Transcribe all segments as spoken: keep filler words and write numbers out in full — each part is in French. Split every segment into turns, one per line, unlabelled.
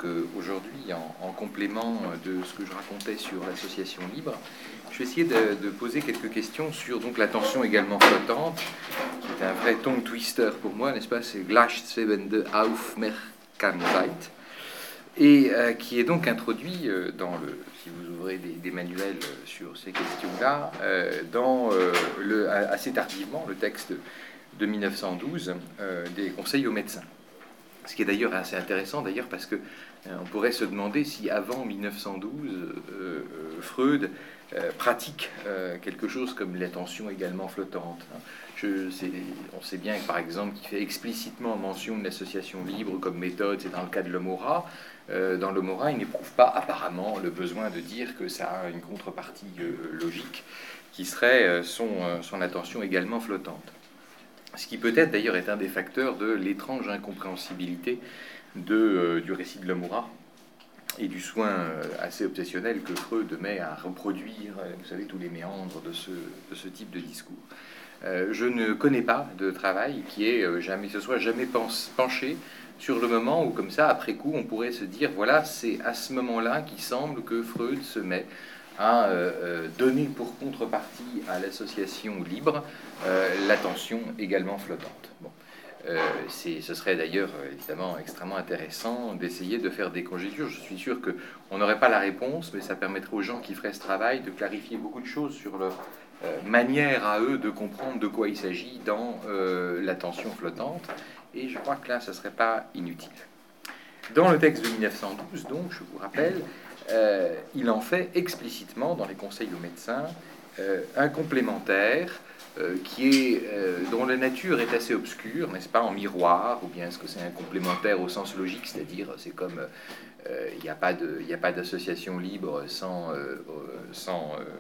donc euh, aujourd'hui, en, en complément de ce que je racontais sur l'association libre, je vais essayer de, de poser quelques questions sur donc l'attention également flottante, qui est un vrai tongue twister pour moi, n'est-ce pas? C'est Gleichschwebende Aufmerksamkeit, et euh, qui est donc introduit euh, dans le, si vous ouvrez des, des manuels sur ces questions-là, euh, dans euh, le, assez tardivement le texte de mille neuf cent douze euh, des conseils aux médecins. Ce qui est d'ailleurs assez intéressant, d'ailleurs, parce que euh, on pourrait se demander si avant mille neuf cent douze, euh, euh, Freud euh, pratique euh, quelque chose comme l'attention également flottante. Je sais, on sait bien, par exemple, qu'il fait explicitement mention de l'association libre comme méthode, c'est dans le cas de l'Omora. Euh, dans l'Omora, il n'éprouve pas apparemment le besoin de dire que ça a une contrepartie euh, logique qui serait euh, son, euh, son attention également flottante. Ce qui peut-être d'ailleurs est un des facteurs de l'étrange incompréhensibilité de, euh, du récit de l'Omora et du soin euh, assez obsessionnel que Freud met à reproduire, euh, vous savez, tous les méandres de ce, de ce type de discours. Euh, je ne connais pas de travail qui ait euh, jamais, se soit jamais pense, penché sur le moment où, comme ça, après coup, on pourrait se dire, voilà, c'est à ce moment-là qu'il semble que Freud se met à euh, donner pour contrepartie à l'association libre euh, l'attention également flottante. Bon. Euh, ce serait d'ailleurs évidemment extrêmement intéressant d'essayer de faire des conjectures. Je suis sûr qu'on n'aurait pas la réponse, mais ça permettrait aux gens qui feraient ce travail de clarifier beaucoup de choses sur leur euh, manière à eux de comprendre de quoi il s'agit dans euh, l'attention flottante. Et je crois que là, ça ne serait pas inutile. Dans le texte de mille neuf cent douze, donc, je vous rappelle, Euh, il en fait explicitement dans les conseils aux médecins euh, un complémentaire euh, qui est, euh, dont la nature est assez obscure, n'est-ce pas, en miroir, ou bien est-ce que c'est un complémentaire au sens logique, c'est-à-dire c'est comme euh, il n'y a pas de, il n'y a pas d'association libre sans, euh, sans euh,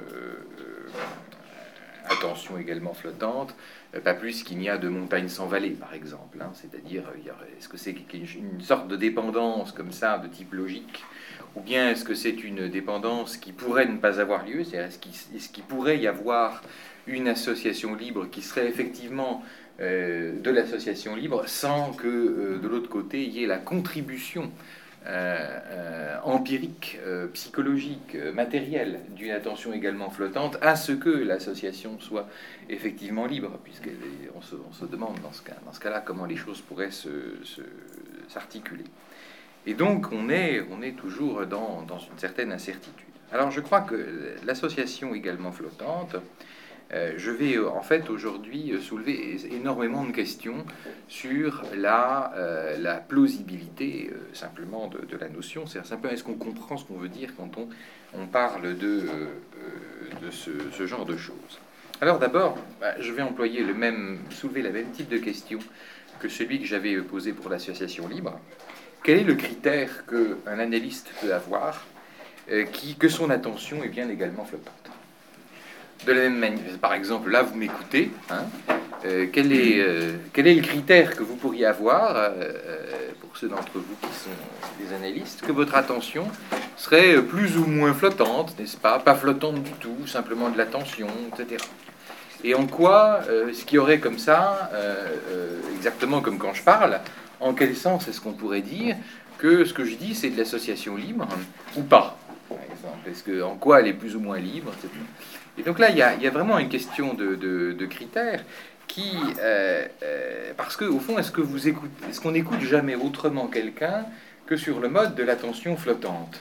euh, attention également flottante, pas plus qu'il n'y a de montagne sans vallée, par exemple, hein, c'est-à-dire est-ce que c'est une sorte de dépendance comme ça, de type logique, ou bien est-ce que c'est une dépendance qui pourrait ne pas avoir lieu, c'est-à-dire est-ce qu'il, est-ce qu'il pourrait y avoir une association libre qui serait effectivement euh, de l'association libre sans que euh, de l'autre côté il y ait la contribution euh, euh, empirique, euh, psychologique, euh, matérielle d'une attention également flottante à ce que l'association soit effectivement libre, puisqu'on se, on se demande dans ce, cas, dans ce cas-là comment les choses pourraient se, se, s'articuler. Et donc, on est, on est toujours dans, dans une certaine incertitude. Alors, je crois que l'association également flottante, euh, je vais en fait aujourd'hui soulever énormément de questions sur la, euh, la plausibilité euh, simplement de, de la notion. C'est simplement, est-ce qu'on comprend ce qu'on veut dire quand on, on parle de, euh, de ce, ce genre de choses? Alors d'abord, bah, je vais employer le même, soulever le même type de question que celui que j'avais posé pour l'association libre. Quel est le critère qu'un analyste peut avoir euh, qui, que son attention est bien également flottante? De la même manière, par exemple, là, vous m'écoutez. Hein, euh, quel, est, euh, quel est le critère que vous pourriez avoir, euh, pour ceux d'entre vous qui sont des analystes, que votre attention serait plus ou moins flottante, n'est-ce pas? Pas flottante du tout, simplement de l'attention, et cetera. Et en quoi, euh, ce qui aurait comme ça, euh, euh, exactement comme quand je parle, en quel sens est-ce qu'on pourrait dire que ce que je dis, c'est de l'association libre ou pas, par exemple? Est-ce que, en quoi elle est plus ou moins libre, et cetera. Et donc là, il y a, il y a vraiment une question de, de, de critères qui... Euh, euh, parce qu'au fond, est-ce que vous écoutez, est-ce qu'on n'écoute jamais autrement quelqu'un que sur le mode de l'attention flottante?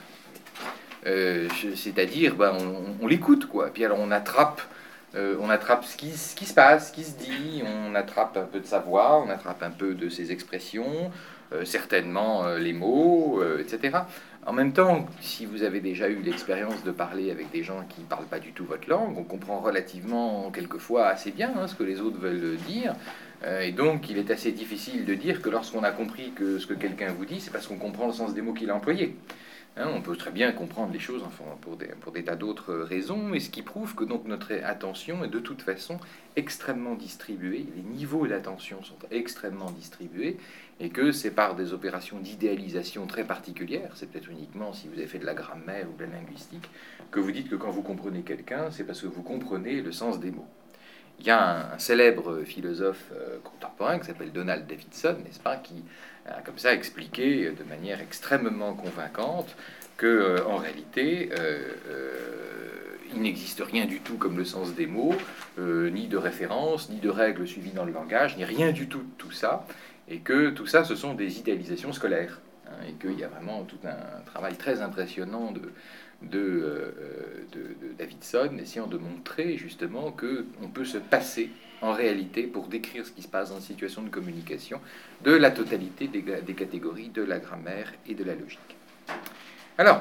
euh, C'est-à-dire, ben, on, on l'écoute, quoi. Puis alors, on attrape... Euh, on attrape ce qui, ce qui se passe, ce qui se dit, on attrape un peu de sa voix, on attrape un peu de ses expressions, euh, certainement euh, les mots, euh, et cetera. En même temps, si vous avez déjà eu l'expérience de parler avec des gens qui ne parlent pas du tout votre langue, on comprend relativement, quelquefois, assez bien hein, ce que les autres veulent dire. Euh, et donc, il est assez difficile de dire que lorsqu'on a compris que ce que quelqu'un vous dit, c'est parce qu'on comprend le sens des mots qu'il a employés. Hein, on peut très bien comprendre les choses enfin, pour, des, pour des tas d'autres raisons, et ce qui prouve que donc notre attention est de toute façon extrêmement distribuée, les niveaux d'attention sont extrêmement distribués, et que c'est par des opérations d'idéalisation très particulières, c'est peut-être uniquement si vous avez fait de la grammaire ou de la linguistique, que vous dites que quand vous comprenez quelqu'un, c'est parce que vous comprenez le sens des mots. Il y a un, un célèbre philosophe euh, contemporain qui s'appelle Donald Davidson, n'est-ce pas, qui a comme ça expliqué de manière extrêmement convaincante que, euh, en réalité, euh, euh, il n'existe rien du tout comme le sens des mots, euh, ni de référence, ni de règles suivies dans le langage, ni rien du tout de tout ça, et que tout ça, ce sont des idéalisations scolaires, hein, et qu'il y a vraiment tout un travail très impressionnant de, de, euh, de, de Davidson, essayant de montrer justement qu'on peut se passer, en réalité, pour décrire ce qui se passe dans une situation de communication, de la totalité des, des catégories de la grammaire et de la logique. Alors,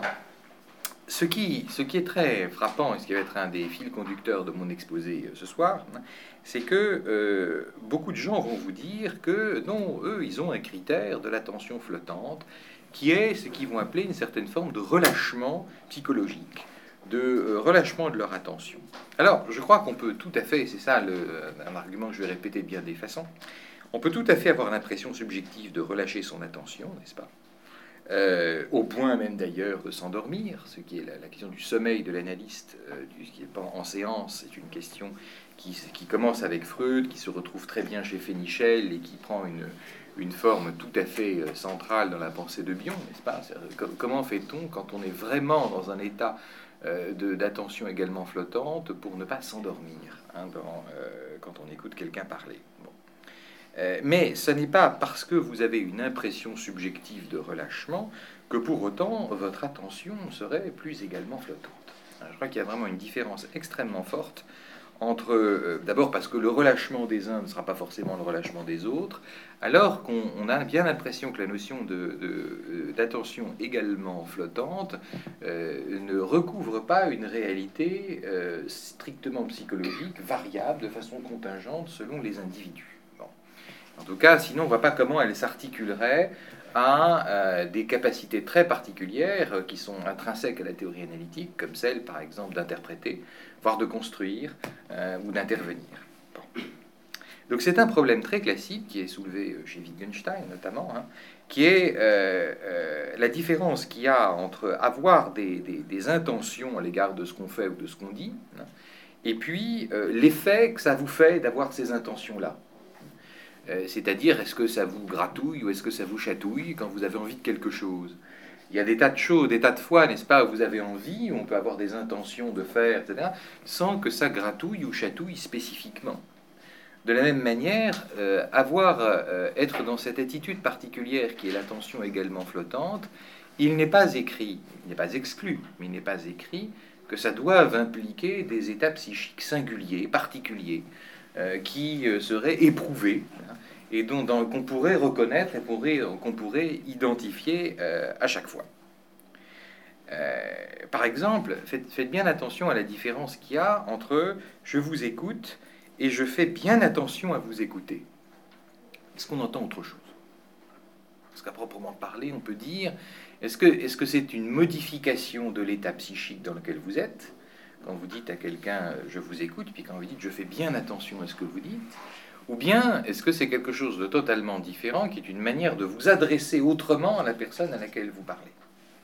ce qui, ce qui est très frappant, et ce qui va être un des fils conducteurs de mon exposé ce soir, c'est que euh, beaucoup de gens vont vous dire que non, eux, ils ont un critère de l'attention flottante, qui est ce qu'ils vont appeler une certaine forme de relâchement psychologique, de euh, relâchement de leur attention. Alors, je crois qu'on peut tout à fait, c'est ça le, un argument que je vais répéter de bien des façons, on peut tout à fait avoir l'impression subjective de relâcher son attention, n'est-ce pas ? Euh, au point même d'ailleurs de s'endormir, ce qui est la, la question du sommeil de l'analyste, euh, du, ce qui est en, en séance, c'est une question qui, qui commence avec Freud, qui se retrouve très bien chez Fénichel et qui prend une, une forme tout à fait centrale dans la pensée de Bion, n'est-ce pas ? Comment fait-on quand on est vraiment dans un état euh, de, d'attention également flottante pour ne pas s'endormir, hein, dans, euh, quand on écoute quelqu'un parler ? Bon. Euh, mais ce n'est pas parce que vous avez une impression subjective de relâchement que pour autant votre attention serait plus également flottante. Alors, je crois qu'il y a vraiment une différence extrêmement forte entre, euh, d'abord parce que le relâchement des uns ne sera pas forcément le relâchement des autres, alors qu'on on a bien l'impression que la notion de, de, d'attention également flottante euh, ne recouvre pas une réalité euh, strictement psychologique, variable de façon contingente selon les individus. En tout cas, sinon on ne voit pas comment elle s'articulerait à euh, des capacités très particulières euh, qui sont intrinsèques à la théorie analytique, comme celle, par exemple, d'interpréter, voire de construire euh, ou d'intervenir. Bon. Donc c'est un problème très classique qui est soulevé chez Wittgenstein notamment, hein, qui est euh, euh, la différence qu'il y a entre avoir des, des, des intentions à l'égard de ce qu'on fait ou de ce qu'on dit, hein, et puis euh, l'effet que ça vous fait d'avoir ces intentions-là. Euh, c'est-à-dire, est-ce que ça vous gratouille ou est-ce que ça vous chatouille quand vous avez envie de quelque chose ? Il y a des tas de choses, des tas de fois, n'est-ce pas, où vous avez envie, où on peut avoir des intentions de faire, et cetera, sans que ça gratouille ou chatouille spécifiquement. De la même manière, euh, avoir, euh, être dans cette attitude particulière qui est l'attention également flottante, il n'est pas écrit, il n'est pas exclu, mais il n'est pas écrit que ça doive impliquer des états psychiques singuliers, particuliers, Euh, qui euh, serait éprouvé, hein, et dont, dans, qu'on pourrait reconnaître et pourrait, qu'on pourrait identifier euh, à chaque fois. Euh, par exemple, faites, faites bien attention à la différence qu'il y a entre je vous écoute et je fais bien attention à vous écouter. Est-ce qu'on entend autre chose ? Parce qu'à proprement parler, on peut dire, est-ce que, est-ce que c'est une modification de l'état psychique dans lequel vous êtes ? Quand vous dites à quelqu'un « je vous écoute », puis quand vous dites « je fais bien attention à ce que vous dites », ou bien est-ce que c'est quelque chose de totalement différent, qui est une manière de vous adresser autrement à la personne à laquelle vous parlez ?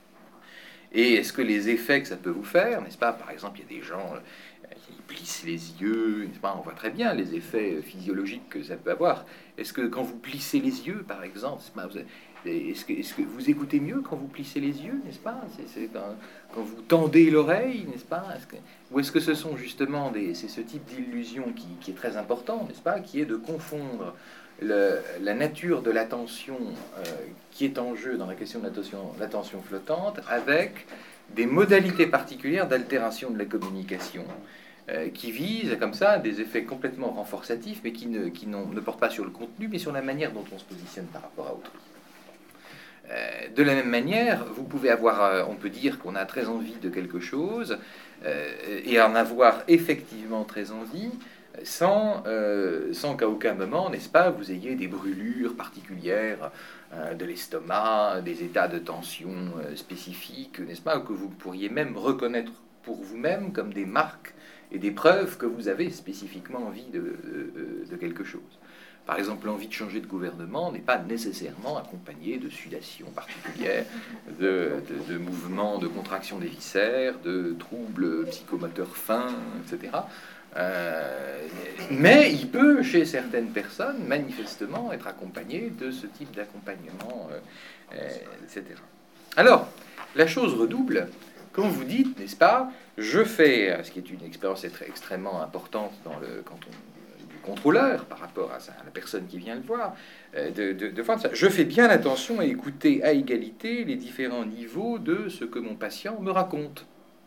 Et est-ce que les effets que ça peut vous faire, n'est-ce pas ? Par exemple, il y a des gens euh, qui plissent les yeux, n'est-ce pas ? On voit très bien les effets physiologiques que ça peut avoir. Est-ce que quand vous plissez les yeux, par exemple, n'est-ce pas, vous avez, Est-ce que, est-ce que vous écoutez mieux quand vous plissez les yeux, n'est-ce pas ? C'est, c'est quand, quand vous tendez l'oreille, n'est-ce pas ? Est-ce que, ou est-ce que ce sont justement des, c'est ce type d'illusion qui, qui est très important, n'est-ce pas ? Qui est de confondre le, la nature de l'attention euh, qui est en jeu dans la question de l'attention, l'attention flottante avec des modalités particulières d'altération de la communication euh, qui visent comme ça des effets complètement renforçatifs, mais qui, ne, qui ne portent pas sur le contenu, mais sur la manière dont on se positionne par rapport à autrui. De la même manière, vous pouvez avoir, on peut dire qu'on a très envie de quelque chose euh, et en avoir effectivement très envie sans, euh, sans qu'à aucun moment, n'est-ce pas, vous ayez des brûlures particulières euh, de l'estomac, des états de tension euh, spécifiques, n'est-ce pas, que vous pourriez même reconnaître pour vous-même comme des marques et des preuves que vous avez spécifiquement envie de, de, de quelque chose. Par exemple, l'envie de changer de gouvernement n'est pas nécessairement accompagnée de sudation particulière, de, de, de mouvements de contraction des viscères, de troubles psychomoteurs fins, et cetera. Euh, mais il peut, chez certaines personnes, manifestement, être accompagné de ce type d'accompagnement, euh, euh, et cetera. Alors, la chose redouble quand vous dites, n'est-ce pas, je fais, ce qui est une expérience extrêmement importante dans le canton du contrôleur par rapport à, ça, à la personne qui vient le voir, euh, de, de, de voir ça. Je fais bien attention à écouter à égalité les différents niveaux de ce que mon patient me raconte.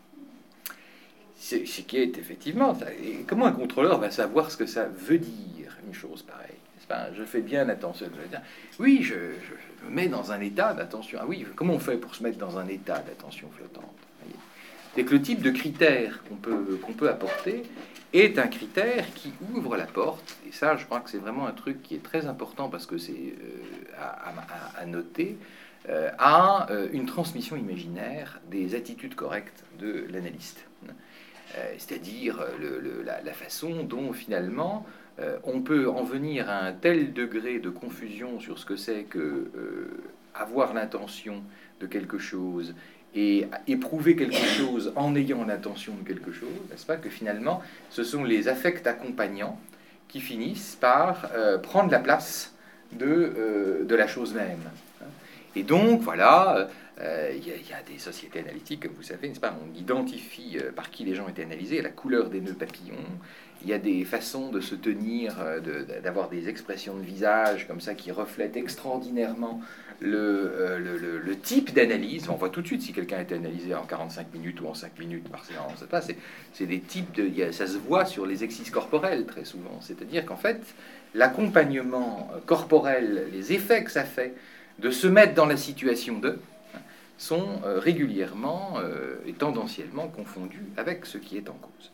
C'est ce qui est effectivement ça. Et comment un contrôleur va savoir ce que ça veut dire, une chose pareille? Enfin, je fais bien attention. Oui, je, je me mets dans un état d'attention. Ah oui, comment on fait pour se mettre dans un état d'attention flottante? C'est que le type de critère qu'on peut, qu'on peut apporter est un critère qui ouvre la porte. Et ça, je crois que c'est vraiment un truc qui est très important parce que c'est euh, à, à, à noter. Euh, à euh, une transmission imaginaire des attitudes correctes de l'analyste. Euh, c'est-à-dire le, le, la, la façon dont finalement euh, on peut en venir à un tel degré de confusion sur ce que c'est que euh, avoir l'intention de quelque chose et éprouver quelque chose en ayant l'intention de quelque chose, n'est-ce pas, que finalement ce sont les affects accompagnants qui finissent par euh, prendre la place de, euh, de la chose même. Et donc voilà, il euh, y, y a des sociétés analytiques, comme vous savez, n'est-ce pas, on identifie euh, par qui les gens étaient analysés, la couleur des nœuds papillons. Il y a des façons de se tenir, euh, de, d'avoir des expressions de visage comme ça qui reflètent extraordinairement le, euh, le, le, le type d'analyse. On voit tout de suite si quelqu'un a été analysé en quarante-cinq minutes ou en cinq minutes par séance. C'est, c'est des types de, y a, ça se voit sur les exercices corporels très souvent. C'est-à-dire qu'en fait, l'accompagnement corporel, les effets que ça fait de se mettre dans la situation de sont euh, régulièrement euh, et tendanciellement confondus avec ce qui est en cause.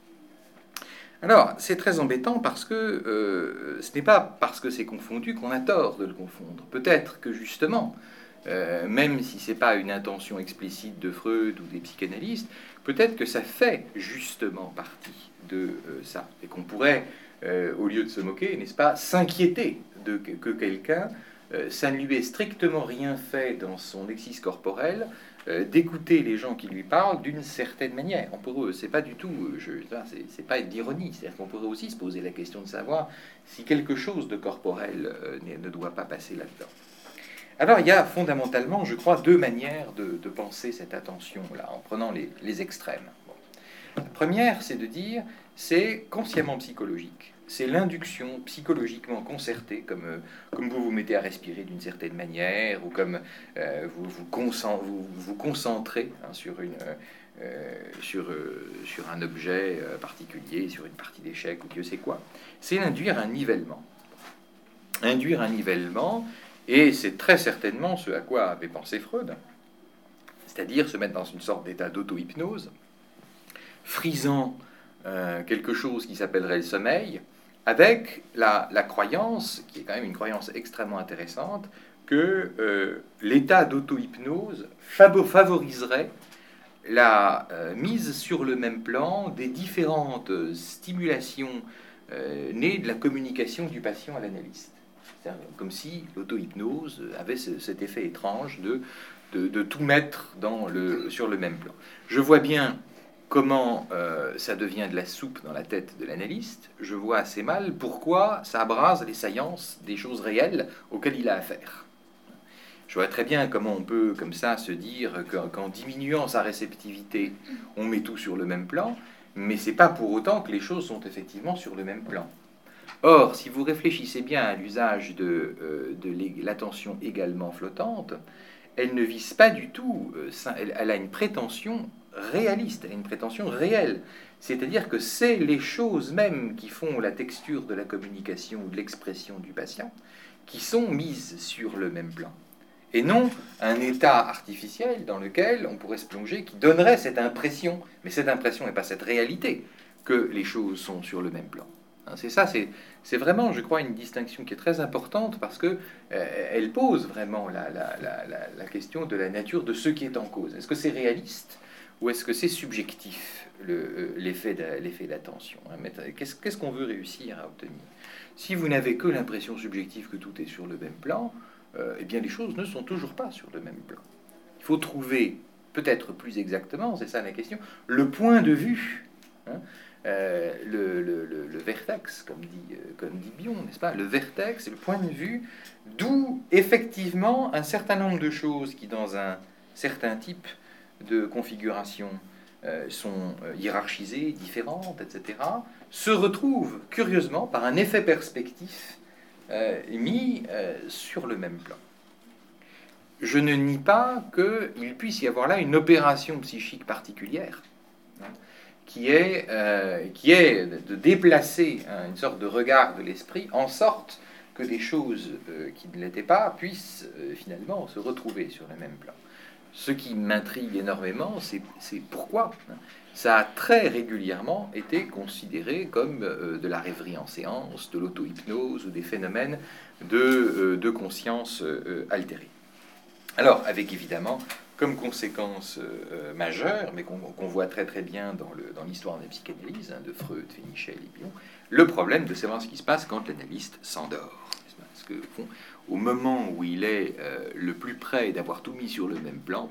Alors, c'est très embêtant parce que euh, ce n'est pas parce que c'est confondu qu'on a tort de le confondre. Peut-être que justement, euh, même si ce n'est pas une intention explicite de Freud ou des psychanalystes, peut-être que ça fait justement partie de euh, ça. Et qu'on pourrait, euh, au lieu de se moquer, n'est-ce pas, s'inquiéter de que, que quelqu'un Euh, ça ne lui est strictement rien fait dans son exercice corporel euh, d'écouter les gens qui lui parlent d'une certaine manière. On pourrait, c'est pas du tout, je, c'est, c'est pas d'ironie, c'est-à-dire qu'on pourrait aussi se poser la question de savoir si quelque chose de corporel euh, ne doit pas passer là-dedans. Alors il y a fondamentalement, je crois, deux manières de, de penser cette attention-là, en prenant les, les extrêmes. Bon. La première, c'est de dire, c'est consciemment psychologique. C'est l'induction psychologiquement concertée, comme, euh, comme vous vous mettez à respirer d'une certaine manière, ou comme euh, vous, vous, concent- vous vous concentrez hein, sur, une, euh, sur, euh, sur un objet euh, particulier, sur une partie d'échec, ou Dieu sait quoi. C'est induire un nivellement. Induire un nivellement, et c'est très certainement ce à quoi avait pensé Freud, c'est-à-dire se mettre dans une sorte d'état d'auto-hypnose, frisant euh, quelque chose qui s'appellerait le sommeil, avec la, la croyance, qui est quand même une croyance extrêmement intéressante, que euh, l'état d'auto-hypnose favoriserait la euh, mise sur le même plan des différentes stimulations euh, nées de la communication du patient à l'analyste. C'est-à-dire comme si l'auto-hypnose avait ce, cet effet étrange de, de, de tout mettre dans le, sur le même plan. Je vois bien comment euh, ça devient de la soupe dans la tête de l'analyste. Je vois assez mal pourquoi ça abrase les saillances des choses réelles auxquelles il a affaire. Je vois très bien comment on peut comme ça se dire qu'en diminuant sa réceptivité, on met tout sur le même plan, mais c'est pas pour autant que les choses sont effectivement sur le même plan. Or, si vous réfléchissez bien à l'usage de, euh, de l'attention également flottante, elle ne vise pas du tout, euh, elle, elle a une prétention réaliste, elle a une prétention réelle. C'est-à-dire que c'est les choses mêmes qui font la texture de la communication ou de l'expression du patient qui sont mises sur le même plan. Et non un état artificiel dans lequel on pourrait se plonger qui donnerait cette impression, mais cette impression n'est pas cette réalité, que les choses sont sur le même plan. C'est ça, c'est, c'est vraiment, je crois, une distinction qui est très importante parce que euh, elle pose vraiment la, la, la, la, la question de la nature de ce qui est en cause. Est-ce que c'est réaliste ou est-ce que c'est subjectif, le, l'effet, de, l'effet d'attention hein, qu'est-ce, qu'est-ce qu'on veut réussir à obtenir? Si vous n'avez que l'impression subjective que tout est sur le même plan, euh, eh bien les choses ne sont toujours pas sur le même plan. Il faut trouver, peut-être plus exactement, c'est ça la question, le point de vue hein, euh, le, le, le, le vertex, comme dit, euh, comme dit Bion, n'est-ce pas? Le vertex, c'est le point de vue d'où, effectivement, un certain nombre de choses qui, dans un certain type de configuration, euh, sont euh, hiérarchisées, différentes, et cetera, se retrouvent, curieusement, par un effet perspectif, euh, mis euh, sur le même plan. Je ne nie pas qu'il puisse y avoir là une opération psychique particulière, hein, qui est, euh, qui est de déplacer hein, une sorte de regard de l'esprit en sorte que des choses euh, qui ne l'étaient pas puissent euh, finalement se retrouver sur le même plan. Ce qui m'intrigue énormément, c'est, c'est pourquoi hein, ça a très régulièrement été considéré comme euh, de la rêverie en séance, de l'auto-hypnose ou des phénomènes de, euh, de conscience euh, altérée. Alors, avec évidemment, comme conséquence euh, majeure, mais qu'on, qu'on voit très très bien dans, le, dans l'histoire de la psychanalyse, hein, de Freud, Fénichel et Bion, le problème de savoir ce qui se passe quand l'analyste s'endort. Parce que, au fond, au moment où il est euh, le plus près d'avoir tout mis sur le même plan,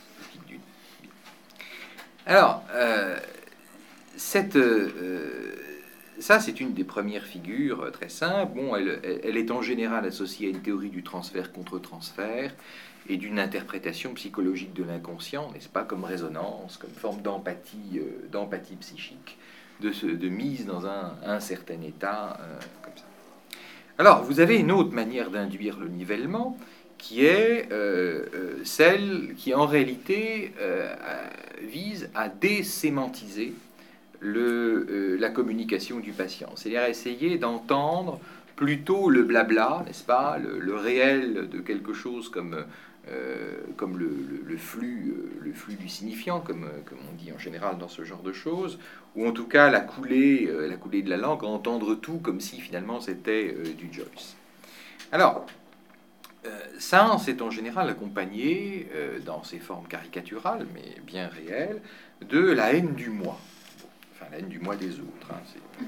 alors, euh, cette, euh, ça c'est une des premières figures très simples. Bon, elle, elle est en général associée à une théorie du transfert contre transfert et d'une interprétation psychologique de l'inconscient, n'est-ce pas, comme résonance, comme forme d'empathie, euh, d'empathie psychique, de, se, de mise dans un, un certain état, euh, comme ça. Alors, vous avez une autre manière d'induire le nivellement, qui est euh, euh, celle qui, en réalité, euh, vise à désémantiser le, euh, la communication du patient. C'est-à-dire essayer d'entendre plutôt le blabla, n'est-ce pas, le, le réel de quelque chose comme... Euh, comme le, le, le, flux, euh, le flux du signifiant, comme, euh, comme on dit en général dans ce genre de choses, ou en tout cas la coulée, euh, la coulée de la langue, entendre tout comme si finalement c'était euh, du Joyce. Alors, euh, ça, c'est en général accompagné, euh, dans ses formes caricaturales, mais bien réelles, de la haine du moi. Bon, enfin, la haine du moi des autres. Hein, c'est,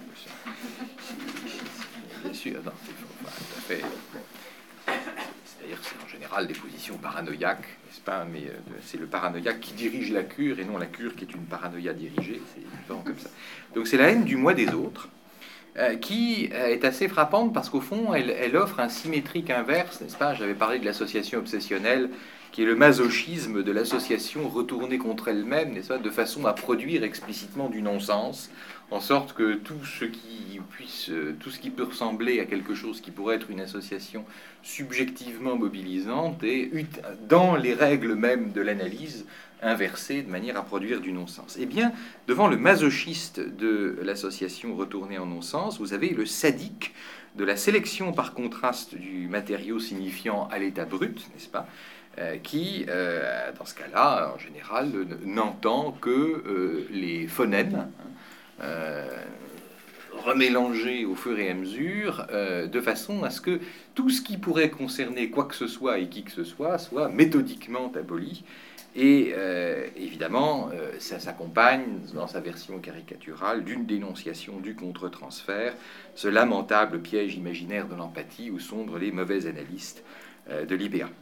c'est, bien sûr, non, c'est enfin, tout à fait... C'est-à-dire que c'est en général des positions paranoïaques, n'est-ce pas? Mais euh, c'est le paranoïaque qui dirige la cure et non la cure qui est une paranoïa dirigée. C'est différent comme ça. Donc c'est la haine du moi des autres euh, qui euh, est assez frappante parce qu'au fond, elle, elle offre un symétrique inverse, n'est-ce pas? J'avais parlé de l'association obsessionnelle qui est le masochisme de l'association retournée contre elle-même, n'est-ce pas? De façon à produire explicitement du non-sens, en sorte que tout ce qui puisse, tout ce qui peut ressembler à quelque chose qui pourrait être une association subjectivement mobilisante est, dans les règles même de l'analyse, inversée de manière à produire du non-sens. Eh bien, devant le masochiste de l'association retournée en non-sens, vous avez le sadique de la sélection par contraste du matériau signifiant à l'état brut, n'est-ce pas, euh, qui, euh, dans ce cas-là, en général, n'entend que euh, les phonèmes, hein, Euh, remélangé au fur et à mesure, euh, de façon à ce que tout ce qui pourrait concerner quoi que ce soit et qui que ce soit soit méthodiquement aboli. Et euh, évidemment, euh, ça s'accompagne, dans sa version caricaturale, d'une dénonciation du contre-transfert, ce lamentable piège imaginaire de l'empathie où sombrent les mauvais analystes euh, de l'I B A.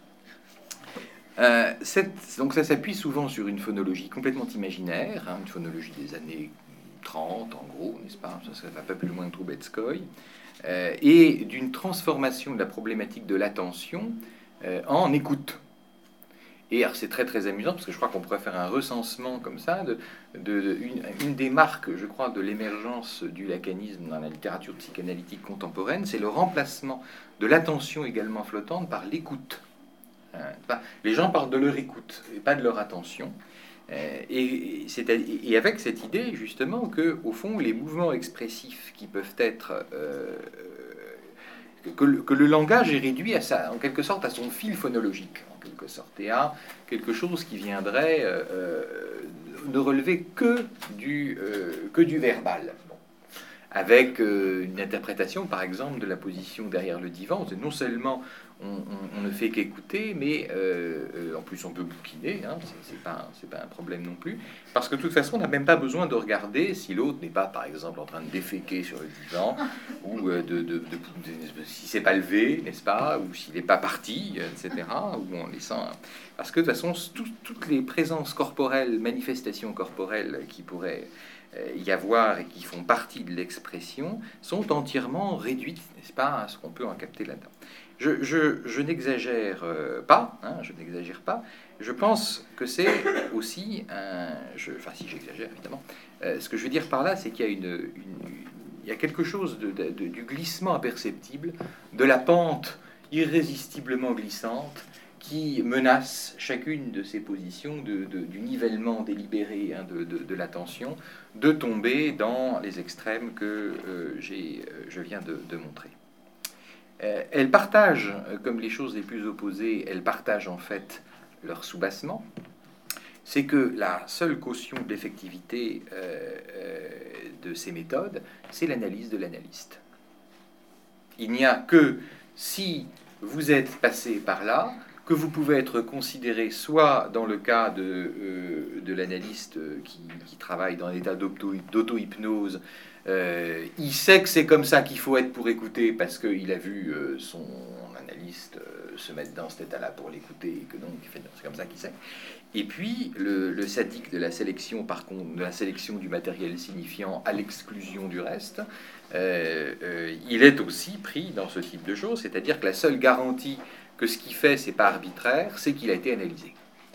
Euh, cette, donc ça s'appuie souvent sur une phonologie complètement imaginaire, hein, une phonologie des années trente, en gros, n'est-ce pas? Ça ne va pas plus loin que Troubetskoy, euh, et d'une transformation de la problématique de l'attention euh, en écoute. Et alors c'est très très amusant parce que je crois qu'on pourrait faire un recensement comme ça de, de, de une, une des marques, je crois, de l'émergence du lacanisme dans la littérature psychanalytique contemporaine, c'est le remplacement de l'attention également flottante par l'écoute. Hein, les gens parlent de leur écoute et pas de leur attention. Et, et avec cette idée justement que au fond les mouvements expressifs qui peuvent être euh, que, le, que le langage est réduit à sa, en quelque sorte à son fil phonologique en quelque sorte et à quelque chose qui viendrait euh, ne relever que du euh, que du verbal, bon. Avec euh, une interprétation par exemple de la position derrière le divan. C'est non seulement On, on, on ne fait qu'écouter, mais euh, euh, en plus on peut bouquiner, hein, c'est, c'est, pas, c'est pas un problème non plus, parce que de toute façon on n'a même pas besoin de regarder si l'autre n'est pas par exemple en train de déféquer sur le divan, ou euh, de, de, de, de, de si c'est pas levé, n'est-ce pas, ou s'il n'est pas parti, et cetera, ou en laissant... Parce que de toute façon tout, toutes les présences corporelles, manifestations corporelles qui pourraient y avoir et qui font partie de l'expression sont entièrement réduites, n'est-ce pas, à ce qu'on peut en capter là-dedans. Je, je, je n'exagère pas, hein, je n'exagère pas. Je pense que c'est aussi un... Je, enfin, si j'exagère, évidemment. Euh, ce que je veux dire par là, c'est qu'il y a, une, une, il y a quelque chose de, de, de, du glissement imperceptible, de la pente irrésistiblement glissante qui menace chacune de ces positions, de, de, du nivellement délibéré hein, de, de, de l'attention, de tomber dans les extrêmes que euh, j'ai, je viens de, de montrer. Euh, elles partagent, comme les choses les plus opposées, elles partagent en fait leur soubassement. C'est que la seule caution de l'effectivité euh, euh, de ces méthodes, c'est l'analyse de l'analyste. Il n'y a que si vous êtes passé par là, que vous pouvez être considéré soit dans le cas de, euh, de l'analyste qui, qui travaille dans l'état d'auto-hypnose, euh, il sait que c'est comme ça qu'il faut être pour écouter parce qu'il a vu euh, son analyste euh, se mettre dans cet état-là pour l'écouter et que donc c'est comme ça qu'il sait. Et puis le, le sadique de la sélection, par contre, de la sélection du matériel signifiant à l'exclusion du reste, euh, euh, il est aussi pris dans ce type de choses, c'est-à-dire que la seule garantie que ce qu'il fait, c'est pas arbitraire, c'est qu'il a été analysé.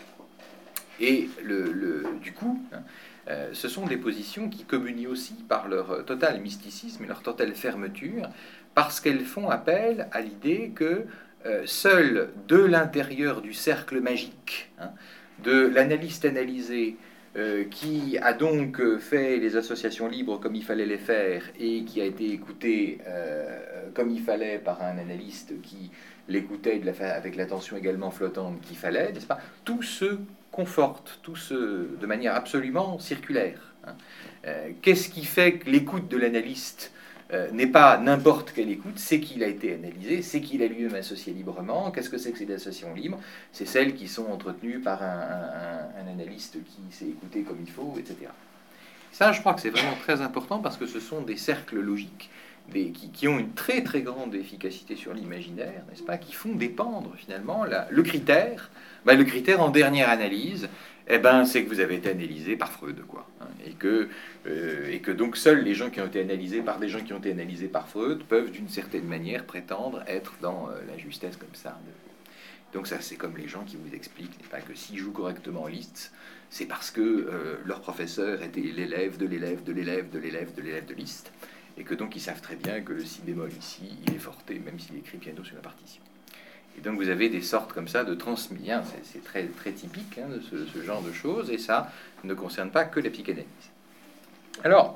Et le, le, du coup, hein, euh, ce sont des positions qui communient aussi par leur total mysticisme et leur totale fermeture, parce qu'elles font appel à l'idée que euh, seul de l'intérieur du cercle magique, hein, de l'analyste analysé, euh, qui a donc fait les associations libres comme il fallait les faire, et qui a été écouté euh, comme il fallait par un analyste qui l'écoutait avec l'attention également flottante qu'il fallait, n'est-ce pas? Tout se conforte, tout se, de manière absolument circulaire. Hein. Euh, qu'est-ce qui fait que l'écoute de l'analyste euh, n'est pas n'importe quelle écoute? C'est qu'il a été analysé, c'est qu'il a lui-même associé librement. Qu'est-ce que c'est que ces associations libres? C'est celles qui sont entretenues par un, un, un analyste qui s'est écouté comme il faut, et cetera. Ça, je crois que c'est vraiment très important parce que ce sont des cercles logiques Des, qui, qui ont une très très grande efficacité sur l'imaginaire, n'est-ce pas, qui font dépendre finalement la, le critère, ben, le critère en dernière analyse, eh ben, c'est que vous avez été analysé par Freud, quoi, hein, et, que, euh, et que donc seuls les gens qui ont été analysés par des gens qui ont été analysés par Freud peuvent d'une certaine manière prétendre être dans euh, la justesse comme ça. Donc ça, c'est comme les gens qui vous expliquent, n'est-ce pas, que s'ils jouent correctement Liszt, c'est parce que euh, leur professeur était l'élève de l'élève de l'élève de l'élève de l'élève de Liszt, et que donc ils savent très bien que le si bémol ici, il est forté, même s'il écrit piano sur la partition. Et donc vous avez des sortes comme ça de transmission, c'est très, très typique hein, de ce, ce genre de choses, et ça ne concerne pas que la psychanalyse. Alors,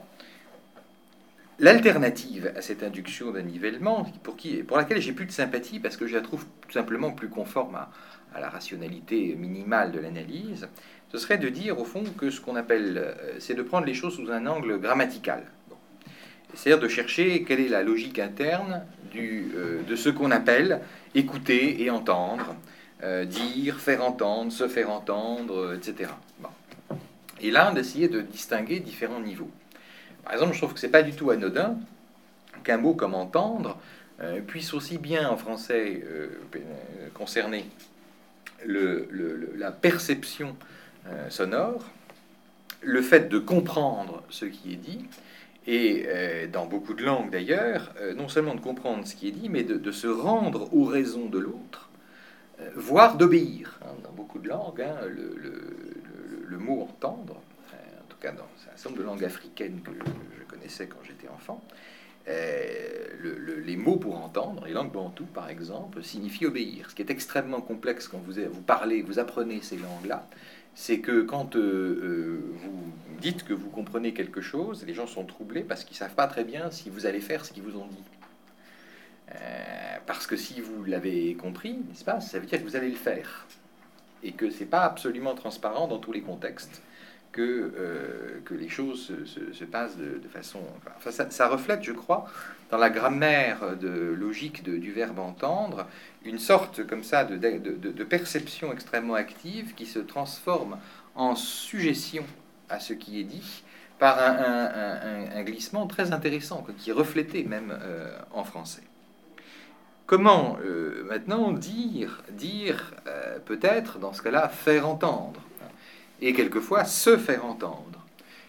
l'alternative à cette induction d'un nivellement, pour, qui, pour laquelle j'ai plus de sympathie, parce que je la trouve tout simplement plus conforme à, à la rationalité minimale de l'analyse, ce serait de dire au fond que ce qu'on appelle, euh, c'est de prendre les choses sous un angle grammatical. C'est-à-dire de chercher quelle est la logique interne du, euh, de ce qu'on appelle écouter et entendre, euh, dire, faire entendre, se faire entendre, et cetera. Bon. Et là, d'essayer de distinguer différents niveaux. Par exemple, je trouve que c'est pas du tout anodin qu'un mot comme entendre euh, puisse aussi bien en français euh, concerner le, le, la perception euh, sonore, le fait de comprendre ce qui est dit, et euh, dans beaucoup de langues d'ailleurs, euh, non seulement de comprendre ce qui est dit, mais de, de se rendre aux raisons de l'autre, euh, voire d'obéir. Hein, dans beaucoup de langues, hein, le, le, le, le mot entendre, euh, en tout cas dans un certain nombre de langues africaines que je, je connaissais quand j'étais enfant, euh, le, le, les mots pour entendre, les langues bantoues par exemple, signifient obéir. Ce qui est extrêmement complexe quand vous, vous parlez, vous apprenez ces langues-là, c'est que quand euh, euh, vous dites que vous comprenez quelque chose, les gens sont troublés parce qu'ils ne savent pas très bien si vous allez faire ce qu'ils vous ont dit. Euh, parce que si vous l'avez compris, n'est-ce pas, ça veut dire que vous allez le faire. Et que ce n'est pas absolument transparent dans tous les contextes que, euh, que les choses se, se, se passent de, de façon... Enfin, ça, ça reflète, je crois, dans la grammaire de logique de, du verbe entendre, une sorte comme ça de, de, de, de perception extrêmement active qui se transforme en suggestion à ce qui est dit par un, un, un, un glissement très intéressant, qui est reflété même euh, en français. Comment euh, maintenant dire, dire euh, peut-être dans ce cas-là faire entendre, et quelquefois se faire entendre.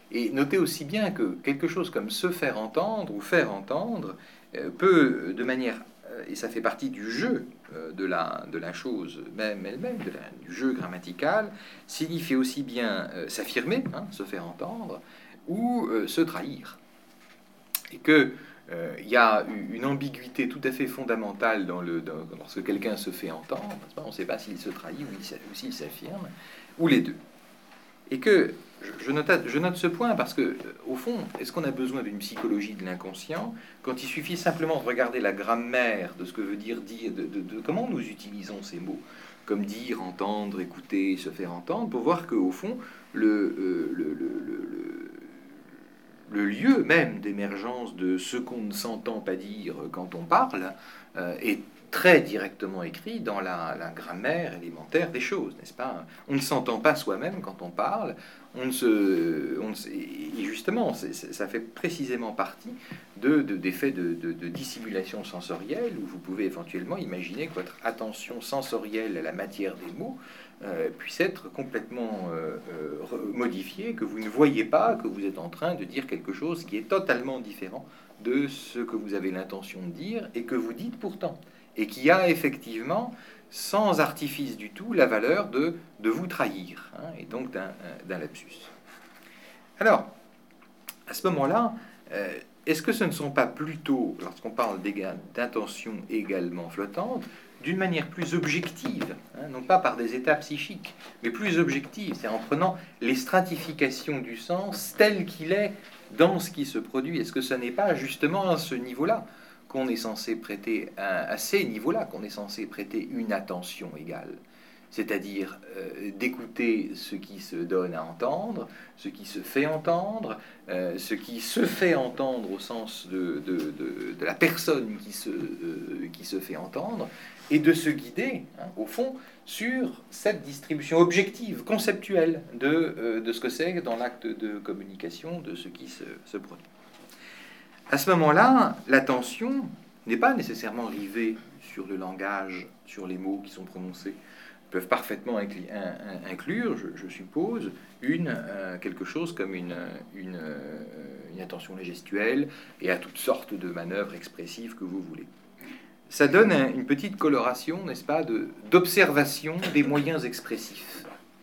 Et notez aussi bien que quelque chose comme se faire entendre ou faire entendre euh, peut, de manière, euh, et ça fait partie du jeu euh, de, la, de la chose même elle-même, de la- du jeu grammatical, signifier aussi bien euh, s'affirmer, hein, se faire entendre, ou euh, se trahir. Et que euh, il y a une ambiguïté tout à fait fondamentale dans le, dans, lorsque quelqu'un se fait entendre, on ne sait pas s'il se trahit ou s'il s'affirme, ou les deux. Et que je note, je note ce point parce que, au fond, est-ce qu'on a besoin d'une psychologie de l'inconscient quand il suffit simplement de regarder la grammaire de ce que veut dire dire, de, de, de comment nous utilisons ces mots, comme dire, entendre, écouter, se faire entendre, pour voir qu'au fond, le, euh, le, le, le, le lieu même d'émergence de ce qu'on ne s'entend pas dire quand on parle euh, est très directement écrit dans la, la grammaire élémentaire des choses, n'est-ce pas? On ne s'entend pas soi-même quand on parle, on ne se, on ne se, et justement, c'est, c'est, ça fait précisément partie de, de, des faits de, de, de dissimulation sensorielle, où vous pouvez éventuellement imaginer que votre attention sensorielle à la matière des mots euh, puisse être complètement euh, euh, modifiée, que vous ne voyez pas, que vous êtes en train de dire quelque chose qui est totalement différent de ce que vous avez l'intention de dire et que vous dites pourtant, et qui a effectivement, sans artifice du tout, la valeur de, de vous trahir, hein, et donc d'un, d'un lapsus. Alors, à ce moment-là, euh, est-ce que ce ne sont pas plutôt, lorsqu'on parle d'intentions également flottantes, d'une manière plus objective, hein, non pas par des états psychiques, mais plus objective, c'est en prenant les stratifications du sens tel qu'il est dans ce qui se produit? Est-ce que ce n'est pas justement à ce niveau-là qu'on est censé prêter, à, à ces niveaux-là, qu'on est censé prêter une attention égale, c'est-à-dire euh, d'écouter ce qui se donne à entendre, ce qui se fait entendre, euh, ce qui se fait entendre au sens de, de, de, de la personne qui se, euh, qui se fait entendre, et de se guider, hein, au fond, sur cette distribution objective, conceptuelle de, euh, de ce que c'est dans l'acte de communication, de ce qui se, se produit. À ce moment-là, l'attention n'est pas nécessairement rivée sur le langage, sur les mots qui sont prononcés. Ils peuvent parfaitement inclure, je, je suppose, une, euh, quelque chose comme une, une, euh, une attention gestuelle et à toutes sortes de manœuvres expressives que vous voulez. Ça donne un, une petite coloration, n'est-ce pas, de, d'observation des moyens expressifs.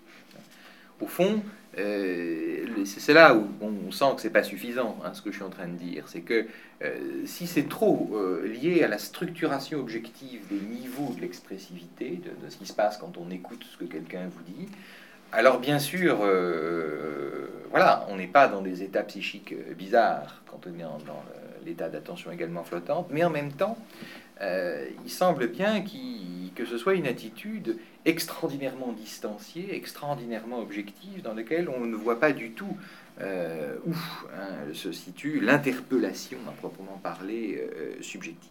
Au fond, euh, c'est là où on sent que c'est pas suffisant, hein, ce que je suis en train de dire. C'est que euh, si c'est trop euh, lié à la structuration objective des niveaux de l'expressivité, de, de ce qui se passe quand on écoute ce que quelqu'un vous dit, alors bien sûr, euh, voilà, on n'est pas dans des états psychiques bizarres quand on est dans, dans l'état d'attention également flottante, mais en même temps, euh, il semble bien qu'il, que ce soit une attitude extraordinairement distanciée, extraordinairement objective, dans laquelle on ne voit pas du tout euh, où hein, se situe l'interpellation, à proprement parler, euh, subjective.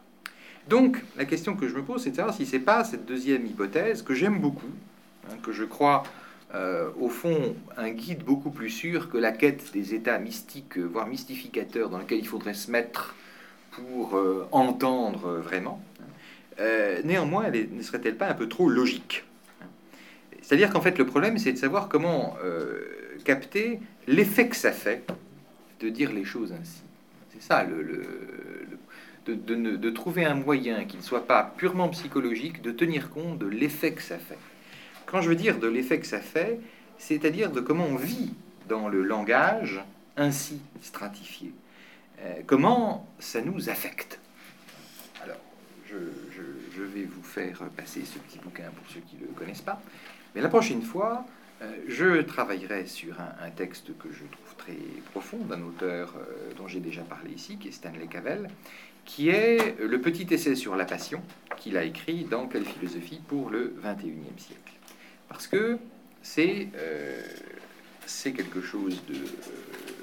Donc, la question que je me pose, c'est de savoir si c'est pas cette deuxième hypothèse que j'aime beaucoup, hein, que je crois, euh, au fond, un guide beaucoup plus sûr que la quête des états mystiques, voire mystificateurs, dans lesquels il faudrait se mettre pour euh, entendre vraiment. Euh, néanmoins, elle ne serait-elle pas un peu trop logique? C'est-à-dire qu'en fait, le problème, c'est de savoir comment euh, capter l'effet que ça fait de dire les choses ainsi. C'est ça, le, le, le de, de, de trouver un moyen qui ne soit pas purement psychologique, de tenir compte de l'effet que ça fait. Quand je veux dire de l'effet que ça fait, c'est-à-dire de comment on vit dans le langage ainsi stratifié. Euh, comment ça nous affecte. Alors, je, je, je vais vous faire passer ce petit bouquin pour ceux qui ne le connaissent pas. Mais la prochaine fois, euh, je travaillerai sur un, un texte que je trouve très profond d'un auteur euh, dont j'ai déjà parlé ici, qui est Stanley Cavell, qui est le petit essai sur la passion qu'il a écrit dans Quelle philosophie pour le vingt et unième siècle. Parce que c'est, euh, c'est quelque chose de... Euh,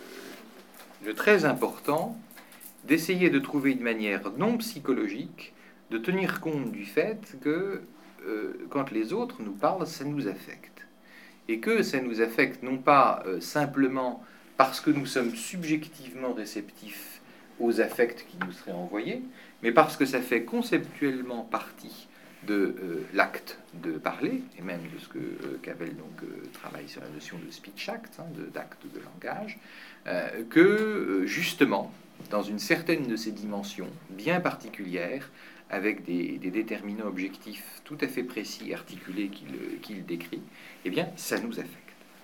de très important d'essayer de trouver une manière non psychologique de tenir compte du fait que euh, quand les autres nous parlent, ça nous affecte. Et que ça nous affecte non pas euh, simplement parce que nous sommes subjectivement réceptifs aux affects qui nous seraient envoyés, mais parce que ça fait conceptuellement partie de euh, l'acte de parler, et même de ce que euh, Cavell donc, euh, travaille sur la notion de speech act, hein, d'acte de, de langage, euh, que euh, justement, dans une certaine de ces dimensions bien particulières, avec des, des déterminants objectifs tout à fait précis, articulés qu'il qu'il décrit, eh bien, ça nous affecte.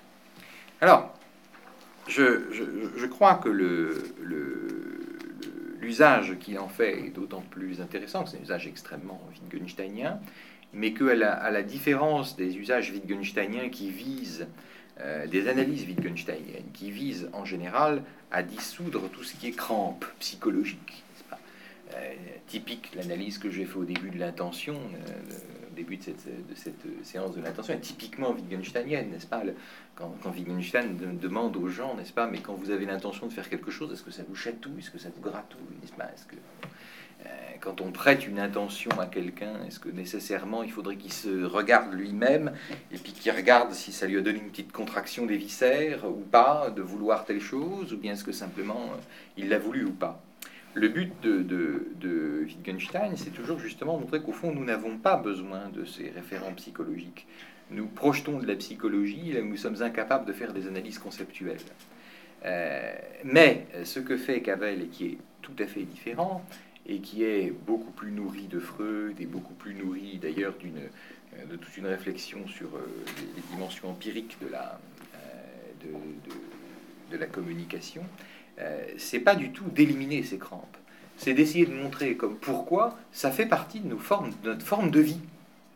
Alors, je, je, je crois que le, le, l'usage qu'il en fait est d'autant plus intéressant que c'est un usage extrêmement wittgensteinien, mais qu'à la, à la différence des usages wittgensteiniens qui visent, euh, des analyses wittgensteiniennes, qui visent en général à dissoudre tout ce qui est crampe psychologique. Euh, typique, l'analyse que j'ai fait au début de l'intention, euh, au début de cette, de cette séance de l'intention, est typiquement wittgensteinienne, n'est-ce pas? Le, quand, quand Wittgenstein de, demande aux gens, n'est-ce pas, mais quand vous avez l'intention de faire quelque chose, est-ce que ça vous chatouille, est-ce que ça vous gratouille, n'est-ce pas? Est-ce que euh, quand on prête une intention à quelqu'un, est-ce que nécessairement il faudrait qu'il se regarde lui-même et puis qu'il regarde si ça lui a donné une petite contraction des viscères ou pas, de vouloir telle chose, ou bien est-ce que simplement euh, il l'a voulu ou pas? Le but de, de, de Wittgenstein, c'est toujours justement montrer qu'au fond, nous n'avons pas besoin de ces référents psychologiques. Nous projetons de la psychologie, là où nous sommes incapables de faire des analyses conceptuelles. Euh, mais ce que fait Cavell, et qui est tout à fait différent, et qui est beaucoup plus nourri de Freud, et beaucoup plus nourri d'ailleurs d'une, de toute une réflexion sur les, les dimensions empiriques de la, de, de, de la communication, Euh, c'est pas du tout d'éliminer ces crampes, c'est d'essayer de montrer comme pourquoi ça fait partie de, nos formes, de notre forme de vie.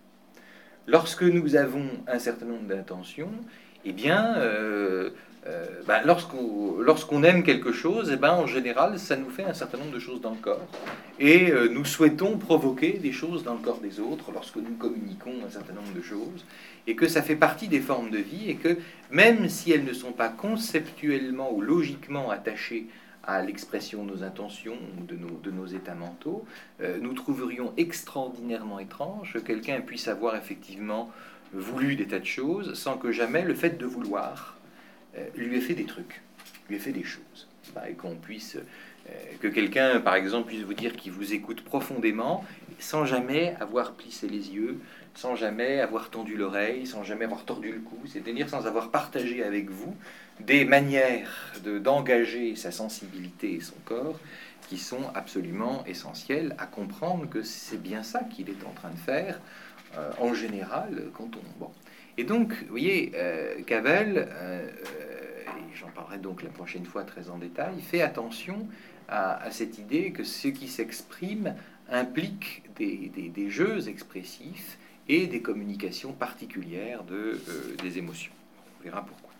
Lorsque nous avons un certain nombre d'intentions, eh bien, euh, euh, ben, lorsqu'on, lorsqu'on aime quelque chose, eh ben, en général, ça nous fait un certain nombre de choses dans le corps. Et euh, nous souhaitons provoquer des choses dans le corps des autres lorsque nous communiquons un certain nombre de choses. Et que ça fait partie des formes de vie, et que même si elles ne sont pas conceptuellement ou logiquement attachées à l'expression de nos intentions, de nos, de nos états mentaux, euh, nous trouverions extraordinairement étrange que quelqu'un puisse avoir effectivement voulu des tas de choses sans que jamais le fait de vouloir euh, lui ait fait des trucs, lui ait fait des choses. Et qu'on puisse, euh, que quelqu'un, par exemple, puisse vous dire qu'il vous écoute profondément sans jamais avoir plissé les yeux, sans jamais avoir tendu l'oreille, sans jamais avoir tordu le cou, c'est-à-dire sans avoir partagé avec vous des manières de, d'engager sa sensibilité et son corps qui sont absolument essentielles à comprendre que c'est bien ça qu'il est en train de faire euh, en général quand on... Bon. Et donc, vous voyez, euh, Cavell, euh, et j'en parlerai donc la prochaine fois très en détail, fait attention à, à cette idée que ce qui s'exprime implique des, des, des jeux expressifs et des communications particulières de, euh, des émotions. On verra pourquoi.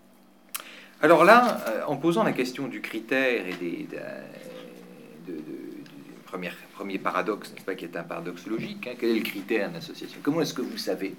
Alors là, euh, en posant la question du critère et des, de, de, de, du premier, premier paradoxe, n'est-ce pas, qui est un paradoxe logique, hein, quel est le critère d'association? Comment est-ce que vous savez?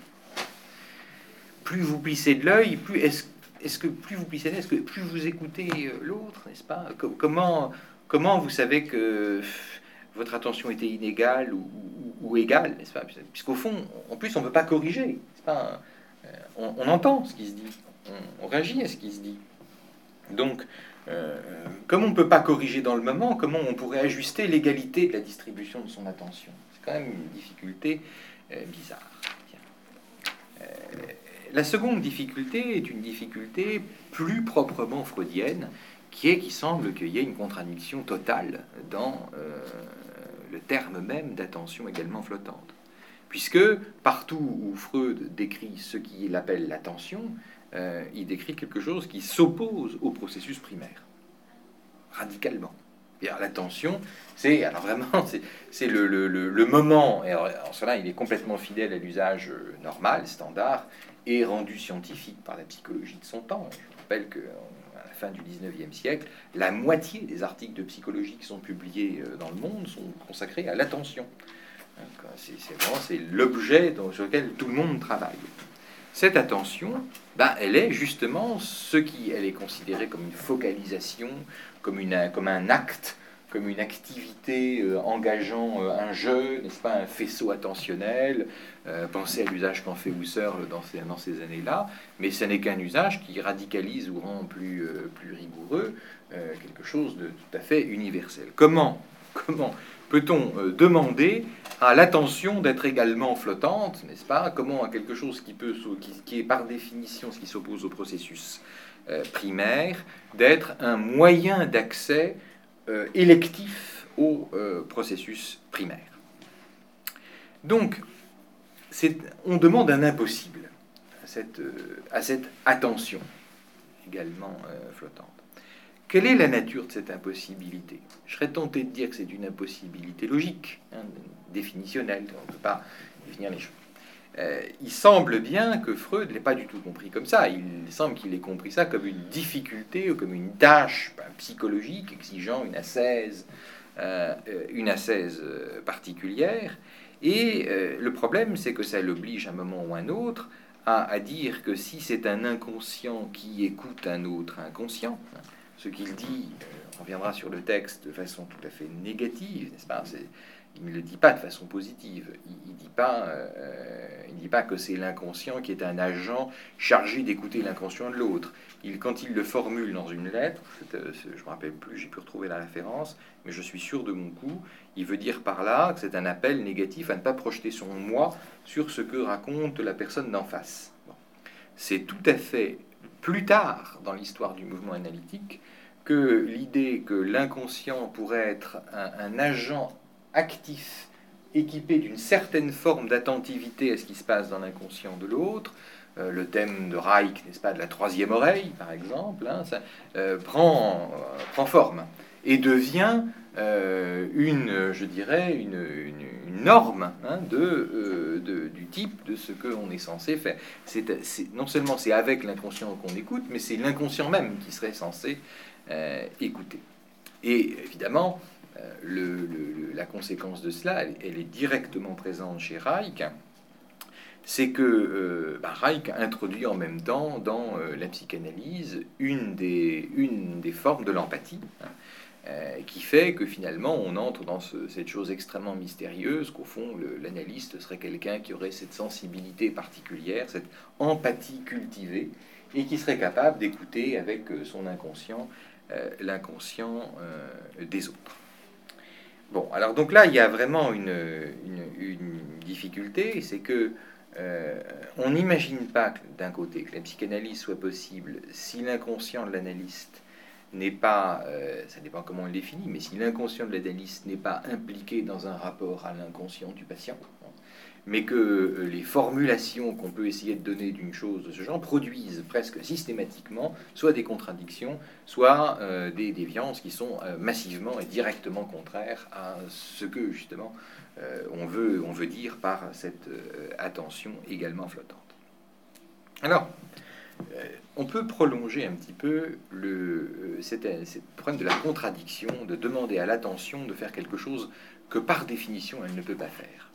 Plus vous plissez de l'œil, plus est-ce, est-ce que plus vous plissez de l'œil, est-ce que plus vous écoutez l'autre, n'est-ce pas? Comment, comment vous savez que votre attention était inégale ou, ou, ou égale, n'est-ce pas? Puisqu'au fond, en plus, on ne peut pas corriger, n'est-ce pas? On, on entend ce qui se dit, on, on réagit à ce qui se dit. Donc, euh, comme on ne peut pas corriger dans le moment, comment on pourrait ajuster l'égalité de la distribution de son attention? C'est quand même une difficulté euh, bizarre. Euh, la seconde difficulté est une difficulté plus proprement freudienne, qui est qu'il semble qu'il y ait une contradiction totale dans euh, le terme même d'attention également flottante. Puisque partout où Freud décrit ce qu'il appelle l'attention, euh, il décrit quelque chose qui s'oppose au processus primaire, radicalement. Et alors, l'attention, c'est alors vraiment c'est, c'est le, le, le, le moment, et alors, en cela il est complètement fidèle à l'usage normal, standard, et rendu scientifique par la psychologie de son temps. Je rappelle que à la fin du dix-neuvième siècle, la moitié des articles de psychologie qui sont publiés dans le monde sont consacrés à l'attention. C'est, c'est vraiment c'est l'objet sur lequel tout le monde travaille. Cette attention, bah, elle est justement ce qui, elle est considérée comme une focalisation, comme, une, comme un acte, comme une activité euh, engageant euh, un jeu, n'est-ce pas, un faisceau attentionnel. Euh, pensez à l'usage qu'en fait Husserl dans ces, dans ces années-là, mais ce n'est qu'un usage qui radicalise ou rend plus, euh, plus rigoureux euh, quelque chose de tout à fait universel. Comment comment peut-on euh, demander à l'attention d'être également flottante, n'est-ce pas? Comment à quelque chose qui, peut, qui, qui est par définition ce qui s'oppose au processus euh, primaire, d'être un moyen d'accès euh, électif au euh, processus primaire. Donc, c'est, on demande un impossible à cette, euh, à cette attention également euh, flottante. Quelle est la nature de cette impossibilité? Je serais tenté de dire que c'est une impossibilité logique, hein, définitionnelle, on ne peut pas définir les choses. Euh, il semble bien que Freud ne l'ait pas du tout compris comme ça. Il semble qu'il ait compris ça comme une difficulté ou comme une tâche ben, psychologique exigeant une ascèse, euh, une ascèse particulière. Et euh, le problème, c'est que ça l'oblige à un moment ou à un autre à, à dire que si c'est un inconscient qui écoute un autre inconscient, hein, ce qu'il dit, euh, on reviendra sur le texte de façon tout à fait négative, n'est-ce pas? C'est, il ne le dit pas de façon positive. Il ne dit pas, euh, il dit pas que c'est l'inconscient qui est un agent chargé d'écouter l'inconscient de l'autre. Il, quand il le formule dans une lettre, c'est, c'est, je ne me rappelle plus, j'ai pu retrouver la référence, mais je suis sûr de mon coup, il veut dire par là que c'est un appel négatif à ne pas projeter son moi sur ce que raconte la personne d'en face. Bon. C'est tout à fait plus tard dans l'histoire du mouvement analytique que l'idée que l'inconscient pourrait être un, un agent actif, équipé d'une certaine forme d'attentivité à ce qui se passe dans l'inconscient de l'autre, euh, le thème de Reich, n'est-ce pas, de la troisième oreille, par exemple, hein, ça euh, prend, euh, prend forme et devient euh, une, je dirais, une, une, une norme hein, de, euh, de, du type de ce qu'on est censé faire. C'est, c'est, non seulement c'est avec l'inconscient qu'on écoute, mais c'est l'inconscient même qui serait censé euh, écouter. Et évidemment, euh, le, le, la conséquence de cela, elle, elle est directement présente chez Reich, c'est que euh, bah, Reich introduit en même temps dans euh, la psychanalyse une des, une des formes de l'empathie, hein, euh, qui fait que finalement on entre dans ce, cette chose extrêmement mystérieuse, qu'au fond le, l'analyste serait quelqu'un qui aurait cette sensibilité particulière, cette empathie cultivée, et qui serait capable d'écouter avec son inconscient euh, l'inconscient euh, des autres. Bon, alors donc là il y a vraiment une, une, une difficulté, c'est que Euh, on n'imagine pas que, d'un côté, que la psychanalyse soit possible si l'inconscient de l'analyste n'est pas, euh, ça dépend comment on le définit, mais si l'inconscient de l'analyste n'est pas impliqué dans un rapport à l'inconscient du patient, mais que euh, les formulations qu'on peut essayer de donner d'une chose de ce genre produisent presque systématiquement soit des contradictions, soit euh, des déviances qui sont euh, massivement et directement contraires à ce que, justement, Euh, on, veut, on veut dire par cette euh, attention également flottante. Alors, euh, on peut prolonger un petit peu le, euh, cet, cet problème de la contradiction, de demander à l'attention de faire quelque chose que par définition elle ne peut pas faire.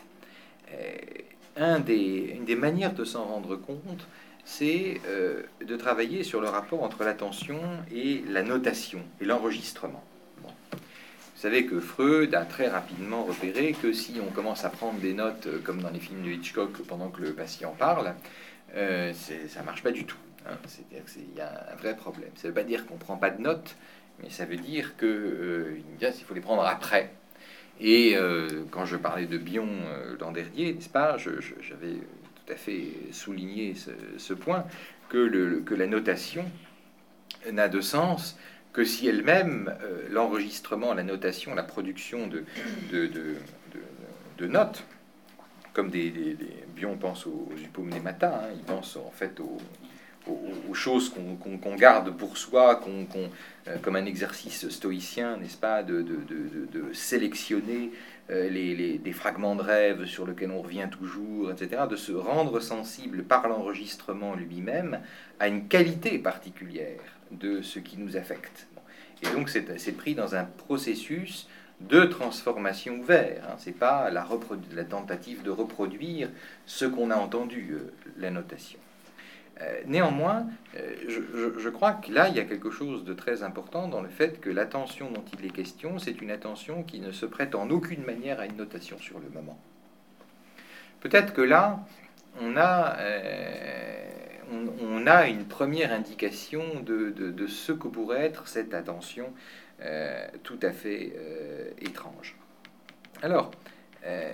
Euh, un des, une des manières de s'en rendre compte, c'est euh, de travailler sur le rapport entre l'attention et la notation et l'enregistrement. Vous savez que Freud a très rapidement repéré que si on commence à prendre des notes, comme dans les films de Hitchcock, pendant que le patient parle, euh, c'est, ça ne marche pas du tout. Hein. C'est-à-dire qu'il y a un vrai problème. Ça ne veut pas dire qu'on ne prend pas de notes, mais ça veut dire qu'il euh, faut les prendre après. Et euh, quand je parlais de Bion euh, l'an dernier, n'est-ce pas, je, je, j'avais tout à fait souligné ce, ce point, que, le, que la notation n'a de sens que si elle-même, euh, l'enregistrement, la notation, la production de, de, de, de, de notes, comme des, des, des Bion pense aux, aux hypomnémata, hein, il pense en fait aux, aux, aux choses qu'on, qu'on, qu'on garde pour soi, qu'on, qu'on, euh, comme un exercice stoïcien, n'est-ce pas, de, de, de, de sélectionner euh, les, les, des fragments de rêve sur lesquels on revient toujours, et cetera, de se rendre sensible par l'enregistrement lui-même à une qualité particulière de ce qui nous affecte. Et donc c'est, c'est pris dans un processus de transformation ouvert. Hein. C'est pas la, reprodu- la tentative de reproduire ce qu'on a entendu, euh, la notation. Euh, néanmoins, euh, je, je, je crois que là, il y a quelque chose de très important dans le fait que l'attention dont il est question, c'est une attention qui ne se prête en aucune manière à une notation sur le moment. Peut-être que là, on a... Euh, On, on a une première indication de, de, de ce que pourrait être cette attention euh, tout à fait euh, étrange. Alors, euh,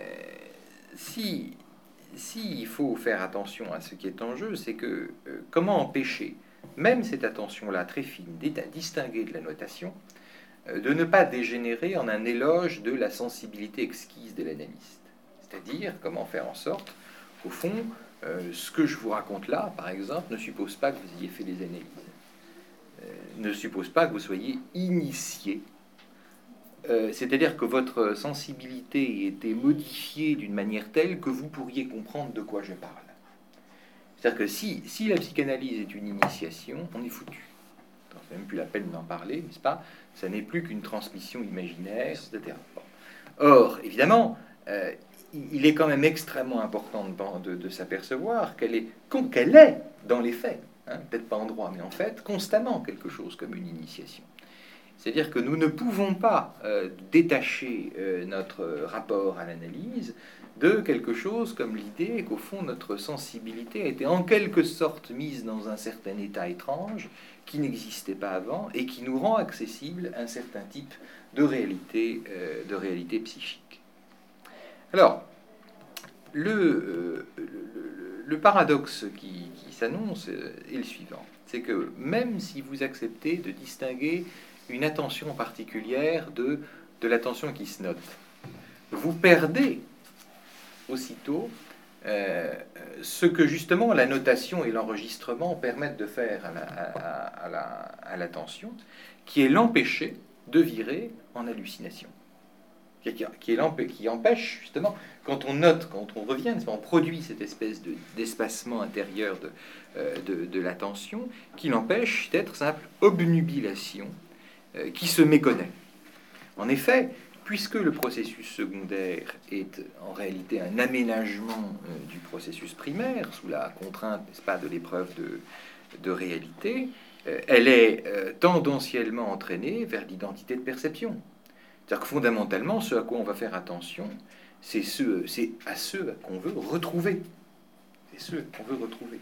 si, si il faut faire attention à ce qui est en jeu, c'est que euh, comment empêcher, même cette attention-là très fine, à distinguer de la notation, euh, de ne pas dégénérer en un éloge de la sensibilité exquise de l'analyste. C'est-à-dire, comment faire en sorte qu'au fond, euh, ce que je vous raconte là, par exemple, ne suppose pas que vous ayez fait des analyses, euh, ne suppose pas que vous soyez initié. Euh, c'est-à-dire que votre sensibilité ait été modifiée d'une manière telle que vous pourriez comprendre de quoi je parle. C'est-à-dire que si, si la psychanalyse est une initiation, on est foutu. C'est même plus la peine d'en parler, n'est-ce pas? Ça n'est plus qu'une transmission imaginaire, et cetera. Bon. Or, évidemment, euh, il est quand même extrêmement important de, de, de s'apercevoir qu'elle est, qu'elle est, dans les faits, hein, peut-être pas en droit, mais en fait, constamment quelque chose comme une initiation. C'est-à-dire que nous ne pouvons pas euh, détacher euh, notre rapport à l'analyse de quelque chose comme l'idée qu'au fond notre sensibilité a été en quelque sorte mise dans un certain état étrange qui n'existait pas avant et qui nous rend accessible un certain type de réalité, euh, de réalité psychique. Alors, le, euh, le, le, le paradoxe qui, qui s'annonce est le suivant, c'est que même si vous acceptez de distinguer une attention particulière de, de l'attention qui se note, vous perdez aussitôt euh, ce que justement la notation et l'enregistrement permettent de faire à, la, à, à, la, à l'attention, qui est l'empêcher de virer en hallucination. Qui, qui, est qui empêche justement, quand on note, quand on revient, on produit cette espèce de, d'espacement intérieur de, euh, de, de l'attention, qui l'empêche d'être simple obnubilation euh, qui se méconnaît. En effet, puisque le processus secondaire est en réalité un aménagement euh, du processus primaire, sous la contrainte, n'est-ce pas, de l'épreuve de, de réalité, euh, elle est euh, tendanciellement entraînée vers l'identité de perception. C'est-à-dire que fondamentalement, ce à quoi on va faire attention, c'est, ce, c'est à ceux qu'on veut retrouver. C'est ceux qu'on veut retrouver.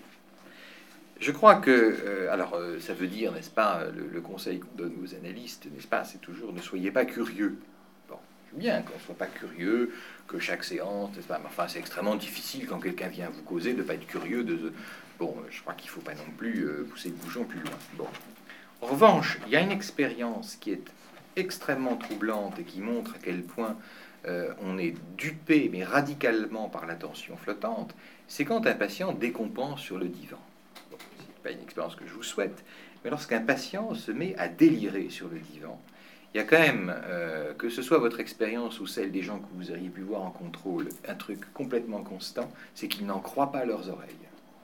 Je crois que, euh, alors euh, ça veut dire, n'est-ce pas, le, le conseil qu'on donne aux analystes, n'est-ce pas, c'est toujours ne soyez pas curieux. Bon, c'est bien qu'on ne soit pas curieux, que chaque séance, n'est-ce pas, mais enfin c'est extrêmement difficile quand quelqu'un vient vous causer de ne pas être curieux. De, bon, je crois qu'il ne faut pas non plus euh, pousser le bouchon plus loin. Bon. En revanche, il y a une expérience qui est extrêmement troublante et qui montre à quel point euh, on est dupé, mais radicalement, par l'attention flottante, c'est quand un patient décompense sur le divan. Bon, c'est pas une expérience que je vous souhaite, mais lorsqu'un patient se met à délirer sur le divan, il y a quand même, euh, que ce soit votre expérience ou celle des gens que vous auriez pu voir en contrôle, un truc complètement constant, c'est qu'ils n'en croient pas leurs oreilles.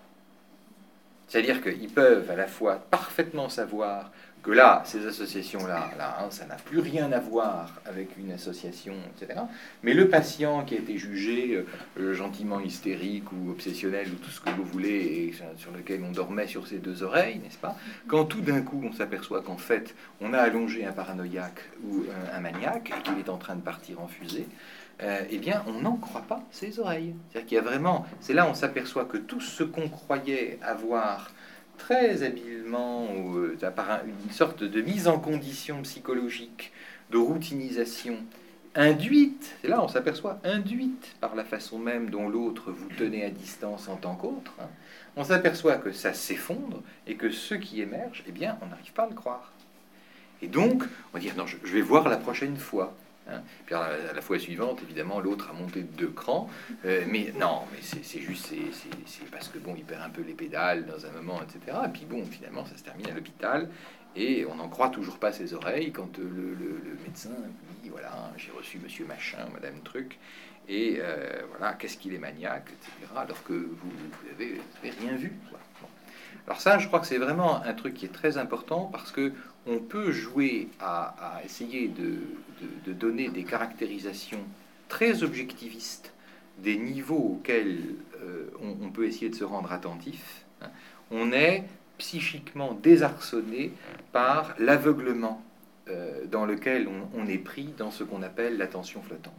C'est-à-dire qu'ils peuvent à la fois parfaitement savoir que là, ces associations-là, là, hein, ça n'a plus rien à voir avec une association, et cetera. Mais le patient qui a été jugé euh, gentiment hystérique ou obsessionnel ou tout ce que vous voulez, et sur lequel on dormait sur ses deux oreilles, n'est-ce pas? Quand tout d'un coup on s'aperçoit qu'en fait on a allongé un paranoïaque ou un, un maniaque et qu'il est en train de partir en fusée, euh, eh bien on n'en croit pas ses oreilles. C'est-à-dire qu'il y a vraiment, c'est là où on s'aperçoit que tout ce qu'on croyait avoir très habilement, euh, par une sorte de mise en condition psychologique, de routinisation, induite, c'est là on s'aperçoit, induite par la façon même dont l'autre vous tenait à distance en tant qu'autre, hein, on s'aperçoit que ça s'effondre et que ce qui émerge, eh bien, on n'arrive pas à le croire. Et donc, on va dire, non, je, je vais voir la prochaine fois. Hein. Puis à la, à la fois suivante, évidemment, l'autre a monté de deux crans, euh, mais non, mais c'est, c'est juste, c'est, c'est, c'est parce que bon, il perd un peu les pédales dans un moment, et cetera. Et puis bon, finalement, ça se termine à l'hôpital, et on n'en croit toujours pas ses oreiles quand le, le, le médecin dit, voilà, j'ai reçu Monsieur Machin, Madame Truc, et euh, voilà, qu'est-ce qu'il est maniaque, et cetera. Alors que vous, vous avez, vous avez rien vu, quoi. Bon. Alors ça, je crois que c'est vraiment un truc qui est très important parce que on peut jouer à, à essayer de, de, de donner des caractérisations très objectivistes des niveaux auxquels euh, on, on peut essayer de se rendre attentif. Hein. On est psychiquement désarçonné par l'aveuglement euh, dans lequel on, on est pris dans ce qu'on appelle l'attention flottante.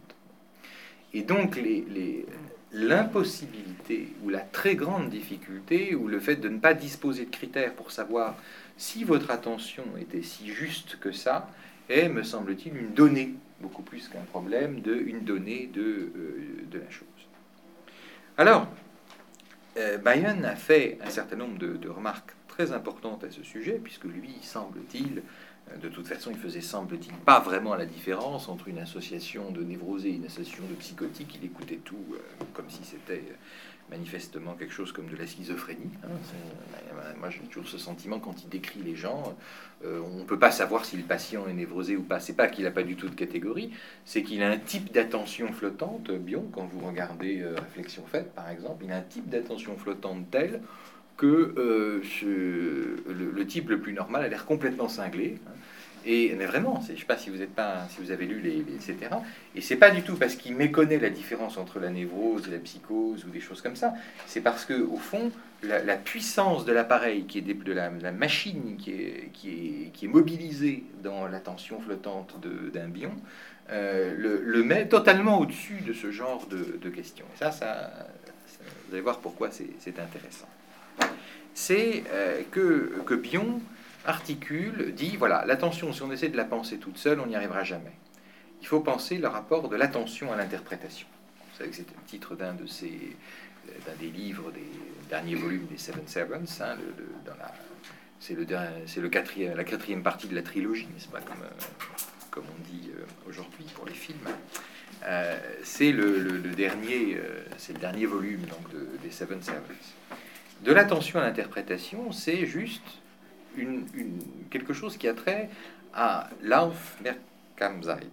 Et donc les, les, l'impossibilité ou la très grande difficulté ou le fait de ne pas disposer de critères pour savoir si votre attention était si juste que ça, est, me semble-t-il, une donnée, beaucoup plus qu'un problème, de, une donnée de, euh, de la chose. Alors, euh, Bion a fait un certain nombre de, de remarques très importantes à ce sujet, puisque lui, semble-t-il, de toute façon, il faisait, semble-t-il, pas vraiment la différence entre une association de névrosés et une association de psychotiques. Il écoutait tout euh, comme si c'était manifestement quelque chose comme de la schizophrénie. Hein. Euh, moi, j'ai toujours ce sentiment quand il décrit les gens, euh, on ne peut pas savoir si le patient est névrosé ou pas. C'est pas qu'il n'a pas du tout de catégorie, c'est qu'il a un type d'attention flottante. Bion, quand vous regardez euh, Réflexion faite, par exemple, il a un type d'attention flottante tel que euh, ce, le, le type le plus normal a l'air complètement cinglé. Hein. Et mais vraiment, je ne sais pas si vous êtes pas, si vous avez lu les, les et cetera. Et c'est pas du tout parce qu'il méconnaît la différence entre la névrose et la psychose ou des choses comme ça. C'est parce que au fond, la, la puissance de l'appareil, qui est des, de la, la machine qui est, qui est qui est mobilisée dans l'attention flottante de, d'un Bion, euh, le, le met totalement au-dessus de ce genre de, de questions. Et ça, ça, ça, vous allez voir pourquoi c'est, c'est intéressant. C'est euh, que, que Bion articule, dit, voilà, l'attention, si on essaie de la penser toute seule, on n'y arrivera jamais. Il faut penser le rapport de l'attention à l'interprétation. Vous savez que c'est le titre d'un de ces, d'un des livres, des derniers volumes des Seven Servants, hein, le, le, dans la, c'est, le, c'est le quatrième, la quatrième partie de la trilogie, n'est-ce pas, comme, euh, comme on dit euh, aujourd'hui pour les films. Euh, c'est le, le, le dernier, euh, c'est le dernier volume donc, de, des Seven Servants. De l'attention à l'interprétation, c'est juste une, une, quelque chose qui a trait à l'Aufmerksamkeit.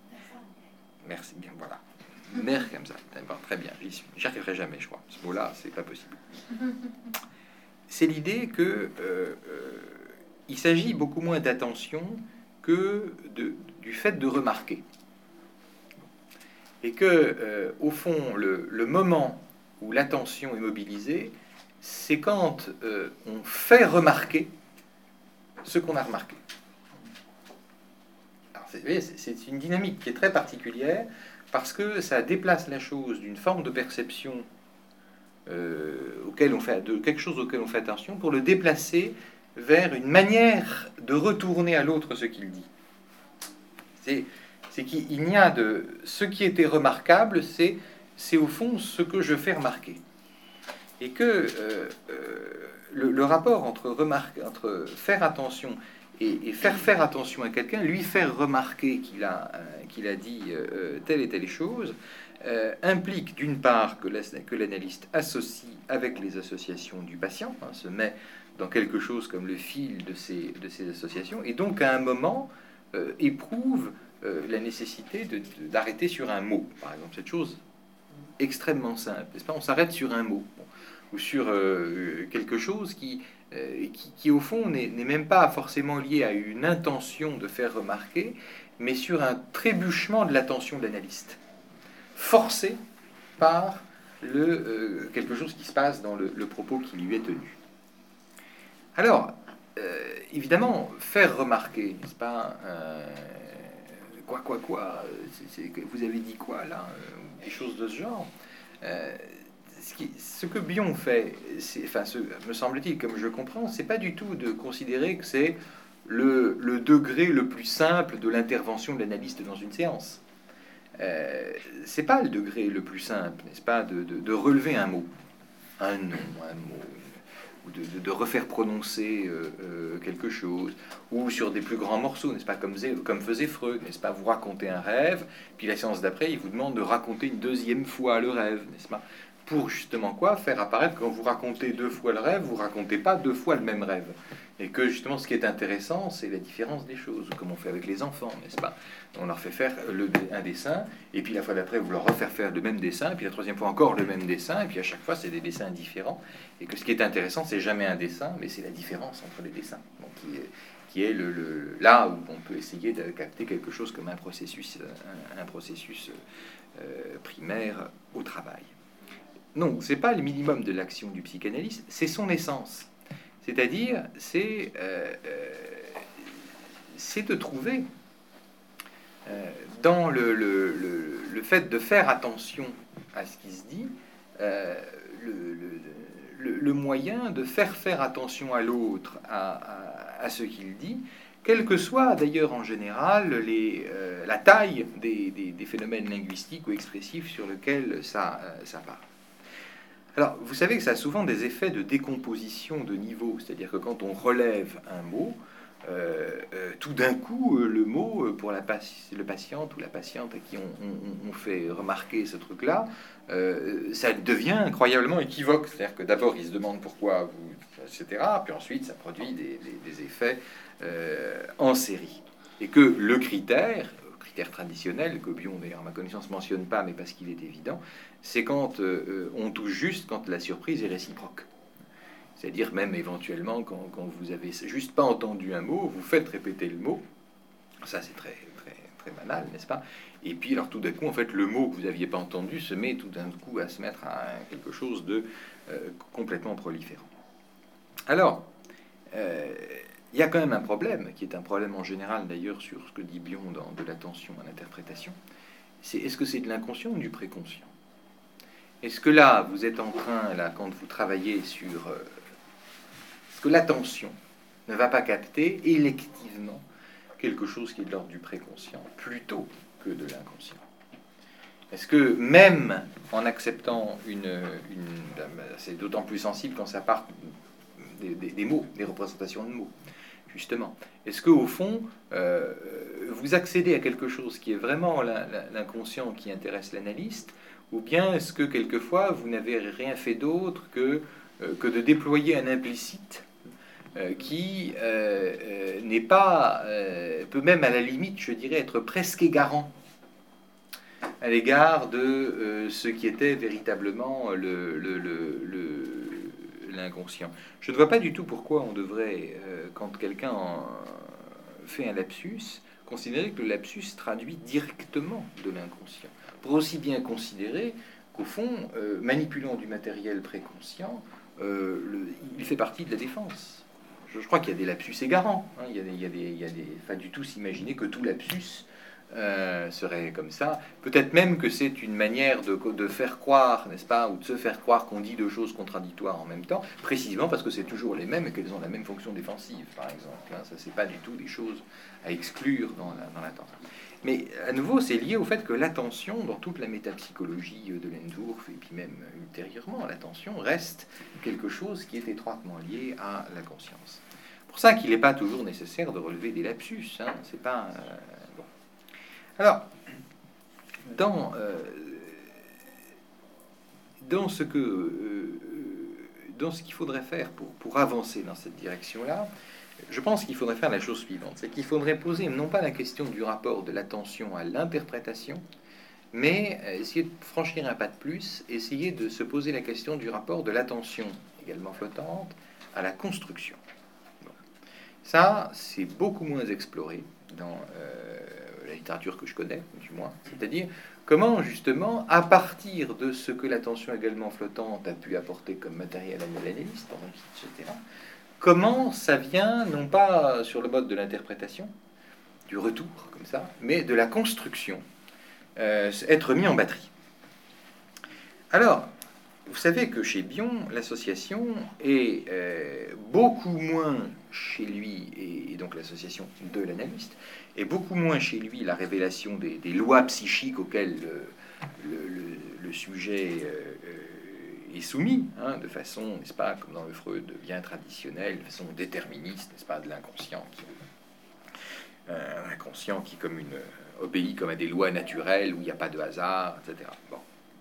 Merci bien, voilà. Merksamkeit, très bien, j'y suis. J'y arriverai jamais, je crois. Ce mot-là, c'est pas possible. C'est l'idée que euh, euh, il s'agit beaucoup moins d'attention que de, du fait de remarquer. Et que, euh, au fond, le, le moment où l'attention est mobilisée, c'est quand euh, on fait remarquer ce qu'on a remarqué. Alors, c'est, c'est une dynamique qui est très particulière parce que ça déplace la chose d'une forme de perception euh, auquel on fait, de quelque chose auquel on fait attention pour le déplacer vers une manière de retourner à l'autre ce qu'il dit. C'est, c'est qu'il n'y a de... Ce qui était remarquable, c'est, c'est au fond ce que je fais remarquer. Et que euh, euh, le, le rapport entre, remarque, entre faire attention et, et faire faire attention à quelqu'un, lui faire remarquer qu'il a, euh, qu'il a dit euh, telle et telle chose, euh, implique d'une part que, la, que l'analyste associe avec les associations du patient, hein, se met dans quelque chose comme le fil de ces, de ces associations, et donc à un moment euh, éprouve euh, la nécessité de, de, d'arrêter sur un mot. Par exemple, cette chose extrêmement simple, n'est-ce pas ? On s'arrête sur un mot. Bon. Ou sur euh, quelque chose qui, euh, qui, qui, au fond, n'est, n'est même pas forcément lié à une intention de faire remarquer, mais sur un trébuchement de l'attention de l'analyste, forcé par le, euh, quelque chose qui se passe dans le, le propos qui lui est tenu. Alors, euh, évidemment, faire remarquer, n'est-ce pas, euh, quoi, quoi, quoi, c'est, c'est, vous avez dit quoi, là, euh, des choses de ce genre euh, Ce, qui, ce que Bion fait, c'est, enfin, ce, me semble-t-il, comme je comprends, c'est pas du tout de considérer que c'est le, le degré le plus simple de l'intervention de l'analyste dans une séance. Euh, c'est pas le degré le plus simple, n'est-ce pas, de, de, de relever un mot, un nom, un mot, ou de, de, de refaire prononcer euh, euh, quelque chose, ou sur des plus grands morceaux, n'est-ce pas, comme, comme faisait Freud, n'est-ce pas, vous racontez un rêve, puis la séance d'après, il vous demande de raconter une deuxième fois le rêve, n'est-ce pas, pour justement quoi, faire apparaître quand vous racontez deux fois le rêve, vous racontez pas deux fois le même rêve. Et que justement, ce qui est intéressant, c'est la différence des choses, comme on fait avec les enfants, n'est-ce pas? On leur fait faire le, un dessin, et puis la fois d'après, vous leur refaire faire le même dessin, puis la troisième fois encore le même dessin, et puis à chaque fois, c'est des dessins différents. Et que ce qui est intéressant, c'est jamais un dessin, mais c'est la différence entre les dessins, donc qui est, qui est le, le, là où on peut essayer de capter quelque chose comme un processus, un, un processus euh, primaire au travail. Non, c'est pas le minimum de l'action du psychanalyste, c'est son essence. C'est-à-dire, c'est, euh, euh, c'est de trouver euh, dans le, le, le, le fait de faire attention à ce qui se dit, euh, le, le, le moyen de faire faire attention à l'autre, à, à, à ce qu'il dit, quelle que soit d'ailleurs en général les, euh, la taille des, des, des phénomènes linguistiques ou expressifs sur lesquels ça, euh, ça parle. Alors, vous savez que ça a souvent des effets de décomposition de niveau, c'est-à-dire que quand on relève un mot, euh, euh, tout d'un coup, euh, le mot, euh, pour la paci- le patient ou la patiente à qui on, on- on fait remarquer ce truc-là, euh, ça devient incroyablement équivoque. C'est-à-dire que d'abord, il se demande pourquoi, vous, et cetera. Puis ensuite, ça produit des, des- des effets euh, en série. Et que le critère, le critère traditionnel, que Bion, d'ailleurs, à ma connaissance, mentionne pas, mais parce qu'il est évident, c'est quand euh, on touche juste quand la surprise est réciproque. C'est-à-dire même éventuellement quand, quand vous avez juste pas entendu un mot, vous faites répéter le mot. Ça c'est très, très, très banal, n'est-ce pas? Et puis alors tout d'un coup, en fait, le mot que vous n'aviez pas entendu se met tout d'un coup à se mettre à quelque chose de euh, complètement proliférant. Alors, euh, il y a quand même un problème, qui est un problème en général d'ailleurs sur ce que dit Bion dans De l'attention à l'interprétation. C'est est-ce que c'est de l'inconscient ou du préconscient? Est-ce que là, vous êtes en train, là, quand vous travaillez sur... Euh, est-ce que l'attention ne va pas capter électivement quelque chose qui est de l'ordre du préconscient plutôt que de l'inconscient? Est-ce que même en acceptant une... une c'est d'autant plus sensible quand ça part des, des, des mots, des représentations de mots, justement. Est-ce qu'au fond, euh, vous accédez à quelque chose qui est vraiment l'inconscient qui intéresse l'analyste, ou bien est-ce que quelquefois vous n'avez rien fait d'autre que, euh, que de déployer un implicite euh, qui euh, euh, n'est pas, euh, peut même à la limite, je dirais, être presque égarant à l'égard de euh, ce qui était véritablement le, le, le, le, l'inconscient. Je ne vois pas du tout pourquoi on devrait, euh, quand quelqu'un fait un lapsus, considérer que le lapsus traduit directement de l'inconscient. Pour aussi bien considérer qu'au fond, euh, manipulant du matériel préconscient, euh, le, il fait partie de la défense. Je, je crois qu'il y a des lapsus égarants. Hein, il y a des, il y a des, il y a des, pas du tout s'imaginer que tout lapsus Euh, serait comme ça. Peut-être même que c'est une manière de, de faire croire, n'est-ce pas, ou de se faire croire qu'on dit deux choses contradictoires en même temps, précisément parce que c'est toujours les mêmes et qu'elles ont la même fonction défensive, par exemple. Hein, ça, c'est pas du tout des choses à exclure dans, la, dans l'attention. Mais à nouveau, c'est lié au fait que l'attention, dans toute la métapsychologie de Lendorf, et puis même ultérieurement, l'attention reste quelque chose qui est étroitement lié à la conscience. C'est pour ça qu'il n'est pas toujours nécessaire de relever des lapsus. Hein, c'est pas... Euh, Alors, dans, euh, dans ce que, euh, dans ce qu'il faudrait faire pour, pour avancer dans cette direction-là, je pense qu'il faudrait faire la chose suivante, c'est qu'il faudrait poser non pas la question du rapport de l'attention à l'interprétation, mais essayer de franchir un pas de plus, essayer de se poser la question du rapport de l'attention, également flottante, à la construction. Bon. Ça, c'est beaucoup moins exploré dans... Euh, la littérature que je connais, du moins, c'est-à-dire comment justement, à partir de ce que l'attention également flottante a pu apporter comme matériel à l'analyste, et cetera, comment ça vient, non pas sur le mode de l'interprétation, du retour, comme ça, mais de la construction, euh, être mis en batterie. Alors, vous savez que chez Bion, l'association est euh, beaucoup moins chez lui, et, et donc l'association de l'analyste, est beaucoup moins chez lui la révélation des, des lois psychiques auxquelles le, le, le, le sujet euh, est soumis, hein, de façon, n'est-ce pas, comme dans le Freud bien traditionnel, de façon déterministe, n'est-ce pas, de l'inconscient qui, euh, inconscient qui comme une, obéit comme à des lois naturelles où il n'y a pas de hasard, et cetera. Bon.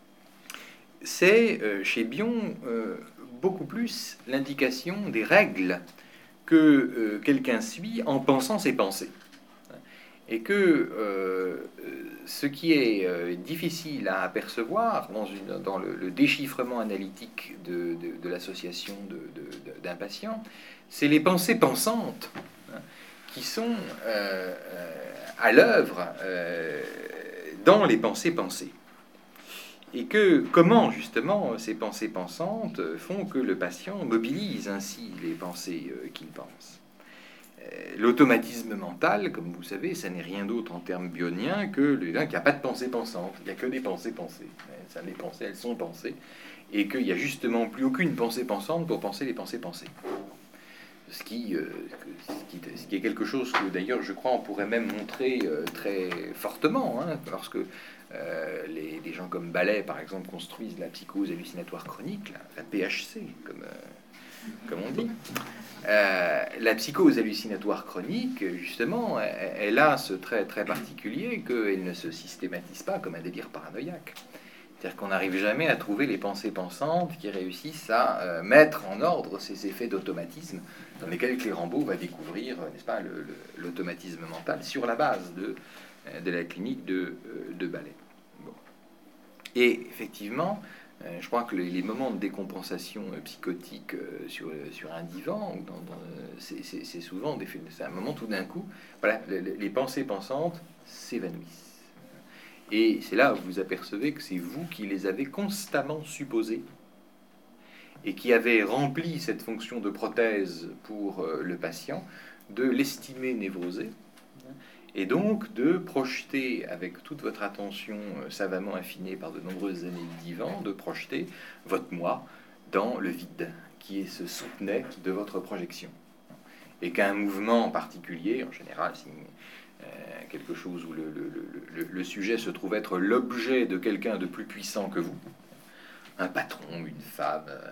C'est euh, chez Bion euh, beaucoup plus l'indication des règles que euh, quelqu'un suit en pensant ses pensées. Et que euh, ce qui est euh, difficile à apercevoir dans, une, dans le, le déchiffrement analytique de, de, de l'association de, de, d'un patient, c'est les pensées pensantes hein, qui sont euh, à l'œuvre euh, dans les pensées pensées. Et que comment justement ces pensées pensantes font que le patient mobilise ainsi les pensées euh, qu'il pense. L'automatisme mental, comme vous savez, ça n'est rien d'autre en termes bioniens que le qu'il n'y a pas de pensée pensante, il n'y a que des pensées pensées. Ça, les pensées, elles sont pensées, et qu'il n'y a justement plus aucune pensée pensante pour penser les pensées pensées. Ce qui, euh, ce, qui, ce qui est quelque chose que d'ailleurs je crois on pourrait même montrer euh, très fortement, hein, lorsque euh, les, des gens comme Ballet par exemple construisent la psychose hallucinatoire chronique, la, la P H C comme, euh, comme on dit. Euh, la psychose hallucinatoire chronique, justement, elle, elle a ce trait très particulier qu'elle ne se systématise pas comme un délire paranoïaque. C'est-à-dire qu'on n'arrive jamais à trouver les pensées pensantes qui réussissent à euh, mettre en ordre ces effets d'automatisme dans lesquels Clérambault va découvrir, n'est-ce pas, le, le, l'automatisme mental sur la base de, de la clinique de, de Ballet. Bon. Et effectivement, euh, je crois que les, les moments de décompensation euh, psychotique euh, sur, sur un divan, dans, dans, c'est, c'est, c'est souvent des, c'est un moment tout d'un coup, voilà, les, les pensées pensantes s'évanouissent. Et c'est là où vous apercevez que c'est vous qui les avez constamment supposées et qui avez rempli cette fonction de prothèse pour euh, le patient, de l'estimer névrosé, et donc de projeter avec toute votre attention euh, savamment affinée par de nombreuses années de divan, de projeter votre moi dans le vide qui se soutenait de votre projection. Et qu'un mouvement particulier, en général, c'est Euh, quelque chose où le, le, le, le sujet se trouve être l'objet de quelqu'un de plus puissant que vous, un patron, une femme, euh,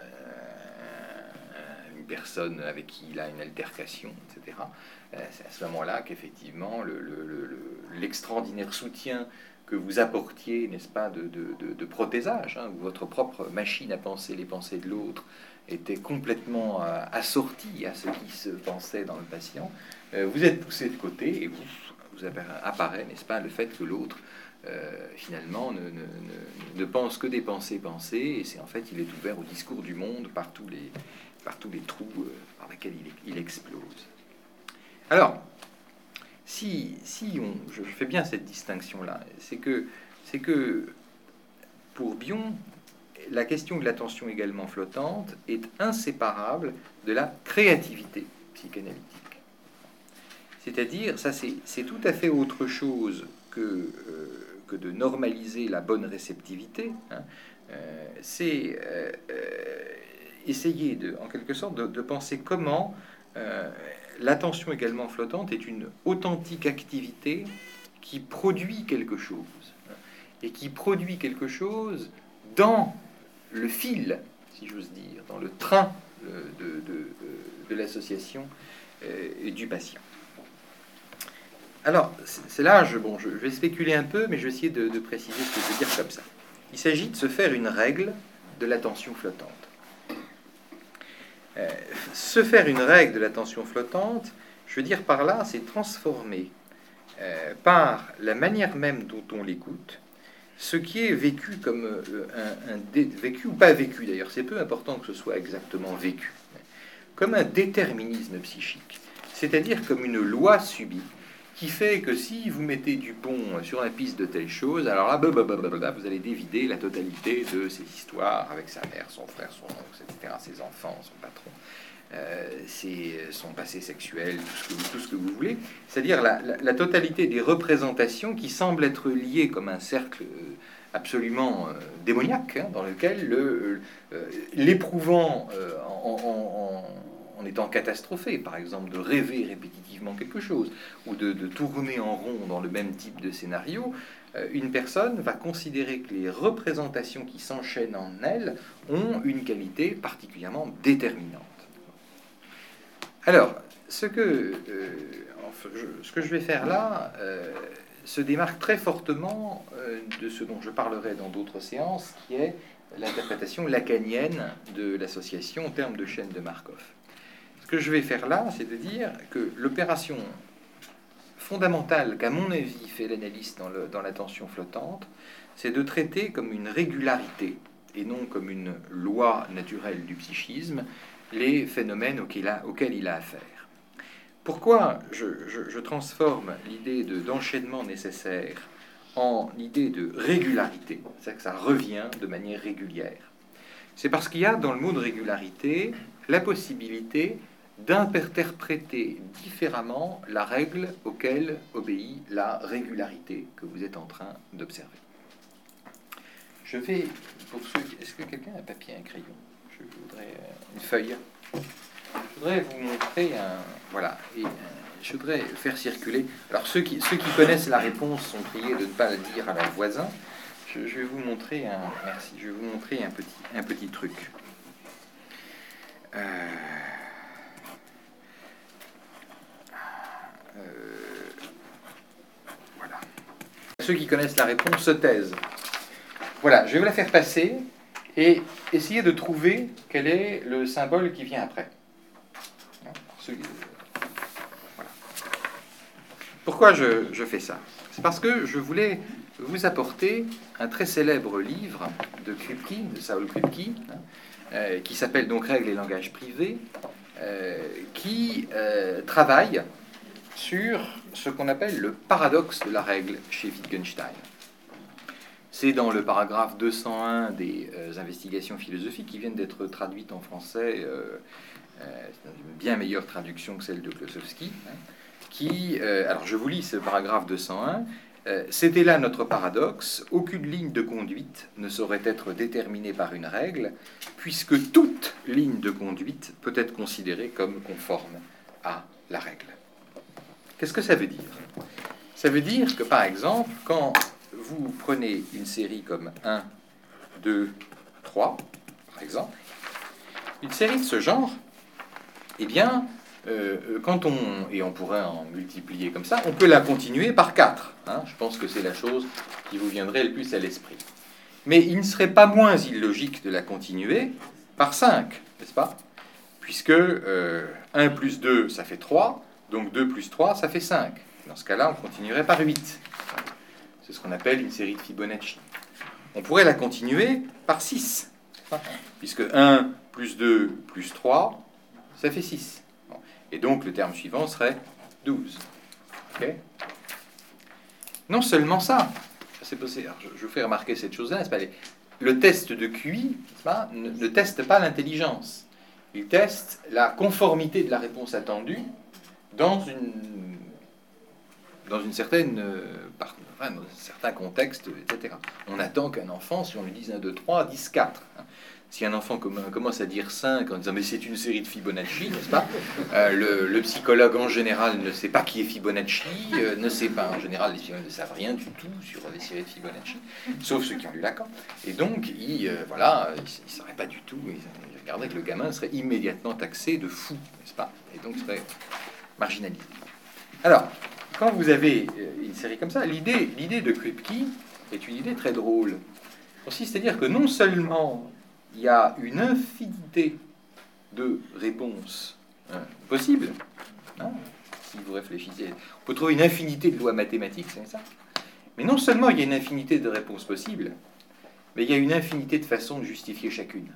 une personne avec qui il a une altercation, et cetera. Euh, c'est à ce moment-là qu'effectivement le, le, le, l'extraordinaire soutien que vous apportiez, n'est-ce pas, de, de, de, de prothésage, hein, où votre propre machine à penser les pensées de l'autre était complètement euh, assortie à ce qui se pensait dans le patient, euh, vous êtes poussé de côté et vous vous apparaît, n'est-ce pas, le fait que l'autre, euh, finalement, ne, ne, ne, ne pense que des pensées pensées, et c'est en fait, il est ouvert au discours du monde par tous les, par tous les trous euh, par lesquels il, il explose. Alors, si, si on, je fais bien cette distinction-là, c'est que, c'est que pour Bion, la question de l'attention également flottante est inséparable de la créativité psychanalytique. C'est-à-dire, ça c'est, c'est tout à fait autre chose que, euh, que de normaliser la bonne réceptivité. Hein. Euh, c'est euh, euh, essayer, de, en quelque sorte, de, de penser comment euh, l'attention également flottante est une authentique activité qui produit quelque chose. Hein, et qui produit quelque chose dans le fil, si j'ose dire, dans le train de, de, de, de l'association euh, et du patient. Alors, c'est là, je, bon, je vais spéculer un peu, mais je vais essayer de, de préciser ce que je veux dire comme ça. Il s'agit de se faire une règle de l'attention flottante. Euh, se faire une règle de l'attention flottante, je veux dire par là, c'est transformer euh, par la manière même dont on l'écoute, ce qui est vécu comme euh, un, un dé, vécu ou pas vécu d'ailleurs, c'est peu important que ce soit exactement vécu, comme un déterminisme psychique, c'est-à-dire comme une loi subie, qui fait que si vous mettez du pont sur la piste de telle chose, alors là, blablabla, vous allez dévider la totalité de ces histoires avec sa mère, son frère, son oncle, et cetera, ses enfants, son patron, euh, ses, son passé sexuel, tout ce que vous, tout ce que vous voulez. C'est-à-dire la, la, la totalité des représentations qui semblent être liées comme un cercle absolument euh, démoniaque, hein, dans lequel le, euh, l'éprouvant euh, en, en, en en étant catastrophé, par exemple, de rêver répétitivement quelque chose, ou de, de tourner en rond dans le même type de scénario, euh, une personne va considérer que les représentations qui s'enchaînent en elle ont une qualité particulièrement déterminante. Alors, ce que, euh, enfin, je, ce que je vais faire là euh, se démarque très fortement euh, de ce dont je parlerai dans d'autres séances, qui est l'interprétation lacanienne de l'association en termes de chaîne de Markov. Ce que je vais faire là, c'est de dire que l'opération fondamentale qu'à mon avis fait l'analyste dans, le, dans l'attention flottante, c'est de traiter comme une régularité et non comme une loi naturelle du psychisme les phénomènes auxquels, a, auxquels il a affaire. Pourquoi je, je, je transforme l'idée de, d'enchaînement nécessaire en idée de régularité, c'est-à-dire que ça revient de manière régulière. C'est parce qu'il y a dans le mot de régularité la possibilité d'interpréter différemment la règle auquel obéit la régularité que vous êtes en train d'observer. Je vais, pour ceux, est-ce que quelqu'un a un papier, un crayon? Je voudrais une feuille. Je voudrais vous montrer un... Voilà. Et, euh, je voudrais faire circuler... Alors, ceux qui, ceux qui connaissent la réponse sont priés de ne pas le dire à leurs voisins. Je, je vais vous montrer un... Merci. Je vais vous montrer un petit, un petit truc. Euh... Euh... Voilà. Ceux qui connaissent la réponse se taisent. Voilà. Je vais vous la faire passer et essayer de trouver quel est le symbole qui vient après. Voilà. Pourquoi je, je fais ça? C'est parce que je voulais vous apporter un très célèbre livre de Kripke, de Saul Kripke, hein, euh, qui s'appelle donc Règles et langages privés, euh, qui euh, travaille sur ce qu'on appelle le paradoxe de la règle chez Wittgenstein. C'est dans le paragraphe deux cent un des euh, investigations philosophiques qui viennent d'être traduites en français. Euh, Euh, c'est une bien meilleure traduction que celle de Klosowski, hein, qui, euh, alors je vous lis ce paragraphe deux cent un, euh, c'était là notre paradoxe, aucune ligne de conduite ne saurait être déterminée par une règle, puisque toute ligne de conduite peut être considérée comme conforme à la règle. Qu'est-ce que ça veut dire? Ça veut dire que, par exemple, quand vous prenez une série comme un, deux, trois, par exemple, une série de ce genre, eh bien, euh, quand on, et on pourrait en multiplier comme ça, on peut la continuer par quatre. Hein, je pense que c'est la chose qui vous viendrait le plus à l'esprit. Mais il ne serait pas moins illogique de la continuer par cinq, n'est-ce pas? Puisque euh, un plus deux, ça fait trois, donc deux plus trois, ça fait cinq. Dans ce cas-là, on continuerait par huit. C'est ce qu'on appelle une série de Fibonacci. On pourrait la continuer par six, puisque un plus deux plus trois, ça fait six. Et donc, le terme suivant serait douze. Okay, non seulement ça, c'est possible. Alors, je, je vous fais remarquer cette chose-là. Pas les, le test de Q I pas, ne, ne teste pas l'intelligence. Il teste la conformité de la réponse attendue dans une, dans une certaine, euh, par, enfin, dans un certain contexte, et cetera. On attend qu'un enfant, si on lui dit un, deux, trois, dise quatre. Si un enfant commence à dire cinq en disant mais c'est une série de Fibonacci, n'est-ce pas? euh, le, le psychologue en général ne sait pas qui est Fibonacci, euh, ne sait pas, en général les psychologues ne savent rien du tout sur les séries de Fibonacci, sauf ceux qui ont lu Lacan. Et donc, il, euh, voilà, il ne saurait pas du tout, il, il regardait que le gamin serait immédiatement taxé de fou, n'est-ce pas? Et donc serait marginalisé. Alors, quand vous avez une série comme ça, l'idée, l'idée de Kripke est une idée très drôle. Aussi, c'est-à-dire que non seulement il y a une infinité de réponses hein, possibles. Hein, si vous réfléchissez, on peut trouver une infinité de lois mathématiques, c'est ça. Mais non seulement il y a une infinité de réponses possibles, mais il y a une infinité de façons de justifier chacune.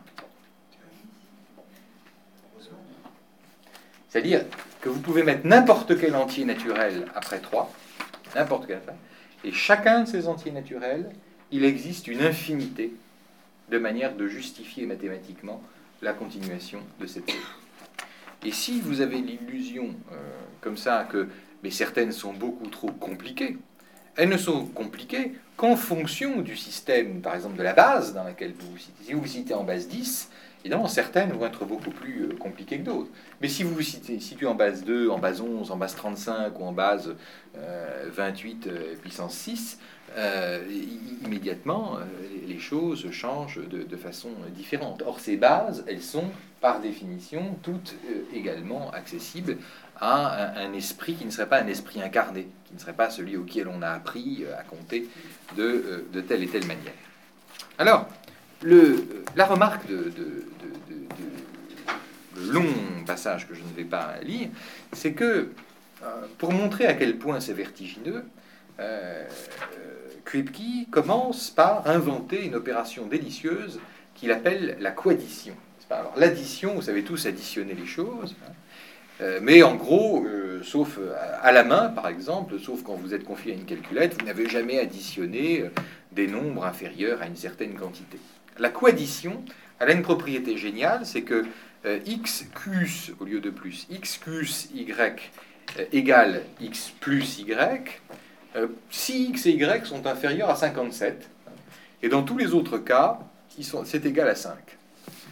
C'est-à-dire que vous pouvez mettre n'importe quel entier naturel après trois, n'importe quel, et chacun de ces entiers naturels, il existe une infinité de manière de justifier mathématiquement la continuation de cette série. Et si vous avez l'illusion, euh, comme ça, que mais certaines sont beaucoup trop compliquées, elles ne sont compliquées qu'en fonction du système, par exemple de la base dans laquelle vous vous citez. Si vous vous citez en base dix, évidemment, certaines vont être beaucoup plus euh, compliquées que d'autres. Mais si vous vous citez, situez en base deux, en base onze, en base trente-cinq ou en base euh, vingt-huit euh, puissance six, Euh, immédiatement, euh, les choses changent de, de façon différente. Or, ces bases, elles sont, par définition, toutes euh, également accessibles à un, un esprit qui ne serait pas un esprit incarné, qui ne serait pas celui auquel on a appris à compter de, euh, de telle et telle manière. Alors, le, la remarque de, de, de, de, de, de long passage que je ne vais pas lire, c'est que, euh, pour montrer à quel point c'est vertigineux, euh, Kripke commence par inventer une opération délicieuse qu'il appelle la coaddition. Alors, l'addition, vous savez tous additionner les choses, hein, euh, mais en gros, euh, sauf à la main, par exemple, sauf quand vous êtes confié à une calculette, vous n'avez jamais additionné des nombres inférieurs à une certaine quantité. La coaddition, elle a une propriété géniale, c'est que euh, x cus, au lieu de plus, x cus y euh, égale x plus y, euh, si x et y sont inférieurs à cinquante-sept, et dans tous les autres cas, ils sont, c'est égal à cinq.